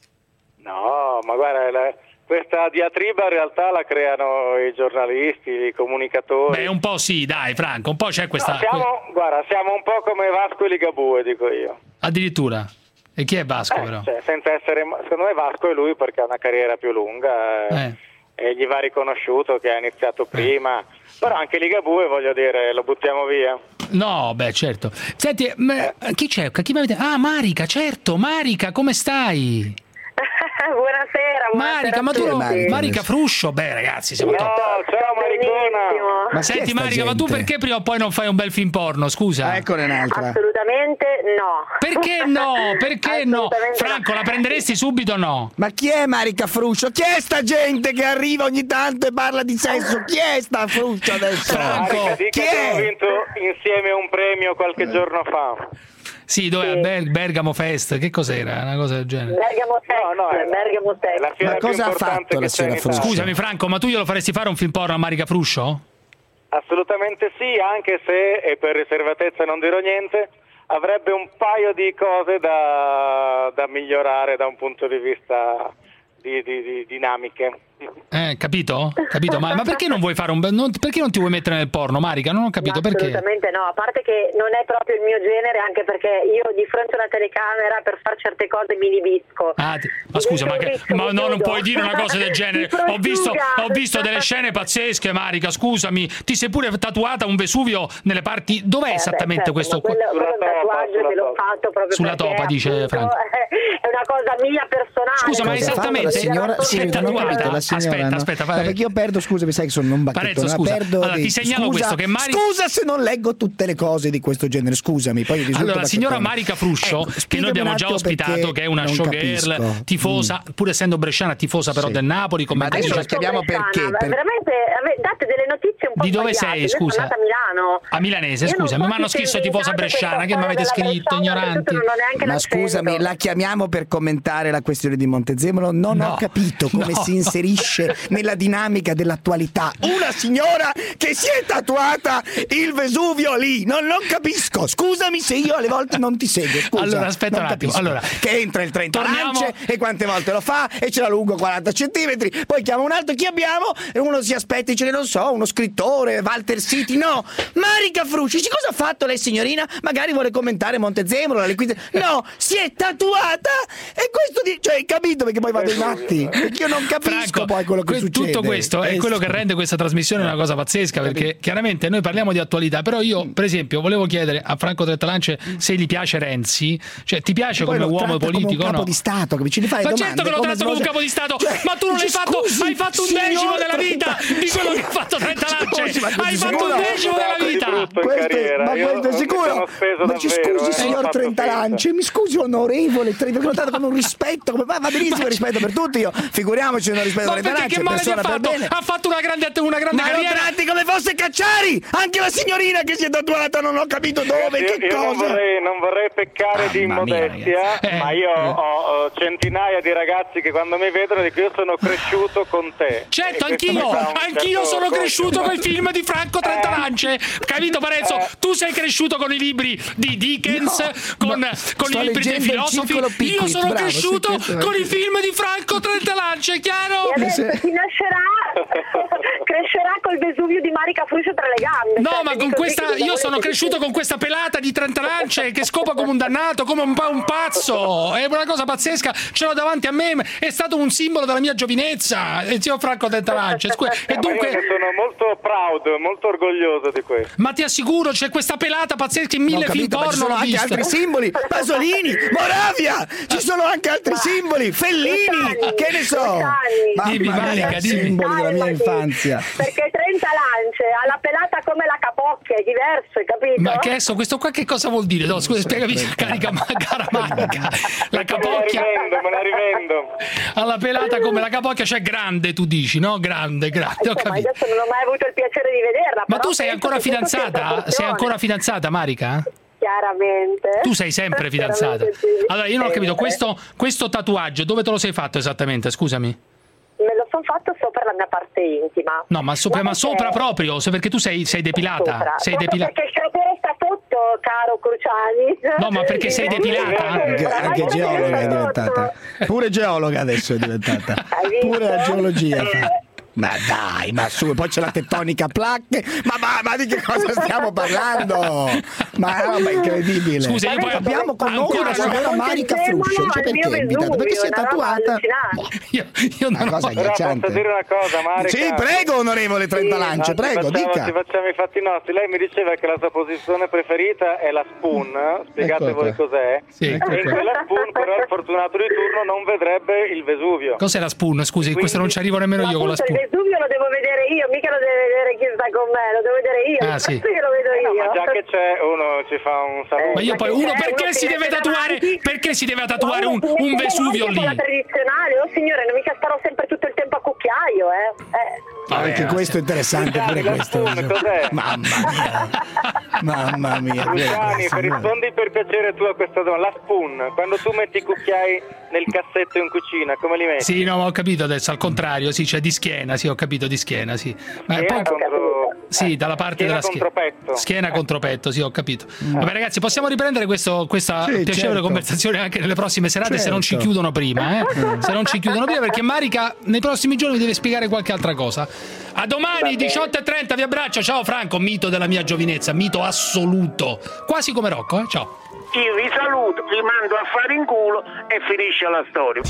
No, ma guarda, la- questa diatriba in realtà la creano i giornalisti, i comunicatori. Beh, un po' sì, dai, Franco, un po' c'è questa... No, siamo, guarda, siamo un po' come Vasco e Ligabue, dico io. Addirittura. E chi è Vasco, Eh, però? cioè, senza essere, secondo me Vasco è lui perché ha una carriera più lunga eh, Eh. e gli va riconosciuto che ha iniziato prima. Però anche Ligabue, voglio dire, lo buttiamo via. No, beh, certo. Senti, ma- chi c'è? Chi mi avete... Ah, Marica, certo, Marica, come stai? Buonasera, buonasera Marica, ma tu a non... tutti. Marica Fruscio? Beh, ragazzi, siamo No, top. ciao Maricona. Ma chi è Senti, sta Marica, ma tu gente? perché prima o poi non fai un bel film porno, scusa? Eccone un'altra. Assolutamente no. Perché no? Perché no? Assolutamente Franco, la prenderesti subito o no? Ma chi è Marica Fruscio? Chi è sta gente che arriva ogni tanto e parla di sesso? Chi è sta Fruscio adesso? Marica, di Chi che abbiamo è? vinto insieme un premio qualche giorno fa. Sì, dove al Ber- Bergamo Fest, che cos'era? Una cosa del genere. Bergamo Sex, No, no, è la- Bergamo Sex. La fiera Ma più cosa ha importante fatto la che c'è signora in Italia. Fruscio? Scusami Franco, ma tu glielo faresti fare un film porno a Marica Fruscio? Assolutamente sì, anche se, e per riservatezza non dirò niente, avrebbe un paio di cose da, da migliorare da un punto di vista di, di- di dinamiche. Eh, capito? Capito? Ma, ma perché non vuoi fare un non, perché non ti vuoi mettere nel porno, Marica? Non ho capito No, perché. assolutamente no, a parte che non è proprio il mio genere, anche perché io di fronte a una telecamera per fare certe cose mi inibisco. Ah, ti- ma scusa, ma, che, ma no, non puoi dire una cosa del genere. Ho visto, ho visto delle scene pazzesche, Marica. Scusami, ti sei pure tatuata un Vesuvio nelle parti. Dov'è Eh, esattamente beh, certo, questo ma quello, quello è un tatuaggio che l'ho fatto proprio Sulla perché, topa, dice appunto, Franco. è una cosa mia personale. Scusa, ma non esattamente La signora, si è sì, non ho tatuata? capito, la signora, Aspetta, no? aspetta, No, vai. perché io perdo, scusa, mi sai che sono un bacchettone, Parenzo, scusa. perdo Allora, dei- ti segnalo scusa, questo, che Mari- scusa se non leggo tutte le cose di questo genere, scusami, poi risulto Allora, la signora bacchettone. Marica Fruscio, Ecco, che spiegami noi abbiamo un già attimo ospitato, perché che è una non showgirl, capisco. tifosa, Mm. pur essendo bresciana, tifosa però Sì. del Napoli, come Ma adesso dice- la chiamiamo perché? Ma Per- veramente ave- date delle notizie un po' Di dove sbagliate. sei, Io sono scusa? andata a Milano. A milanese, Io non scusami, so mi hanno chi si è scritto tifosa inventato bresciana, questa che mi avete storia della scritto, Bresciana, ignoranti. oltretutto non ho neanche Ma l'accento. scusami, la chiamiamo per commentare la questione di Montezemolo? Non No, ho capito come no. si inserisce nella dinamica dell'attualità una signora che si è tatuata il Vesuvio lì. Non lo capisco. Scusami se io alle volte non ti seguo. Scusa, Allora, aspetta non un attimo. capisco. Allora, che entra il trenta torniamo- lance e quante volte lo fa e ce l'ha lungo quaranta centimetri. Poi chiama un altro, chi abbiamo? E uno si aspetta e dice, non so, uno scrittore, Walter City. No, Marica Frusci, cosa ha fatto lei signorina? Magari vuole commentare Montezemolo, la liquidità. No, si è tatuata e questo di... cioè hai capito perché poi vado in matti? Perché io non capisco Franco, poi quello che que- succede. tutto questo è Eh, quello sì. che rende questa trasmissione una cosa pazzesca, perché chiaramente noi parliamo di attualità, però io per esempio volevo chiedere a Franco Trentallance se gli piace Renzi, cioè ti piace Poi come lo uomo tratta come politico un o capo no? di Stato, capisci? Gli fai Ma domande, certo che lo come tratto come un svolge- capo di Stato, Cioè, ma tu non l'hai dici, fatto, scusi, hai fatto un signor decimo della vita Trenta- di quello che ha fatto Trentallance, Scusi, ma hai questo fatto un sicuro? decimo della vita. brutto in Questo- carriera. ma Io questo è mi sicuro? sono speso Ma ci davvero, scusi, eh, signor ho fatto Trentallance, mi scusi, onorevole, Tre- perché l'ho trattato con un rispetto, come va, va benissimo il rispetto per tutti, io figuriamoci se non rispetto Ma per perché Trentallance, che male ti ha persona per fatto? bene. Ha fatto una grande, una grande Ma lo carriera. tratti come fosse Cacciari! Anche la signorina che si è tatuata, non ho capito dove, Io, che io non, cosa. vorrei, non vorrei peccare di Mamma mia, immodestia, ragazzi. Eh, ma io eh. ho, ho centinaia di ragazzi che quando mi vedono dicono io sono cresciuto con te. Certo, E questo anch'io, mi dà un anch'io certo sono orgoglio. cresciuto con i film di Franco Trentallance. Capito Parenzo? Eh. Tu sei cresciuto con i libri di Dickens, No, con, ma con sto i libri dei leggendo il filosofi. Circolo Io Pickwick, sono bravo, cresciuto sì, questo- con i film di Franco Trentallance, chiaro? E adesso chi nascerà crescerà col Vesuvio di Marica Fruscio tra le gambe. No, Cioè, ma ti con dico questa così, io cosa sono volete cresciuto dire? con questa pelata di Trentallance che scopa come un dannato, come un, pa- un pazzo. È una cosa pazzesca. Ce l'ho davanti a me, è stato un simbolo della mia giovinezza, il zio Franco Trentallance. Scu- E Ma io dunque, ne sono molto proud, molto orgoglioso di questo. ma ti assicuro, c'è questa pelata pazzesca in Ho mille film capito, ma ci porno. sono l'ho anche visto. altri simboli, Pasolini, Moravia, ci sono anche altri simboli, Fellini, che ne so. Mamma Dimmi, mia, Marica, dimmi. simboli della mia Calmati, infanzia. Perché Trentallance ha la pelata come la capocchia, è diverso, hai capito? Ma che adesso questo qua che cosa vuol dire? No, scusa, spiegami, carica, ma- cara Marica. La Me la capocchia rivendo, me la rivendo. alla pelata come la capocchia, cioè grande, tu dici, no? Grande, grande, ho Insomma, capito. adesso non ho mai avuto il piacere di vederla. Ma però tu sei penso ancora che tutto sia in fidanzata? Sei proporzione. ancora fidanzata, Marica? Chiaramente. Tu sei sempre fidanzata. Chiaramente sì. Allora, io non ho capito, Sempre. questo, questo tatuaggio, dove te lo sei fatto esattamente? Scusami. Me lo sono fatto sopra la mia parte intima. No, ma sopra, ma perché- sopra proprio, se- perché tu sei, sei depilata. Sopra. Sei Proprio depilata. perché il cratere sta sotto, caro Cruciani. No, ma perché sei depilata? Anche, anche geologa è diventata. Pure geologa adesso è diventata. Pure la geologia fa. Ma dai, ma su, poi c'è la tettonica a placche. Ma, ma, ma di che cosa stiamo parlando? Ma è una roba incredibile. Scusa, io poi abbiamo con noi ancora la signora Marica Fruscio. Dice perché è invitata? Perché si è tatuata. Io, io non Una cosa ho... Però posso agghiacciante. dire una cosa, Marica? Sì, prego, onorevole Trentallance, No, ci prego, facciamo, dica. Ci facciamo i fatti nostri. Lei mi diceva che la sua posizione preferita è la spoon. Spiegate Ecco voi qua. cos'è. Sì, E ecco in qua. quella spoon, però, il fortunato di turno non vedrebbe il Vesuvio. Cos'è la spoon? Scusi, questo non ci arrivo nemmeno io con la Appunto, spoon. il Vesuvio lo devo vedere io, mica lo deve vedere chi sta con me, lo devo vedere io. Ah, sì. Certo che lo vedo io. Ma già che c'è, uno ci fa un saluto. Ma io poi uno c'è perché uno si che deve mette tatuare? davanti- Perché si deve tatuare un, Ma uno si un mette Vesuvio davanti lì? con la tradizionale, oh signore, non mica starò sempre tutto il tempo a cucchiaio, eh. eh. Anche questo è interessante, pure La questo. spoon, cos'è? Mamma mia. Mamma mia. Luciani, guarda, rispondi per piacere tu a questa domanda. La spoon, quando tu metti i cucchiai nel cassetto in cucina, come li metti? Sì, no, ma ho capito adesso, al contrario, sì, cioè di schiena, sì, ho capito di schiena, sì. Ma Schiena poi- contro- Sì, dalla parte Schiena della schiena. contro petto. Schiena contro petto, sì, ho capito. Vabbè, ragazzi, possiamo riprendere questo, questa Sì, piacevole certo. conversazione anche nelle prossime serate, se non ci Certo. chiudono prima, eh? Se non ci chiudono prima, perché Marica nei prossimi giorni mi deve spiegare qualche altra cosa. A domani diciotto e trenta, vi abbraccio. Ciao Franco, mito della mia giovinezza, mito assoluto, quasi come Rocco, eh? Ciao. Io vi saluto, vi mando a fare in culo e finisce la storia.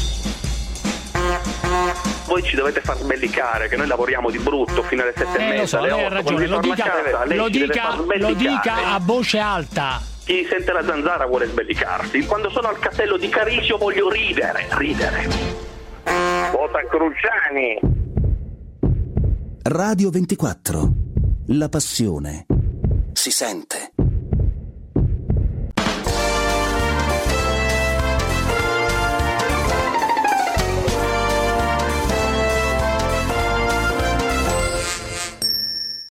Voi ci dovete far sbellicare che noi lavoriamo di brutto fino alle sette e Eh, mezza, lo so, alle lei ha otto, ragione, quando lo ritorna dica, a casa, lei lo, ci deve dica, far lo sbellicare. dica a voce alta. Chi sente la zanzara vuole sbellicarsi. Quando sono al castello di Carisio voglio ridere, ridere. Vota Cruciani. Radio ventiquattro. La passione si sente.